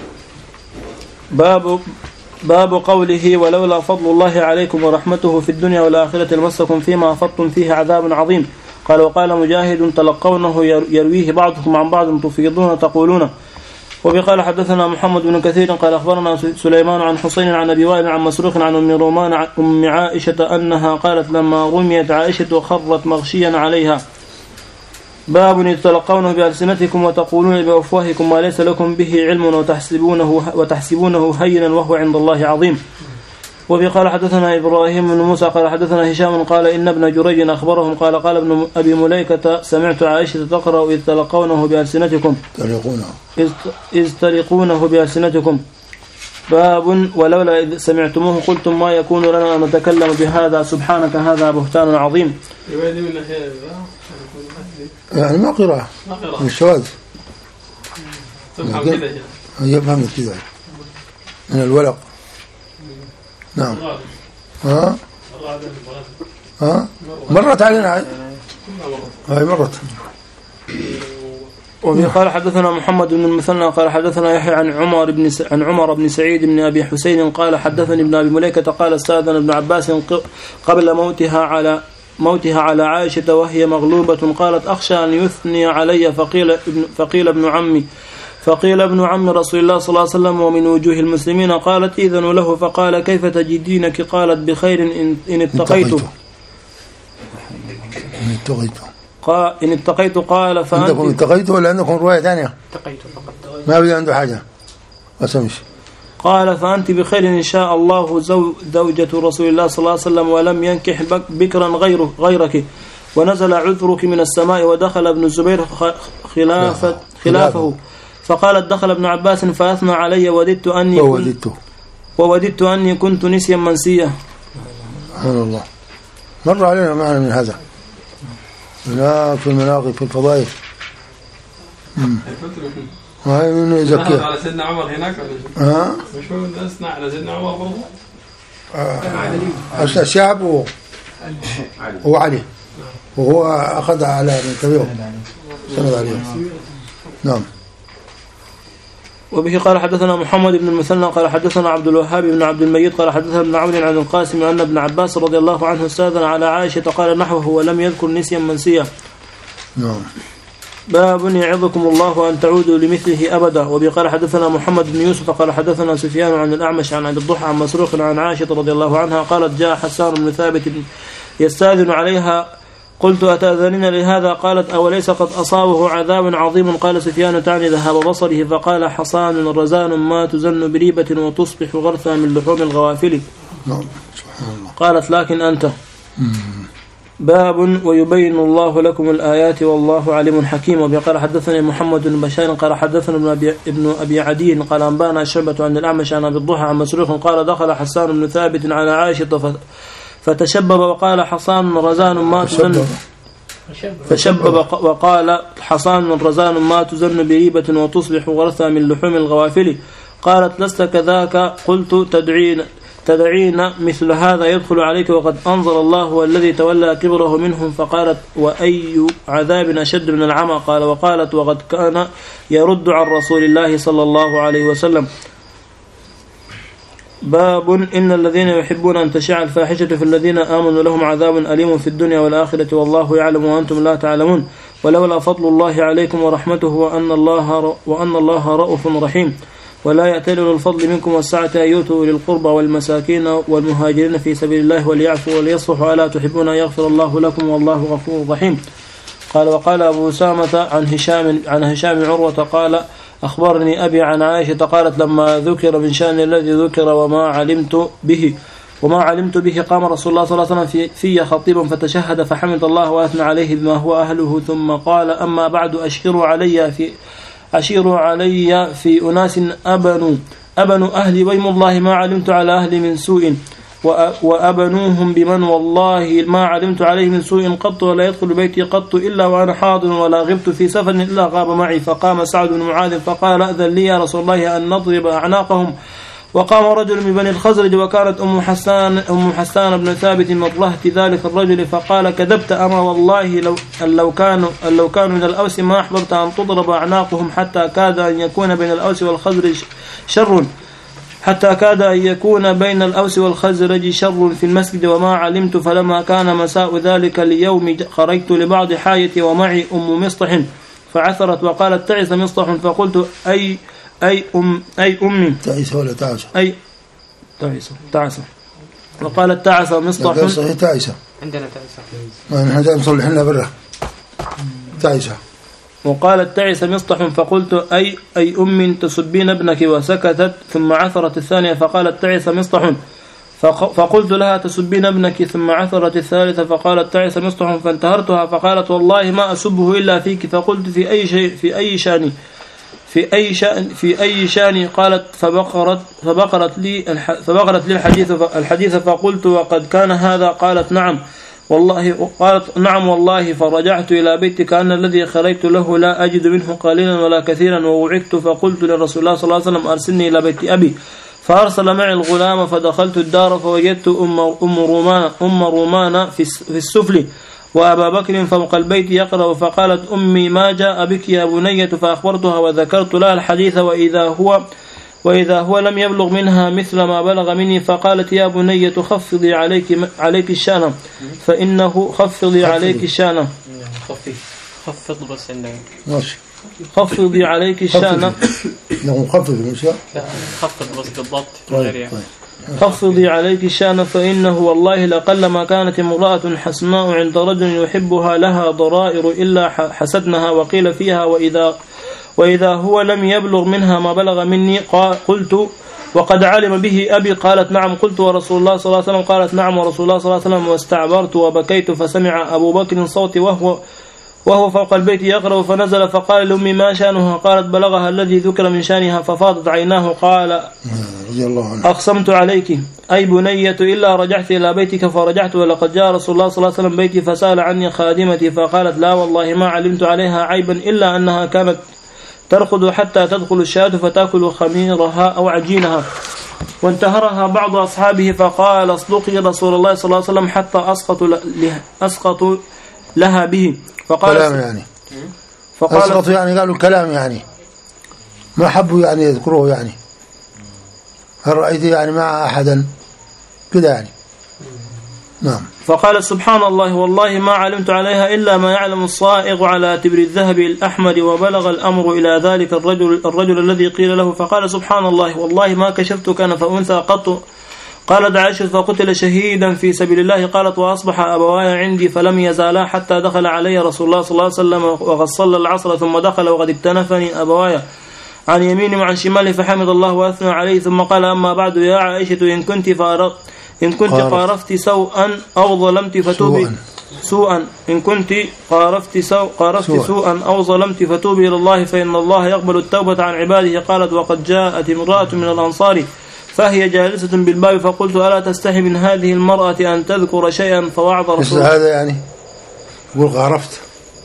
باب باب قوله: ولولا فضل الله عليكم ورحمته في الدنيا والآخرة لمسكم فيما أفضتم فيه عذاب عظيم. قال: وقال مجاهد: تلقونه يرويه بعضكم عن بعض تفيضون تقولون. وبقال حدثنا محمد بن كثير قال أخبرنا سليمان عن حسين عن أبي وائل عن مسروق عن أم رومان عن أم عائشة أنها قالت: لما رميت عائشة خرت مغشيا عليها. باب يتلقونه بألسنتكم وتقولون بأفواهكم ما ليس لكم به علم وتحسبونه وتحسبونه هينا وهو عند الله عظيم. وفي قال حدثنا إبراهيم بن موسى قال حدثنا هشام قال إن ابن جريج أخبرهم قال قال ابن أبي مليكة: سمعت عائشة تقرأ: إذ تلقونه بألسنتكم إذ تلقونه بألسنتكم. باب ولولا إذ سمعتموه قلتم ما يكون لنا أن نتكلم بهذا سبحانك هذا بهتان عظيم. يعني ما قراءة من الشواذ تفهم كده يفهم كده من الورق. نعم. ها ها مرت علينا هاي مرت. وفي قال حدثنا محمد بن المثنى قال حدثنا يحيى عن عمر بن س... عن عمر بن سعيد بن أبي حسين قال حدثني ابن أبي مليكة قال استأذن ابن عباس قبل موتها على موتها على عائشة وهي مغلوبة قالت: أخشى أن يثني علي. فقيل ابن, فقيل ابن عمي فقيل ابن عم رسول الله صلى الله عليه وسلم ومن وجوه المسلمين. قالت: إذن له. فقال: كيف تجدينك؟ قالت: بخير إن, إن اتقيت إن اتقيت قال إن اتقيت قال فأنت عندكم اتقيت ولا عندكم رواية ثانية؟ اتقيت فقط ما بدي عنده حاجة أسمش. قال: فأنت بخير إن شاء الله زوجة رسول الله صلى الله عليه وسلم ولم ينكح بكرا غيره غيرك. ونزل عذرك من السماء. ودخل ابن الزبير خلافة خلافه فقالت: دخل ابن عباس فأثنى علي وددت أني ووددت ووددت أني كنت نسيا منسيا. سبحان الله. مر علينا معنى من هذا هناك في المناقب في الفضائل. هاي منه يزكيها على سيدنا عمر هناك ها مش هو الناس على سيدنا عمر برضه آه. الشعب هو علي وهو أخذ على من تبعه سند عليه. نعم. وبه قال حدثنا محمد بن المثنى قال حدثنا عبد الوهاب بن عبد المجيد قال حدثنا ابن عمرو عن القاسم أن ابن عباس رضي الله عنه استاذن على عائشة قال نحوه ولم يذكر نسيا منسيا. نعم. باب يعظكم الله أن تعودوا لمثله أبدا. وبه قال حدثنا محمد بن يوسف قال حدثنا سفيان عن الأعمش عن عبد الضحى عن مسروق عن عائشة رضي الله عنها قالت: جاء حسان بن ثابت يستاذن عليها قلت: أتأذنين لهذا؟ قالت: أوليس قد أصابه عذاب عظيم؟ قال سفيان: تعني ذهاب بصره. فقال حصان: رزان ما تزن بريبة وتصبح غرثا من لحوم الغوافل. قالت: لكن أنت. باب ويبين الله لكم الآيات والله عليم حكيم. وقال حدثني محمد بن بشار قال حدثنا ابن أبي, ابن أبي عدي قال أنبانا شعبة عن الأعمش عن أبي الضحى عن مسروق قال: دخل حسان بن ثابت على عائشة فتشبب وقال: حصان رزان ما تزن فشبب وقال: حصان رزان ما تزن بريبة وتصبح غرثا من لحوم الغوافل. قالت: لست كذاك. قلت: تدعين تدعين مثل هذا يدخل عليك وقد أنزل الله والذي تولى كبره منهم. فقالت: وأي عذاب أشد من العمى؟ قال: وقالت: وقد كان يرد عن رسول الله صلى الله عليه وسلم. باب إن الذين يحبون أن تشاع الفاحشة في الذين آمنوا لهم عذاب أليم في الدنيا والآخرة والله يعلم وأنتم لا تعلمون. ولولا فضل الله عليكم ورحمته وأن الله وأن الله رؤوف رحيم. ولا يأتل أولو الفضل منكم والسعة أن يؤتوا للقربى والمساكين والمهاجرين في سبيل الله وليعفوا وليصفحوا ألا تحبون أن يغفر الله لكم والله غفور رحيم. قال وقال أبو أسامة عن هشام عن هشام عروة قال أخبرني أبي عن عائشة قالت لما ذكر من شأن الذي ذكر وما علمت به وما علمت به قام رسول الله صلى الله عليه وسلم في, في خطيبا فتشهد فحمد الله وأثنى عليه بما هو أهله ثم قال أما بعد أشيروا علي في أشيروا علي في أناس أبنوا أبنوا أهلي ويم الله ما علمت على أهلي من سوء وأبنوهم بمن والله ما علمت عليه من سوء قط ولا يدخل بيتي قط إلا وأنا حاضر ولا غبت في سفر إلا غاب معي. فقام سعد بن معاذ فقال أذن لي يا رسول الله أن نضرب أعناقهم. وقام رجل من بني الخزرج وكانت أم حسان أم حسان بن ثابت من رهط ذلك الرجل فقال كذبت أما والله لو لو كانوا لو كانوا من الأوس ما أحببت أن تضرب أعناقهم حتى كاد أن يكون بين الأوس والخزرج شر حتى كاد أن يكون بين الأوس والخزرج شر في المسجد وما علمت. فلما كان مساء ذلك اليوم خرجت لبعض حاجتي ومعي أم مصطح فعثرت وقالت تعس مصطح فقلت أي أي أم أي أمي تعيسة ولا تعسة أي تعيسة تعسة وقالت تعس مصطح تعيسة عندنا تعسة ما نحن جاي نصلح لنا برا تعيسة وقالت تعس مصطح فقلت أي أي أم تسبين ابنك وسكتت ثم عثرت الثانية فقالت تعس مصطح فقلت لها تسبين ابنك ثم عثرت الثالثة فقالت تعس مصطح فانتهرتها فقالت والله ما أسبه إلا فيك. فقلت في أي شيء في أي شأن في أي شأن في أي شأن قالت فبقرت فبقرت لي فبقرت لي الحديث الحديث فقلت وقد كان هذا قالت نعم والله قالت نعم والله فرجعت إلى بيتي كأن الذي خرجت له لا أجد منه قليلا ولا كثيرا ووعكت فقلت للرسول الله صلى الله عليه وسلم أرسلني إلى بيت أبي فأرسل معي الغلام فدخلت الدار فوجدت أم أم رومان أم رومان في في السفل وأبا بكر فوق البيت يقرأ فقالت أمي ما جاء بك يا بنية فأخبرتها وذكرت لها الحديث وإذا هو وإذا هو لم يبلغ منها مثل ما بلغ مني فقالت يا بنية خفضي عليك عليك الشأن فإنه خفضي عليك الشأن خفض بس عندنا ماشي خفضي عليك الشأن نعم خفض مش خفض بس بالضبط طيب خفضي عليك الشأن فإنه والله لقل ما كانت امرأة حسماء عند رجل يحبها لها ضرائر إلا حسدنها وقيل فيها وإذا وإذا هو لم يبلغ منها ما بلغ مني قلت وقد علم به أبي قالت نعم قلت ورسول الله صلى الله عليه وسلم قالت نعم ورسول الله صلى الله عليه وسلم واستعبرت وبكيت فسمع أبو بكر صوتي وهو وهو فوق البيت يقرأ فنزل فقال لأمي ما شأنها قالت بلغها الذي ذكر من شأنها ففاضت عيناه قال رضي الله عنه أقسمت عليك أي بنية إلا رجعت إلى بيتك فرجعت ولقد جاء رسول الله صلى الله عليه وسلم بيتي فسأل عني خادمتي فقالت لا والله ما علمت عليها عيبا إلا أنها كانت ترقد حتى تدخل الشاة فتأكل خميرها أو عجينها. وانتهرها بعض أصحابه فقال اصدقي رسول الله صلى الله عليه وسلم حتى أسقط أسقط لها به فقال كلام يعني فقال أسقط يعني قالوا كلام يعني ما حبوا يعني يذكروه يعني هل رأيت يعني مع أحدا كده يعني نعم. فقال سبحان الله والله ما علمت عليها إلا ما يعلم الصائغ على تبر الذهب الأحمر وبلغ الأمر إلى ذلك الرجل الرجل الذي قيل له فقال سبحان الله والله ما كشفت كان فأنثى قط. قالت عائشة فقتل شهيدا في سبيل الله قالت وأصبح أبواي عندي فلم يزالا حتى دخل علي رسول الله صلى الله عليه وسلم وقد صلى العصر ثم دخل وقد اكتنفني أبواي عن يميني وعن شمالي فحمد الله وأثنى عليه ثم قال أما بعد يا عائشة إن كنت فارغت إن كنت قارفت سوءا أو ظلمت فتوبي سوءا إن كنت قارفت سوء قارفت سوءا أو ظلمت فتوبي إلى الله فإن الله يقبل التوبة عن عباده. قالت وقد جاءت امرأة من الأنصار فهي جالسة بالباب فقلت ألا تستحي من هذه المرأة أن تذكر شيئا فوعظ رسول الله. هذا يعني يقول قارفت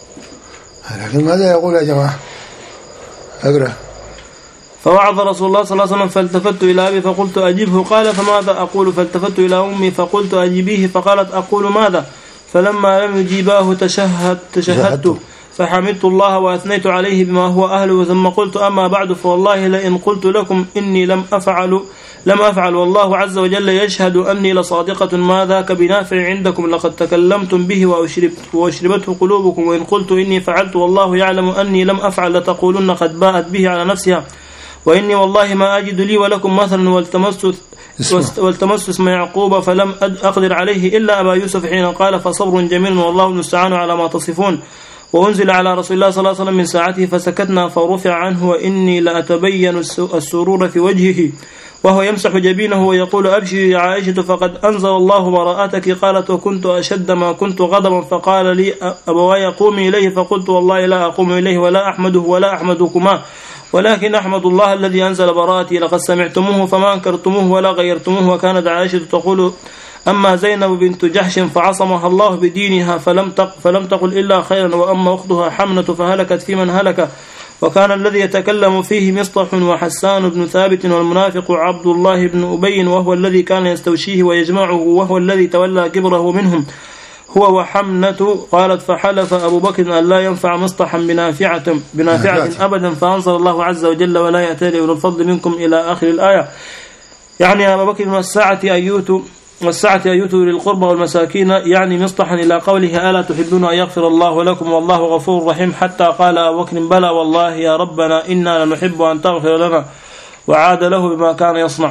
لكن ماذا يقول يا جماعة أقرأ فوعظ رسول الله صلى الله عليه وسلم فالتفت إلى أبي فقلت أجبه قال فماذا أقول فالتفت إلى أمي فقلت أجيبيه فقالت أقول ماذا فلما لم يجيباه تشهد تشهدت فحمدت الله وأثنيت عليه بما هو أهله ثم قلت أما بعد فوالله لئن قلت لكم إني لم أفعل لم أفعل والله عز وجل يشهد أني لصادقة ما ذاك بنافع عندكم لقد تكلمتم به وأشربت وأشربته قلوبكم وإن قلت إني فعلت والله يعلم أني لم أفعل لتقولن قد باءت به على نفسها وإني والله ما أجد لي ولكم مثلا والتمست والتمست اسم يعقوب فلم أقدر عليه إلا أبا يوسف حين قال فصبر جميل والله المستعان على ما تصفون وأنزل على رسول الله صلى الله عليه وسلم من ساعته فسكتنا فرفع عنه وإني لأتبين السرور في وجهه وهو يمسح جبينه ويقول أبشري يا عائشة فقد أنزل الله براءتك قالت وكنت أشد ما كنت غضبا فقال لي أبواي قومي إليه فقلت والله لا أقوم إليه ولا أحمده ولا أحمدكما ولكن أحمد الله الذي أنزل براءتي لقد سمعتموه فما أنكرتموه ولا غيرتموه وكانت عائشة تقول أما زينب بنت جحش فعصمها الله بدينها فلم تق فلم تقل إلا خيرا وأما أختها حمنة فهلكت في من هلك وكان الذي يتكلم فيه مصطح وحسان بن ثابت والمنافق عبد الله بن أبي وهو الذي كان يستوشيه ويجمعه وهو الذي تولى كبره منهم هو وحمنة. قالت فحلف أبو بكر أن لا ينفع مصطحا بنافعة, بنافعة أبدا فأنزل الله عز وجل ولا يأتي أولو الفضل منكم إلى آخر الآية. يعني أبو بكر والساعة أيوت والسعة أيوت للقربى والمساكين يعني مصطحا إلى قوله ألا تحبون أن يغفر الله لكم والله غفور رحيم حتى قال أبو بكر بلى والله يا ربنا إنا لنحب أن تغفر لنا وعاد له بما كان يصنع.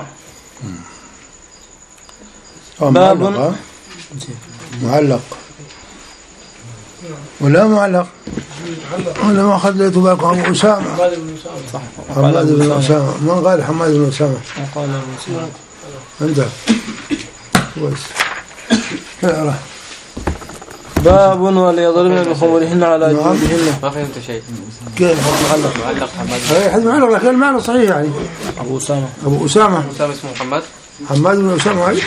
باب معلق ولا معلق ولا ما خليته بالك أبو أسامة حماد بن أسامة ما قال حماد بن أسامة أنت كويس. باب وليضربن بخمرهن على جيوبهن. ما فهمت شيء. كيف معلق معلق حماد؟ اي حد معلق لكن المعنى صحيح يعني. ابو اسامه ابو اسامه ابو اسامه اسمه محمد حماد بن اسامه علي.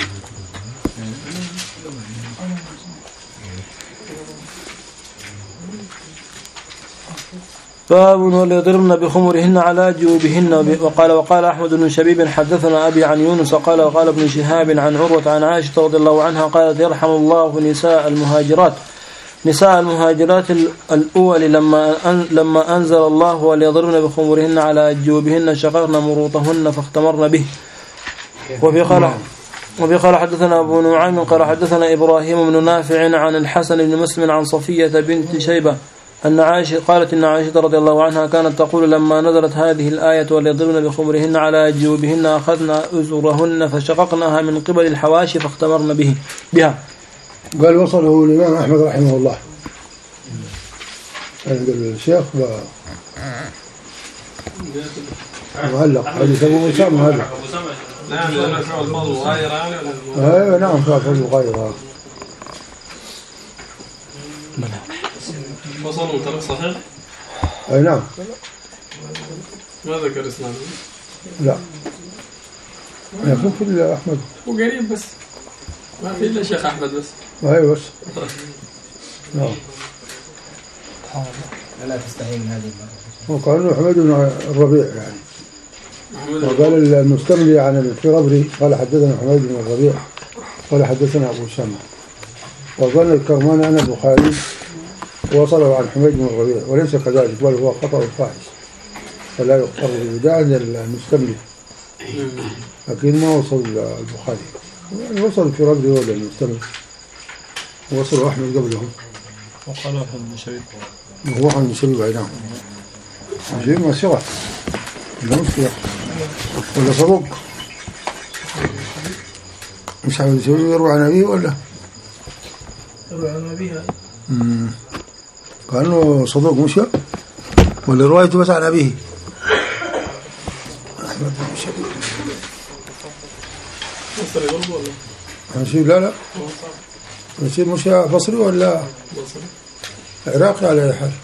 باب وليضربن بخمرهن على جيوبهن. وقال وقال أحمد بن شبيب حدثنا أبي عن يونس قال وقال ابن شهاب عن عروة عن عائشة رضي الله عنها قالت يرحم الله نساء المهاجرات نساء المهاجرات الأول لما لما أنزل الله وليضربن بخمرهن على جيوبهن شققن مروطهن فاختمرن به. وفي قال وفي قال حدثنا أبو نعيم قال حدثنا إبراهيم بن نافع عن الحسن بن مسلم عن صفية بنت شيبة أن عائشة قالت إن عائشة رضي الله عنها كانت تقول لما نزلت هذه الآية وليضربن بخمرهن على جيوبهن أخذنا أزرهن فشققناها من قبل الحواشي فاختمرن به بها. قال وصله الإمام أحمد رحمه الله عند الشيخ معلق حديث أبو أسامة هذا. نعم لأنه فعل الماضي مغاير يعني أيوة نعم فعل مغاير. وصل من طريق صحيح؟ أي نعم. ما ذكر اسناده؟ لا يكون في إلا أحمد وقريب بس ما في إلا شيخ أحمد بس. أيوة بس. نعم. لا تستحي من هذه المرة. وقال حميد بن الربيع يعني. وقال المستملي عن الفرابري قال حدثنا حميد بن الربيع قال حدثنا أبو أسامة. وظن الكرماني أن البخاري وصله عن حميد بن الربيع وليس كذلك بل هو خطأ فاحش فلا يقر بداعي المستملي لكن ما وصل البخاري يعني وصل الفرابري ولا المستملي وصل أحمد قبلهم. وقال أحمد بن شبيب هو أحمد بن شبيب أيضا شبيب ما سرع ولا مشكلة ولا صدوق مش أحمد بن شبيب يروى عن أبيه ولا يروى عن أبيها كأنه صدوق مشى ولا روايته بس عن أبيه. أحمد بن شبيب بصري برضو ولا؟ ماشي لا لا ماشي مشى بصري ولا بصري عراقي على أي حال.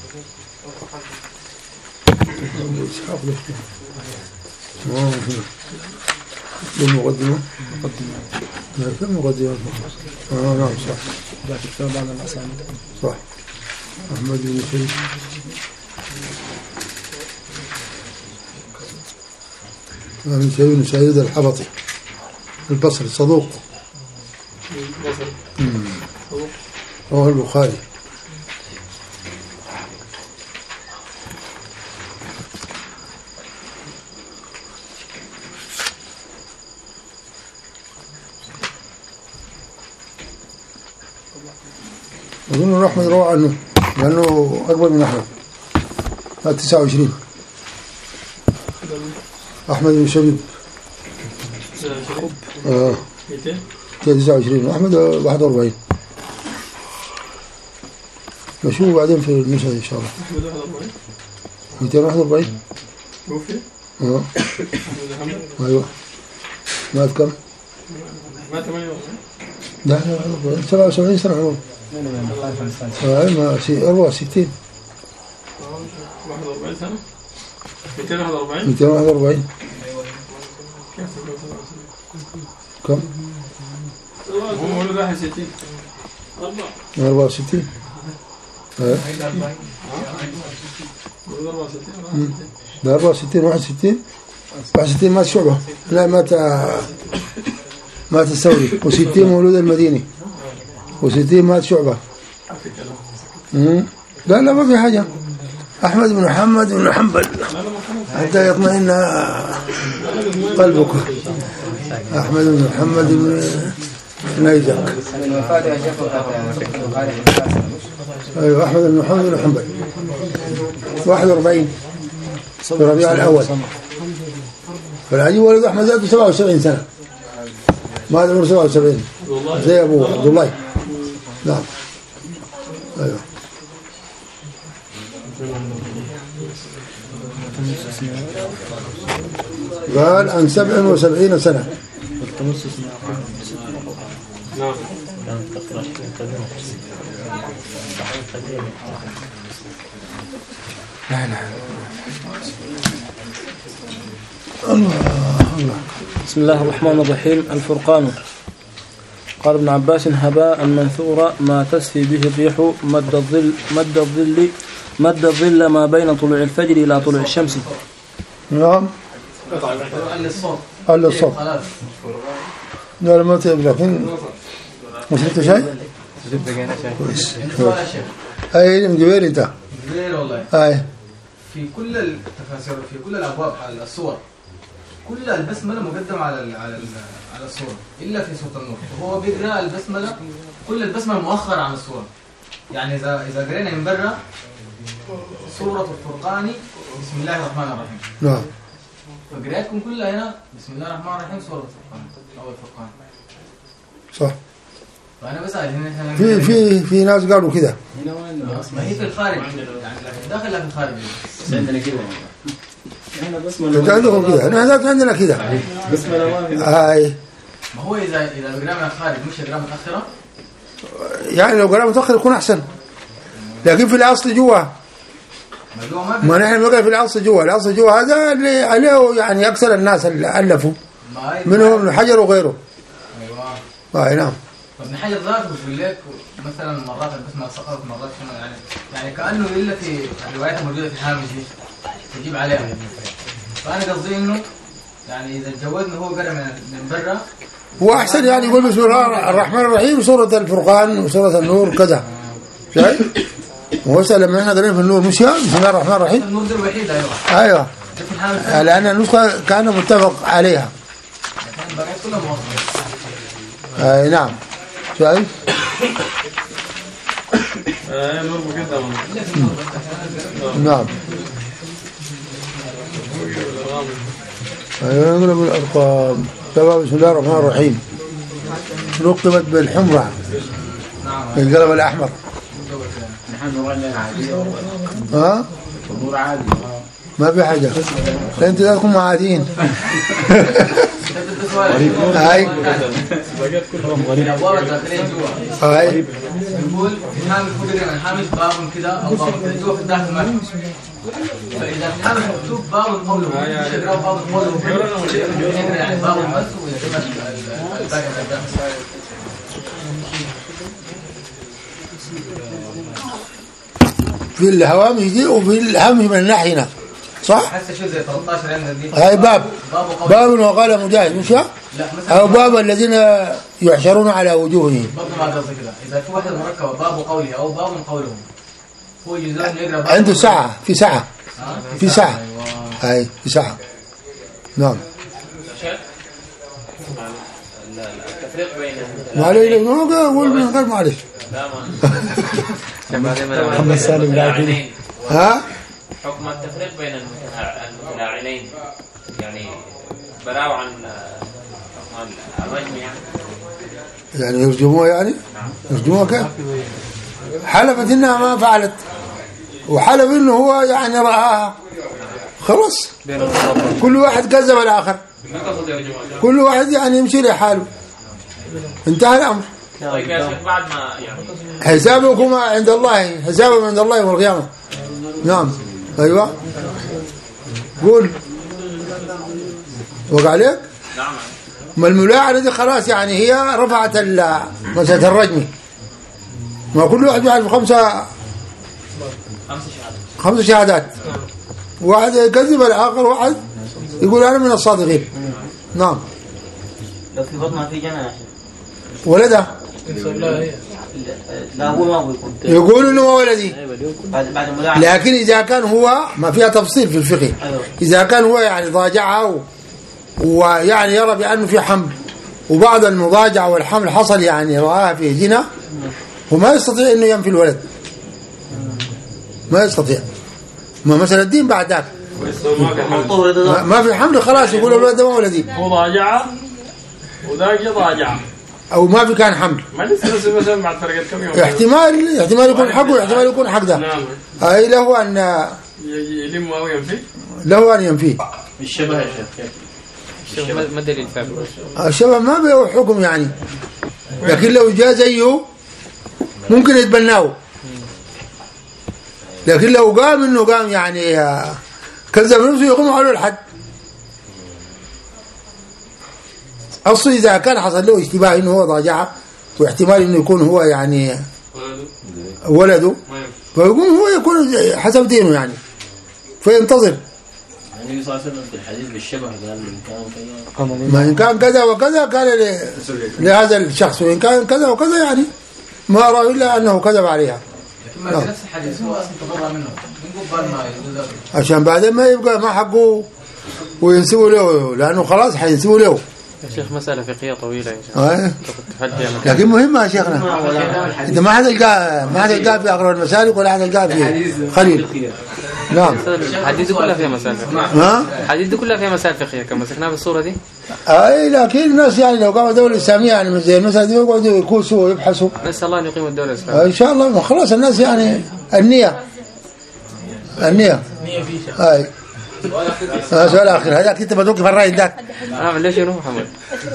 إسحاق لفته ما في بالمقدمة مقدمة كم مقدمة آه نعم صح ذاك الكتاب بعد الأسامي صح. أحمد بن شبيب من شبيب بن سعيد الحبطي البصري صدوق رواه البخاري. أظن أحمد روى عنه لأنه أكبر من أحمد. هذا تسعة وعشرين. أحمد بن شبيب آه تسعة وعشرين وأحمد واحد وأربعين. نشوف بعدين في المشهد إن شاء الله. مئتين وواحد وأربعين توفي؟ اه أيوه. مات كم؟ مات ثمانية وأربعين. لا لا سبعة وسبعين سنة عمره. أي ما سي أربعة وستين. واحد وأربعين سنة. مئتين وواحد وأربعين. مئتين وواحد وأربعين. كم؟ هو مولود واحد وستين. أربعة أربعة وستين. أه. ده أربعة وستين واحد وستين. واحد وستين مات شعبة. لا مات مات الثوري. وستين مولود المديني. وستين مات شعبة. لا لا ما في حاجة. أحمد بن محمد بن حنبل حتى يطمئن قلبك. أحمد بن محمد بن نيزك. أيوة أحمد بن محمد بن حنبل واحد وأربعين في ربيع الأول. فالعجيب ولد أحمد ذاته سبعة وسبعين سنة. ما عمره سبعة وسبعين زي أبوه عبد الله. نعم أيوة. قال عن سبع وسبعين سنة. نعم. لا لا الله الله. بسم الله الرحمن الرحيم. الفرقان. قال ابن عباس: هباء منثورا ما تسفي به الريح مد الظل مد الظل مد الظل ما بين طلوع الفجر إلى طلوع الشمس. نعم. قال الصوت. لا ما تبي لكن مش انت شيء؟ اي من جبير انت. جبير والله. اي. في كل التفاسير في كل الابواب على الصور كل البسمله مقدمه على على على الصوره الا في سوره النور. هو بيقرا البسمله كل البسمله مؤخره عن الصوره. يعني اذا اذا قرينا من برا سوره الفرقان بسم الله الرحمن الرحيم. نعم. فقراءتكم كلها هنا بسم الله الرحمن الرحيم سوره الفرقان او الفرقان. صح. فانا بسال هنا في في في ناس قالوا كده. ما هي في الخارج يعني داخل في الخارج. عندنا كده احنا بسمة عندكم كده. احنا هذاك عندنا كده. بسمة اي. ما هو اذا اذا قرا من الخارج مش قرا متاخره. يعني لو قرا متاخر يكون احسن. لكن في الاصل جوا. ما نحن نقرا في الاصل جوا. الاصل جوا هذا اللي عليه يعني اكثر الناس اللي الفوا منهم ابن حجر وغيره. ايوه. اي نعم. فابن حجر ذاته بيقول لك مثلا مرات البسمه سقطت مرات شنو يعني يعني كانه الا في الروايات الموجوده في الهامش دي تجيب عليها. فانا قصدي انه يعني اذا تجوزنا هو قرا من من برا هو احسن يعني يقول بسم الله الرحمن الرحيم سوره الفرقان وسوره النور كذا. شايف؟ وهو لما احنا قرينا في النور مش بسم الله الرحمن الرحيم. النور ده الوحيد. ايوه ايوه. لان النسخه كان متفق عليها. اي نعم. شايف؟ ايه نور مقدم. نعم. ايوه نقول بالارقام. تمام. بسم الله الرحمن الرحيم. نقطبت بالحمرة القلم الاحمر. ها؟ ما في حاجه. انت لا تكون عاديين. هاي هاي يقول حامل قدر من حامل باب كده او باب كده في الداخل ما فاذا في حامل مكتوب باب قوله مش يقرا باب قوله يعني باب بس ويتم الباقي من الداخل. في الهوامش دي وفي الهامش من الناحيه هنا صح؟ حاسه شو زي ثلاثة عشر عندنا دي. هاي باب باب وقال مجاهد مش او باب الذين يحشرون على وجوههم. برضه ما قصدي كده. اذا في واحد مركب باب قوله او باب قوله هو يلزم يقرا عنده ساعه في ساعه في ساعه. هاي في ساعه. نعم. التفريق بين ما عليه ما أقول من غير معلش محمد سالم لاعبين ها حكم التفريق بين المتلاعنين يعني براو عن الرجم يعني يعني يرجموها يعني يرجموها كيف حلفت انها ما فعلت وحلف انه هو يعني رآها خلاص كل واحد كذب الاخر كل واحد يعني يمشي لحاله انتهى الامر. طيب يا شيخ بعد ما يعني حسابكم عند الله حسابكم عند الله يوم القيامه. نعم ايوه قول وقع عليك. نعم ما الملاعنة دي خلاص يعني هي رفعت مسألة الرجم ما كل واحد يعرف خمسة خمسة شهادات واحد يكذب الآخر واحد يقول أنا من الصادقين. نعم لو في بطنها في جنة ولده لا هو ما بيكون يقول إنه ولدي بعد بعد الملاعنة لكن إذا كان هو ما فيها تفصيل في الفقه إذا كان هو يعني ضاجعها ويعني يرى بأنه في حمل وبعد المضاجعة والحمل حصل يعني رآها في زنا وما يستطيع أنه ينفي الولد ما يستطيع ما مثلا الدين بعد ذاك ما في حمل خلاص يقول الولد ما ولدي مضاجعة وذاك ضاجعة أو ما في كان حمل ما لسه مثلا بعد فرقة كم يوم احتمال احتمال يكون حق واحتمال يكون حق ده نعم أي له أن يلم أو ينفي له أن ينفيه الشبه يا شيخ ما دليل فعل الشبه ما بيه حكم يعني لكن لو جاء زيه ممكن يتبناه لكن لو قام انه قام يعني كذب نفسه يقوم على الحد اصلا اذا كان حصل له اشتباه انه هو ضاجعه واحتمال انه يكون هو يعني ولده فيقوم هو يكون حسب دينه يعني فينتظر. النبي صلى الله عليه وسلم في الحديث بالشبه قال إن كان كذا ما إن كان كذا وكذا قال لهذا الشخص وإن كان كذا وكذا يعني ما رأى إلا أنه كذب عليها. لكن ما في نفس الحديث هو أصلا تبرع منه من قبل ما يقول ذلك عشان بعدين ما يبقى ما حقه وينسبوا له لأنه خلاص حينسبوا له. يا شيخ مسألة فقهية طويلة يا شيخ لكن مهمة يا شيخنا إذا ما حد يلقى ما حد يلقى في أقرب المسالك ولا حد يلقى في خليل. نعم الحديث كلها فيها مسائل ها الحديث كلها فيها مسائل فقهية كما مسكناها بالصورة دي. اي لكن الناس يعني لو قاموا دولة إسلامية يعني زي المسألة دي يقعدوا يكوسوا ويبحثوا نسأل الله أن يقيم الدولة الإسلامية إن شاء الله. خلاص الناس يعني النية النية اي سؤال آخر هذاك أنت بدوك في الرأي ذاك نعم ليش يروح محمد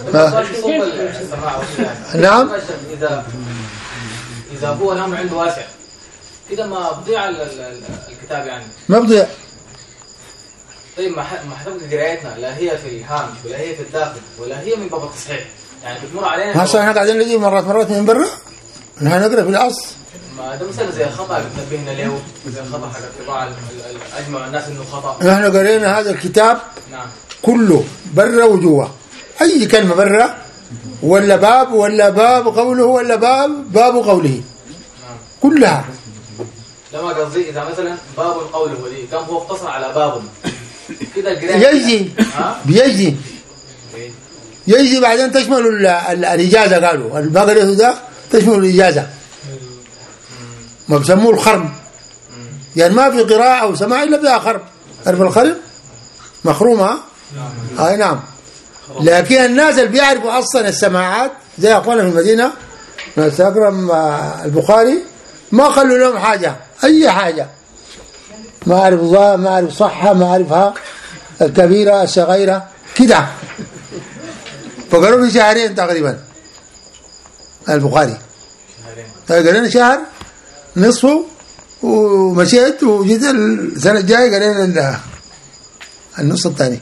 نعم إذا إذا هو الأمر عنده واسع كده ما بضيع الكتاب يعني ما بضيع. طيب ما حتبقى قرايتنا لا هي في الهامش ولا هي في الداخل ولا هي من باب التصحيح يعني بتمر علينا هسه احنا قاعدين نجي مرات مرات من برا نحن نقرا في الأصل ما ده مثلا زي الخطأ اللي بتنبهنا له زي الخطأ حق الطباعة أجمع الناس إنه خطأ. نحن قرينا هذا الكتاب نعم كله برا وجوا أي كلمة برا ولا باب ولا باب قوله ولا باب باب قوله نعم. كلها. لما قصدي إذا مثلا باب القول هو دي كم هو اقتصر على باب كده يجي بيجي يجي بعدين تشمل الإجازة قالوا ما قريته ده تشمل الإجازة ما بسموه الخرم يعني ما في قراءة أو سماع إلا بها خرم. عرف الخرم مخرومة أي نعم. لكن الناس اللي بيعرفوا أصلا السماعات زي أخوانا في المدينة ناس أكرم البخاري ما خلوا لهم حاجة أي حاجة ما أعرف ضاء ما أعرف صحة ما أعرفها الكبيرة الصغيرة كده فقالوا في شهرين تقريبا البخاري قالوا شهر نصفه ومشيت وجيت السنة الجاية قالوا النص الثاني.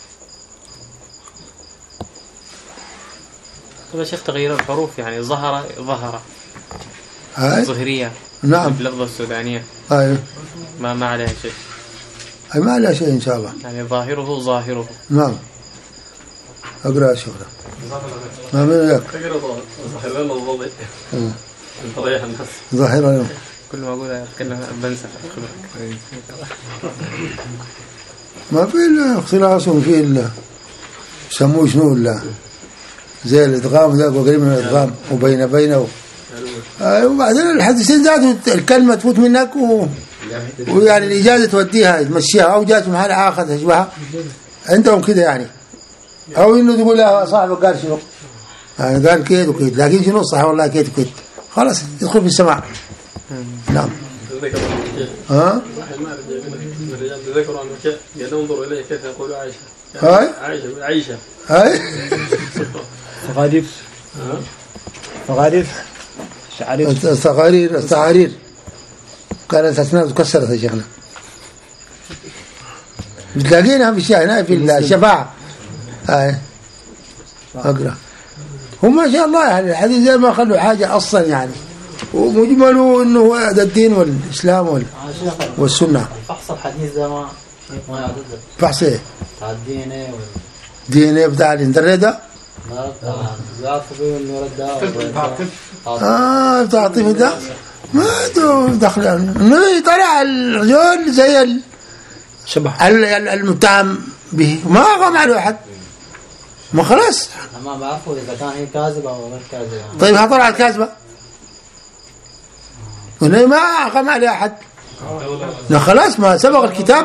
هذا شيخ تغيير الحروف يعني ظهر ظهر ظهرية نعم باللفظة السودانية أيوه ما ما عليها شيء أي ما عليها شيء إن شاء الله يعني ظاهره ظاهره. نعم أقرأ شكرا ما من ذاك ظاهر لنا الضوء فضيح الناس ظاهرة اليوم كل ما أقول أتكلم بنسى ما في اختلاس وفي يسموه شنو ولا زي الادغام ذاك وقريب من الادغام وبين بينه. وبعدين الحديثين ذاته الكلمه تفوت منك و... ويعني الاجازه توديها تمشيها، او جات محل اخر تشبهها عندهم كده يعني، او انه تقول لها صاحبك قال شنو يعني قال كيد وكيد، لكن شنو صح والله كيد وكيد خلاص يدخل في السماع. نعم. ها؟ ذكروا عنه كيف ينظر إليه كيف يقول عائشة. هاي؟ عائشة عائشة. هاي؟ تغاديف. تغاديف. شعريف. التقارير التقارير كانت أسنان تكسرت يا شيخنا. بتلاقينها في الشيء هنا في الشفاعة. هاي. أقرأ. هم ما شاء الله يعني الحديث زي ما خلوا حاجة أصلا يعني. ومجمله انه هو الدين والاسلام وال... والسنه. فحص الحديث ده ما ما يعدد. فحص ايه؟ بتاع الدي ان ايه الدي ان ايه بتاع الانترنت ده؟ لا بتاع يعرفوا بيه النور ده. اه بتاع الطفل ده؟ ما دخل انه طلع الرجل زي ال... شبه المتهم به ما قام عليه احد. ما خلاص. ما بعرفوا اذا كان هي كاذبه او غير كاذبه. طيب ها طلعت كاذبه. هنا ما قام عليه أحد. لا خلاص ما سبق الكتاب.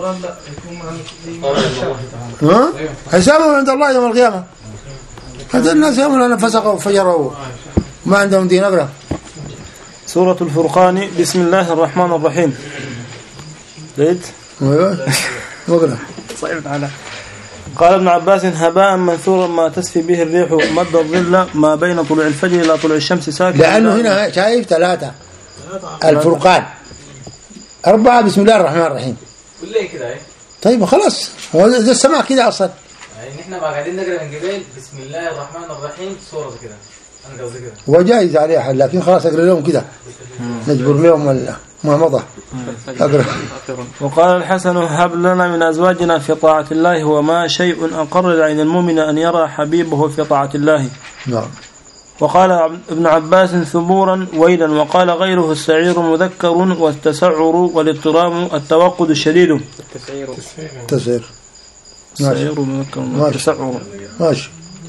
ها؟ حسابهم عند الله يوم القيامة. هذا الناس يوم أن فسقوا وفجروا ما عندهم دين. أقرأ. سورة الفرقان. بسم الله الرحمن الرحيم. لقيت؟ ايوه اقرأ. صعبت على. قال ابن عباس هباء منثورا ما تسفي به الريح مد الظل ما بين طلوع الفجر إلى طلوع الشمس ساكن. لأنه هنا شايف ثلاثة الفرقان أربعة بسم الله الرحمن الرحيم. كله كده ايه. طيب خلاص هو ده السماع كده أصلا. يعني نحن ما قاعدين نقرأ من قبل بسم الله الرحمن الرحيم صورة كده. أنا قصدي كده. وجايز عليه حل لكن خلاص أقرأ لهم كده نجبر لهم ما مضى. أقرأ. وقال الحسن هب لنا من أزواجنا في طاعة الله وما شيء أقر العين المؤمن أن يرى حبيبه في طاعة الله. نعم. وقال ابن عباس ثبورا ويلا. وقال غيره السعير مذكر والتسعر والاضطرام التوقد الشديد. التسعير تسعير السعير مذكر والتسعر ماشي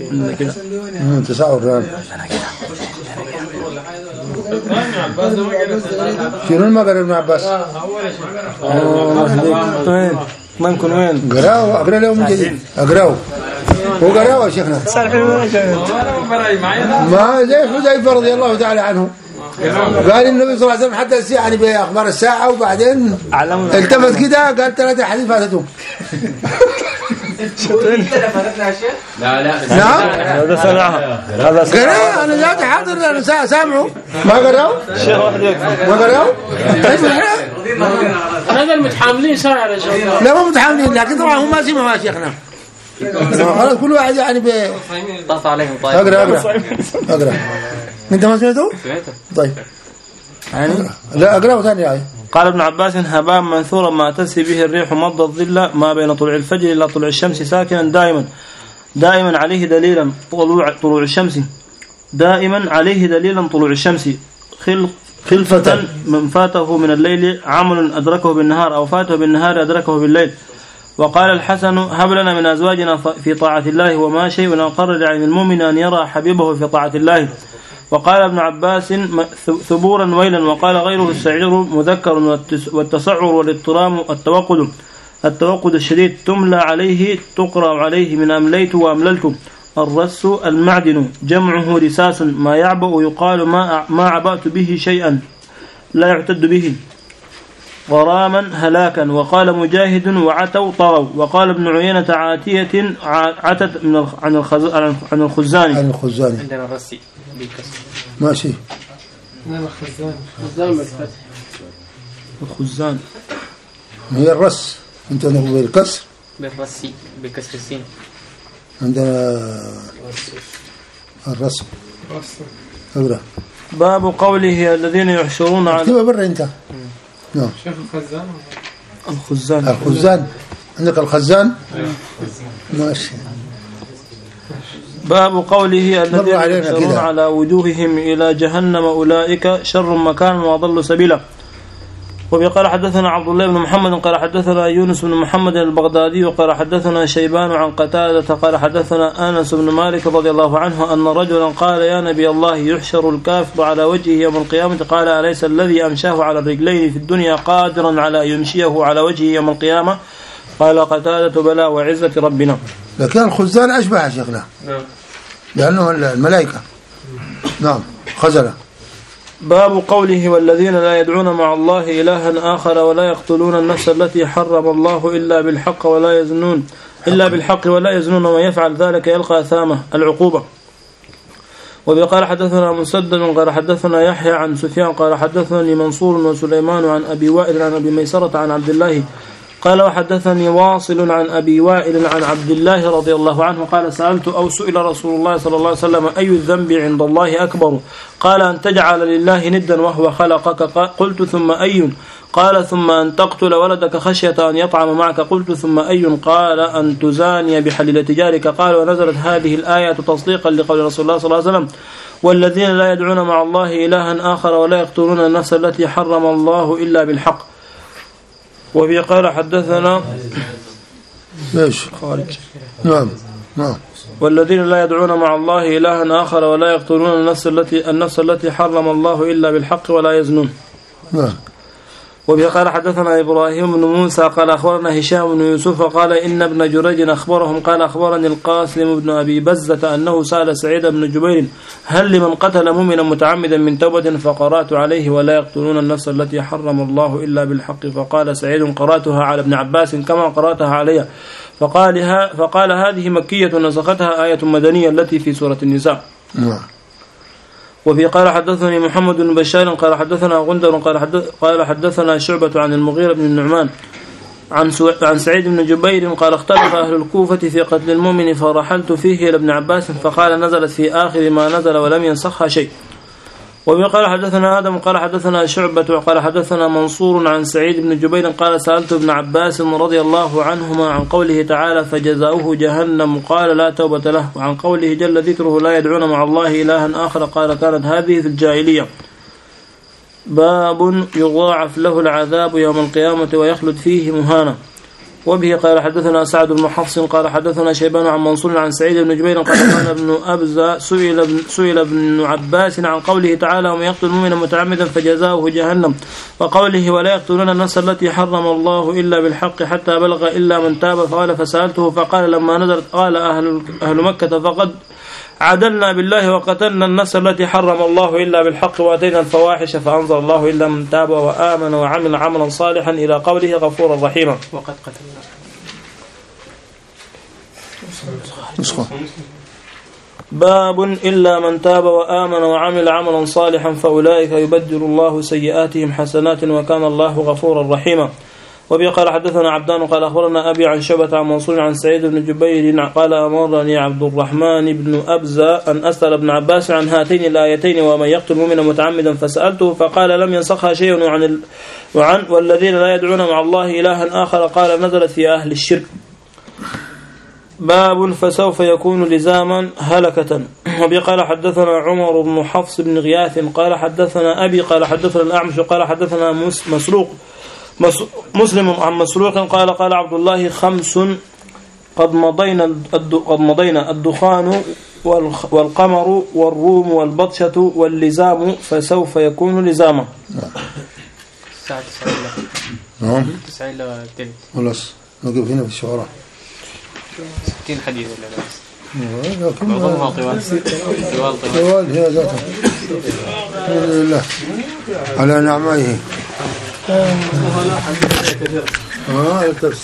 تسعر شنو ما قال ابن عباس؟ وين ما نكون وين قراوا اقرا لهم من جديد اقراوا هو قراوا يا شيخنا ما زي حذيفه رضي الله تعالى عنه قال النبي صلى الله عليه وسلم حدث يعني باخبار الساعه وبعدين التفت كده قال ثلاثه حديث فاتتهم. لا لا نعم هذا سمعها هذا قرأ أنا جات حاضر أنا سامعه ما قرأوا شيخ واحد ما قرأوا هذا المتحاملين ساعة يا شيخ. لا ما متحاملين لكن طبعا هم ما سمعوا يا شيخنا خلاص كل واحد يعني ب طاف عليهم. طيب أقرأ أقرأ أقرأ أنت ما سمعته؟ سمعته. طيب يعني لا أقرأه ثاني آية. قال ابن عباس هباء منثورا ما تسري به الريح مض الظل ما بين طلوع الفجر إلى طلوع الشمس ساكنا دائما دائما عليه دليلا طلوع طلوع الشمس دائما عليه دليلا طلوع الشمس خل خلفة من فاته من الليل عمل أدركه بالنهار أو فاته بالنهار أدركه بالليل. وقال الحسن هب لنا من أزواجنا في طاعة الله وما شيء أقر لعين المؤمن أن يرى حبيبه في طاعة الله. وقال ابن عباس ثبورا ويلا. وقال غيره السعير مذكر والتسعر والاضطرام التوقد التوقد الشديد تملى عليه تقرأ عليه من أمليت وأمللت. الرس المعدن جمعه رساس ما يعبأ يقال ما ما عبأت به شيئا لا يعتد به غراما هلاكا. وقال مجاهد وعتوا طروا. وقال ابن عيينة عاتية عتت من عن الخزان عن الخزان عن الخزان عندنا الرسي بالكسر ماشي. نعم الخزان الخزان بالفتح الخزان هي الرس انت نقول بالكسر بالرسي بكسر السين. عندنا الرسم. اقرا. باب قوله الذين يحشرون على اكتبها برا انت. نعم شيخ الخزان الخزان الخزان عندك الخزان ماشي. باب قوله الذين يحشرون على وجوههم إلى جهنم أولئك شر مكان وأضل سبيلا. وبه قال حدثنا عبد الله بن محمد قال حدثنا يونس بن محمد البغدادي قال حدثنا شيبان عن قتادة قال حدثنا أنس بن مالك رضي الله عنه أن رجلا قال يا نبي الله يحشر الكافر على وجهه يوم القيامة قال أليس الذي أمشاه على الرجلين في الدنيا قادرا على يمشيه على وجهه يوم القيامة؟ قال قتادة بلى وعزة ربنا. لكن الخزان أشبه شيخنا لأنه الملائكة. نعم خزنة. باب قوله والذين لا يدعون مع الله إلها آخر ولا يقتلون النفس التي حرم الله إلا بالحق ولا يزنون إلا بالحق ولا يزنون ومن يفعل ذلك يلقى أثامه العقوبة. وبقال حدثنا مسدد قال حدثنا يحيى عن سفيان قال حدثني منصور وسليمان عن أبي وائل عن أبي ميسرة عن عبد الله قال وحدثني واصل عن أبي وائل عن عبد الله رضي الله عنه قال سألت أو سئل رسول الله صلى الله عليه وسلم أي الذنب عند الله أكبر؟ قال أن تجعل لله ندا وهو خلقك. قلت ثم أي؟ قال ثم أن تقتل ولدك خشية أن يطعم معك. قلت ثم أي؟ قال أن تزاني بحليلة جارك. قال ونزلت هذه الآية تصديقا لقول رسول الله صلى الله عليه وسلم والذين لا يدعون مع الله إلها آخر ولا يقتلون النفس التي حرم الله إلا بالحق. وبه قال حدثنا ايش خارج نعم نعم والذين لا يدعون مع الله إلها آخر ولا يقتلون النفس التي النفس التي حرم الله إلا بالحق ولا يزنون. نعم. وبه قال حدثنا إبراهيم بن موسى قال أخبرنا هشام بن يوسف قال إن ابن جريج أخبرهم قال أخبرني القاسم بن أبي بزة أنه سأل سعيد بن جبير هل لمن قتل مؤمنا متعمدا من توبة؟ فقرأت عليه ولا يقتلون النفس التي حرم الله إلا بالحق. فقال سعيد قرأتها على ابن عباس كما قرأتها علي. فقال, فقال هذه مكية نسختها آية مدنية التي في سورة النساء. نعم. وفي قال حدثني محمد بن بشار قال حدثنا غندر قال حدث قال حدثنا شعبة عن المغيرة بن النعمان عن عن سعيد بن جبير قال اختلف أهل الكوفة في قتل المؤمن فرحلت فيه إلى ابن عباس فقال نزلت في آخر ما نزل ولم ينسخها شيء. وبه قال حدثنا آدم قال حدثنا شعبة قال حدثنا منصور عن سعيد بن جبير قال سألت ابن عباس رضي الله عنهما عن قوله تعالى فجزاؤه جهنم قال لا توبة له، وعن قوله جل ذكره لا يدعون مع الله إلها آخر قال كانت هذه في الجاهلية. باب يضاعف له العذاب يوم القيامة ويخلد فيه مهانا. وبه قال حدثنا سعد بن حفص قال حدثنا شيبان عن منصور عن سعيد بن جبير قال كان ابن أبزة سئل ابن, سئل ابن عباس عن قوله تعالى ومن يقتل مؤمنا متعمدا فجزاؤه جهنم، وقوله ولا يقتلون النفس التي حرم الله إلا بالحق حتى بلغ إلا من تاب. قال فسألته فقال لما نزلت قال أهل, أهل مكة فقد عدلنا بالله وقتلنا النفس التي حرم الله إلا بالحق وأتينا الفواحش فأنزل الله إلا من تاب وآمن وعمل عملا صالحا إلى قوله غفورا رحيما. وقد قتلنا باب إلا من تاب وآمن وعمل عملا صالحا فأولئك يبدل الله سيئاتهم حسنات وكان الله غفورا رحيما. وبه قال حدثنا عبدان قال أخبرنا أبي عن شعبة عن منصور عن سعيد بن جبير قال أمرني عبد الرحمن بن أبزة أن أسأل ابن عباس عن هاتين الآيتين ومن يقتل مؤمنا متعمدا، فسألته فقال لم ينسخها شيء وعن, ال... وعن والذين لا يدعون مع الله إلها آخر قال نزلت في أهل الشرك. باب فسوف يكون لزاما هلكة. وبه قال حدثنا عمر بن حفص بن غياث قال حدثنا أبي قال حدثنا الأعمش قال حدثنا مسروق مسلم عن مسروق قال قال عبد الله خمس قد مضينا قد مضينا الدخان والقمر والروم والبطشة واللزام فسوف يكون لزاما. الساعة تسعين له نعم تسعين له التلت خلاص نقف هنا في الشعراء ستين حديث ولا لا لكن معظمها طوال طوال طوال هي ذاتها الحمد لله على نعمائه.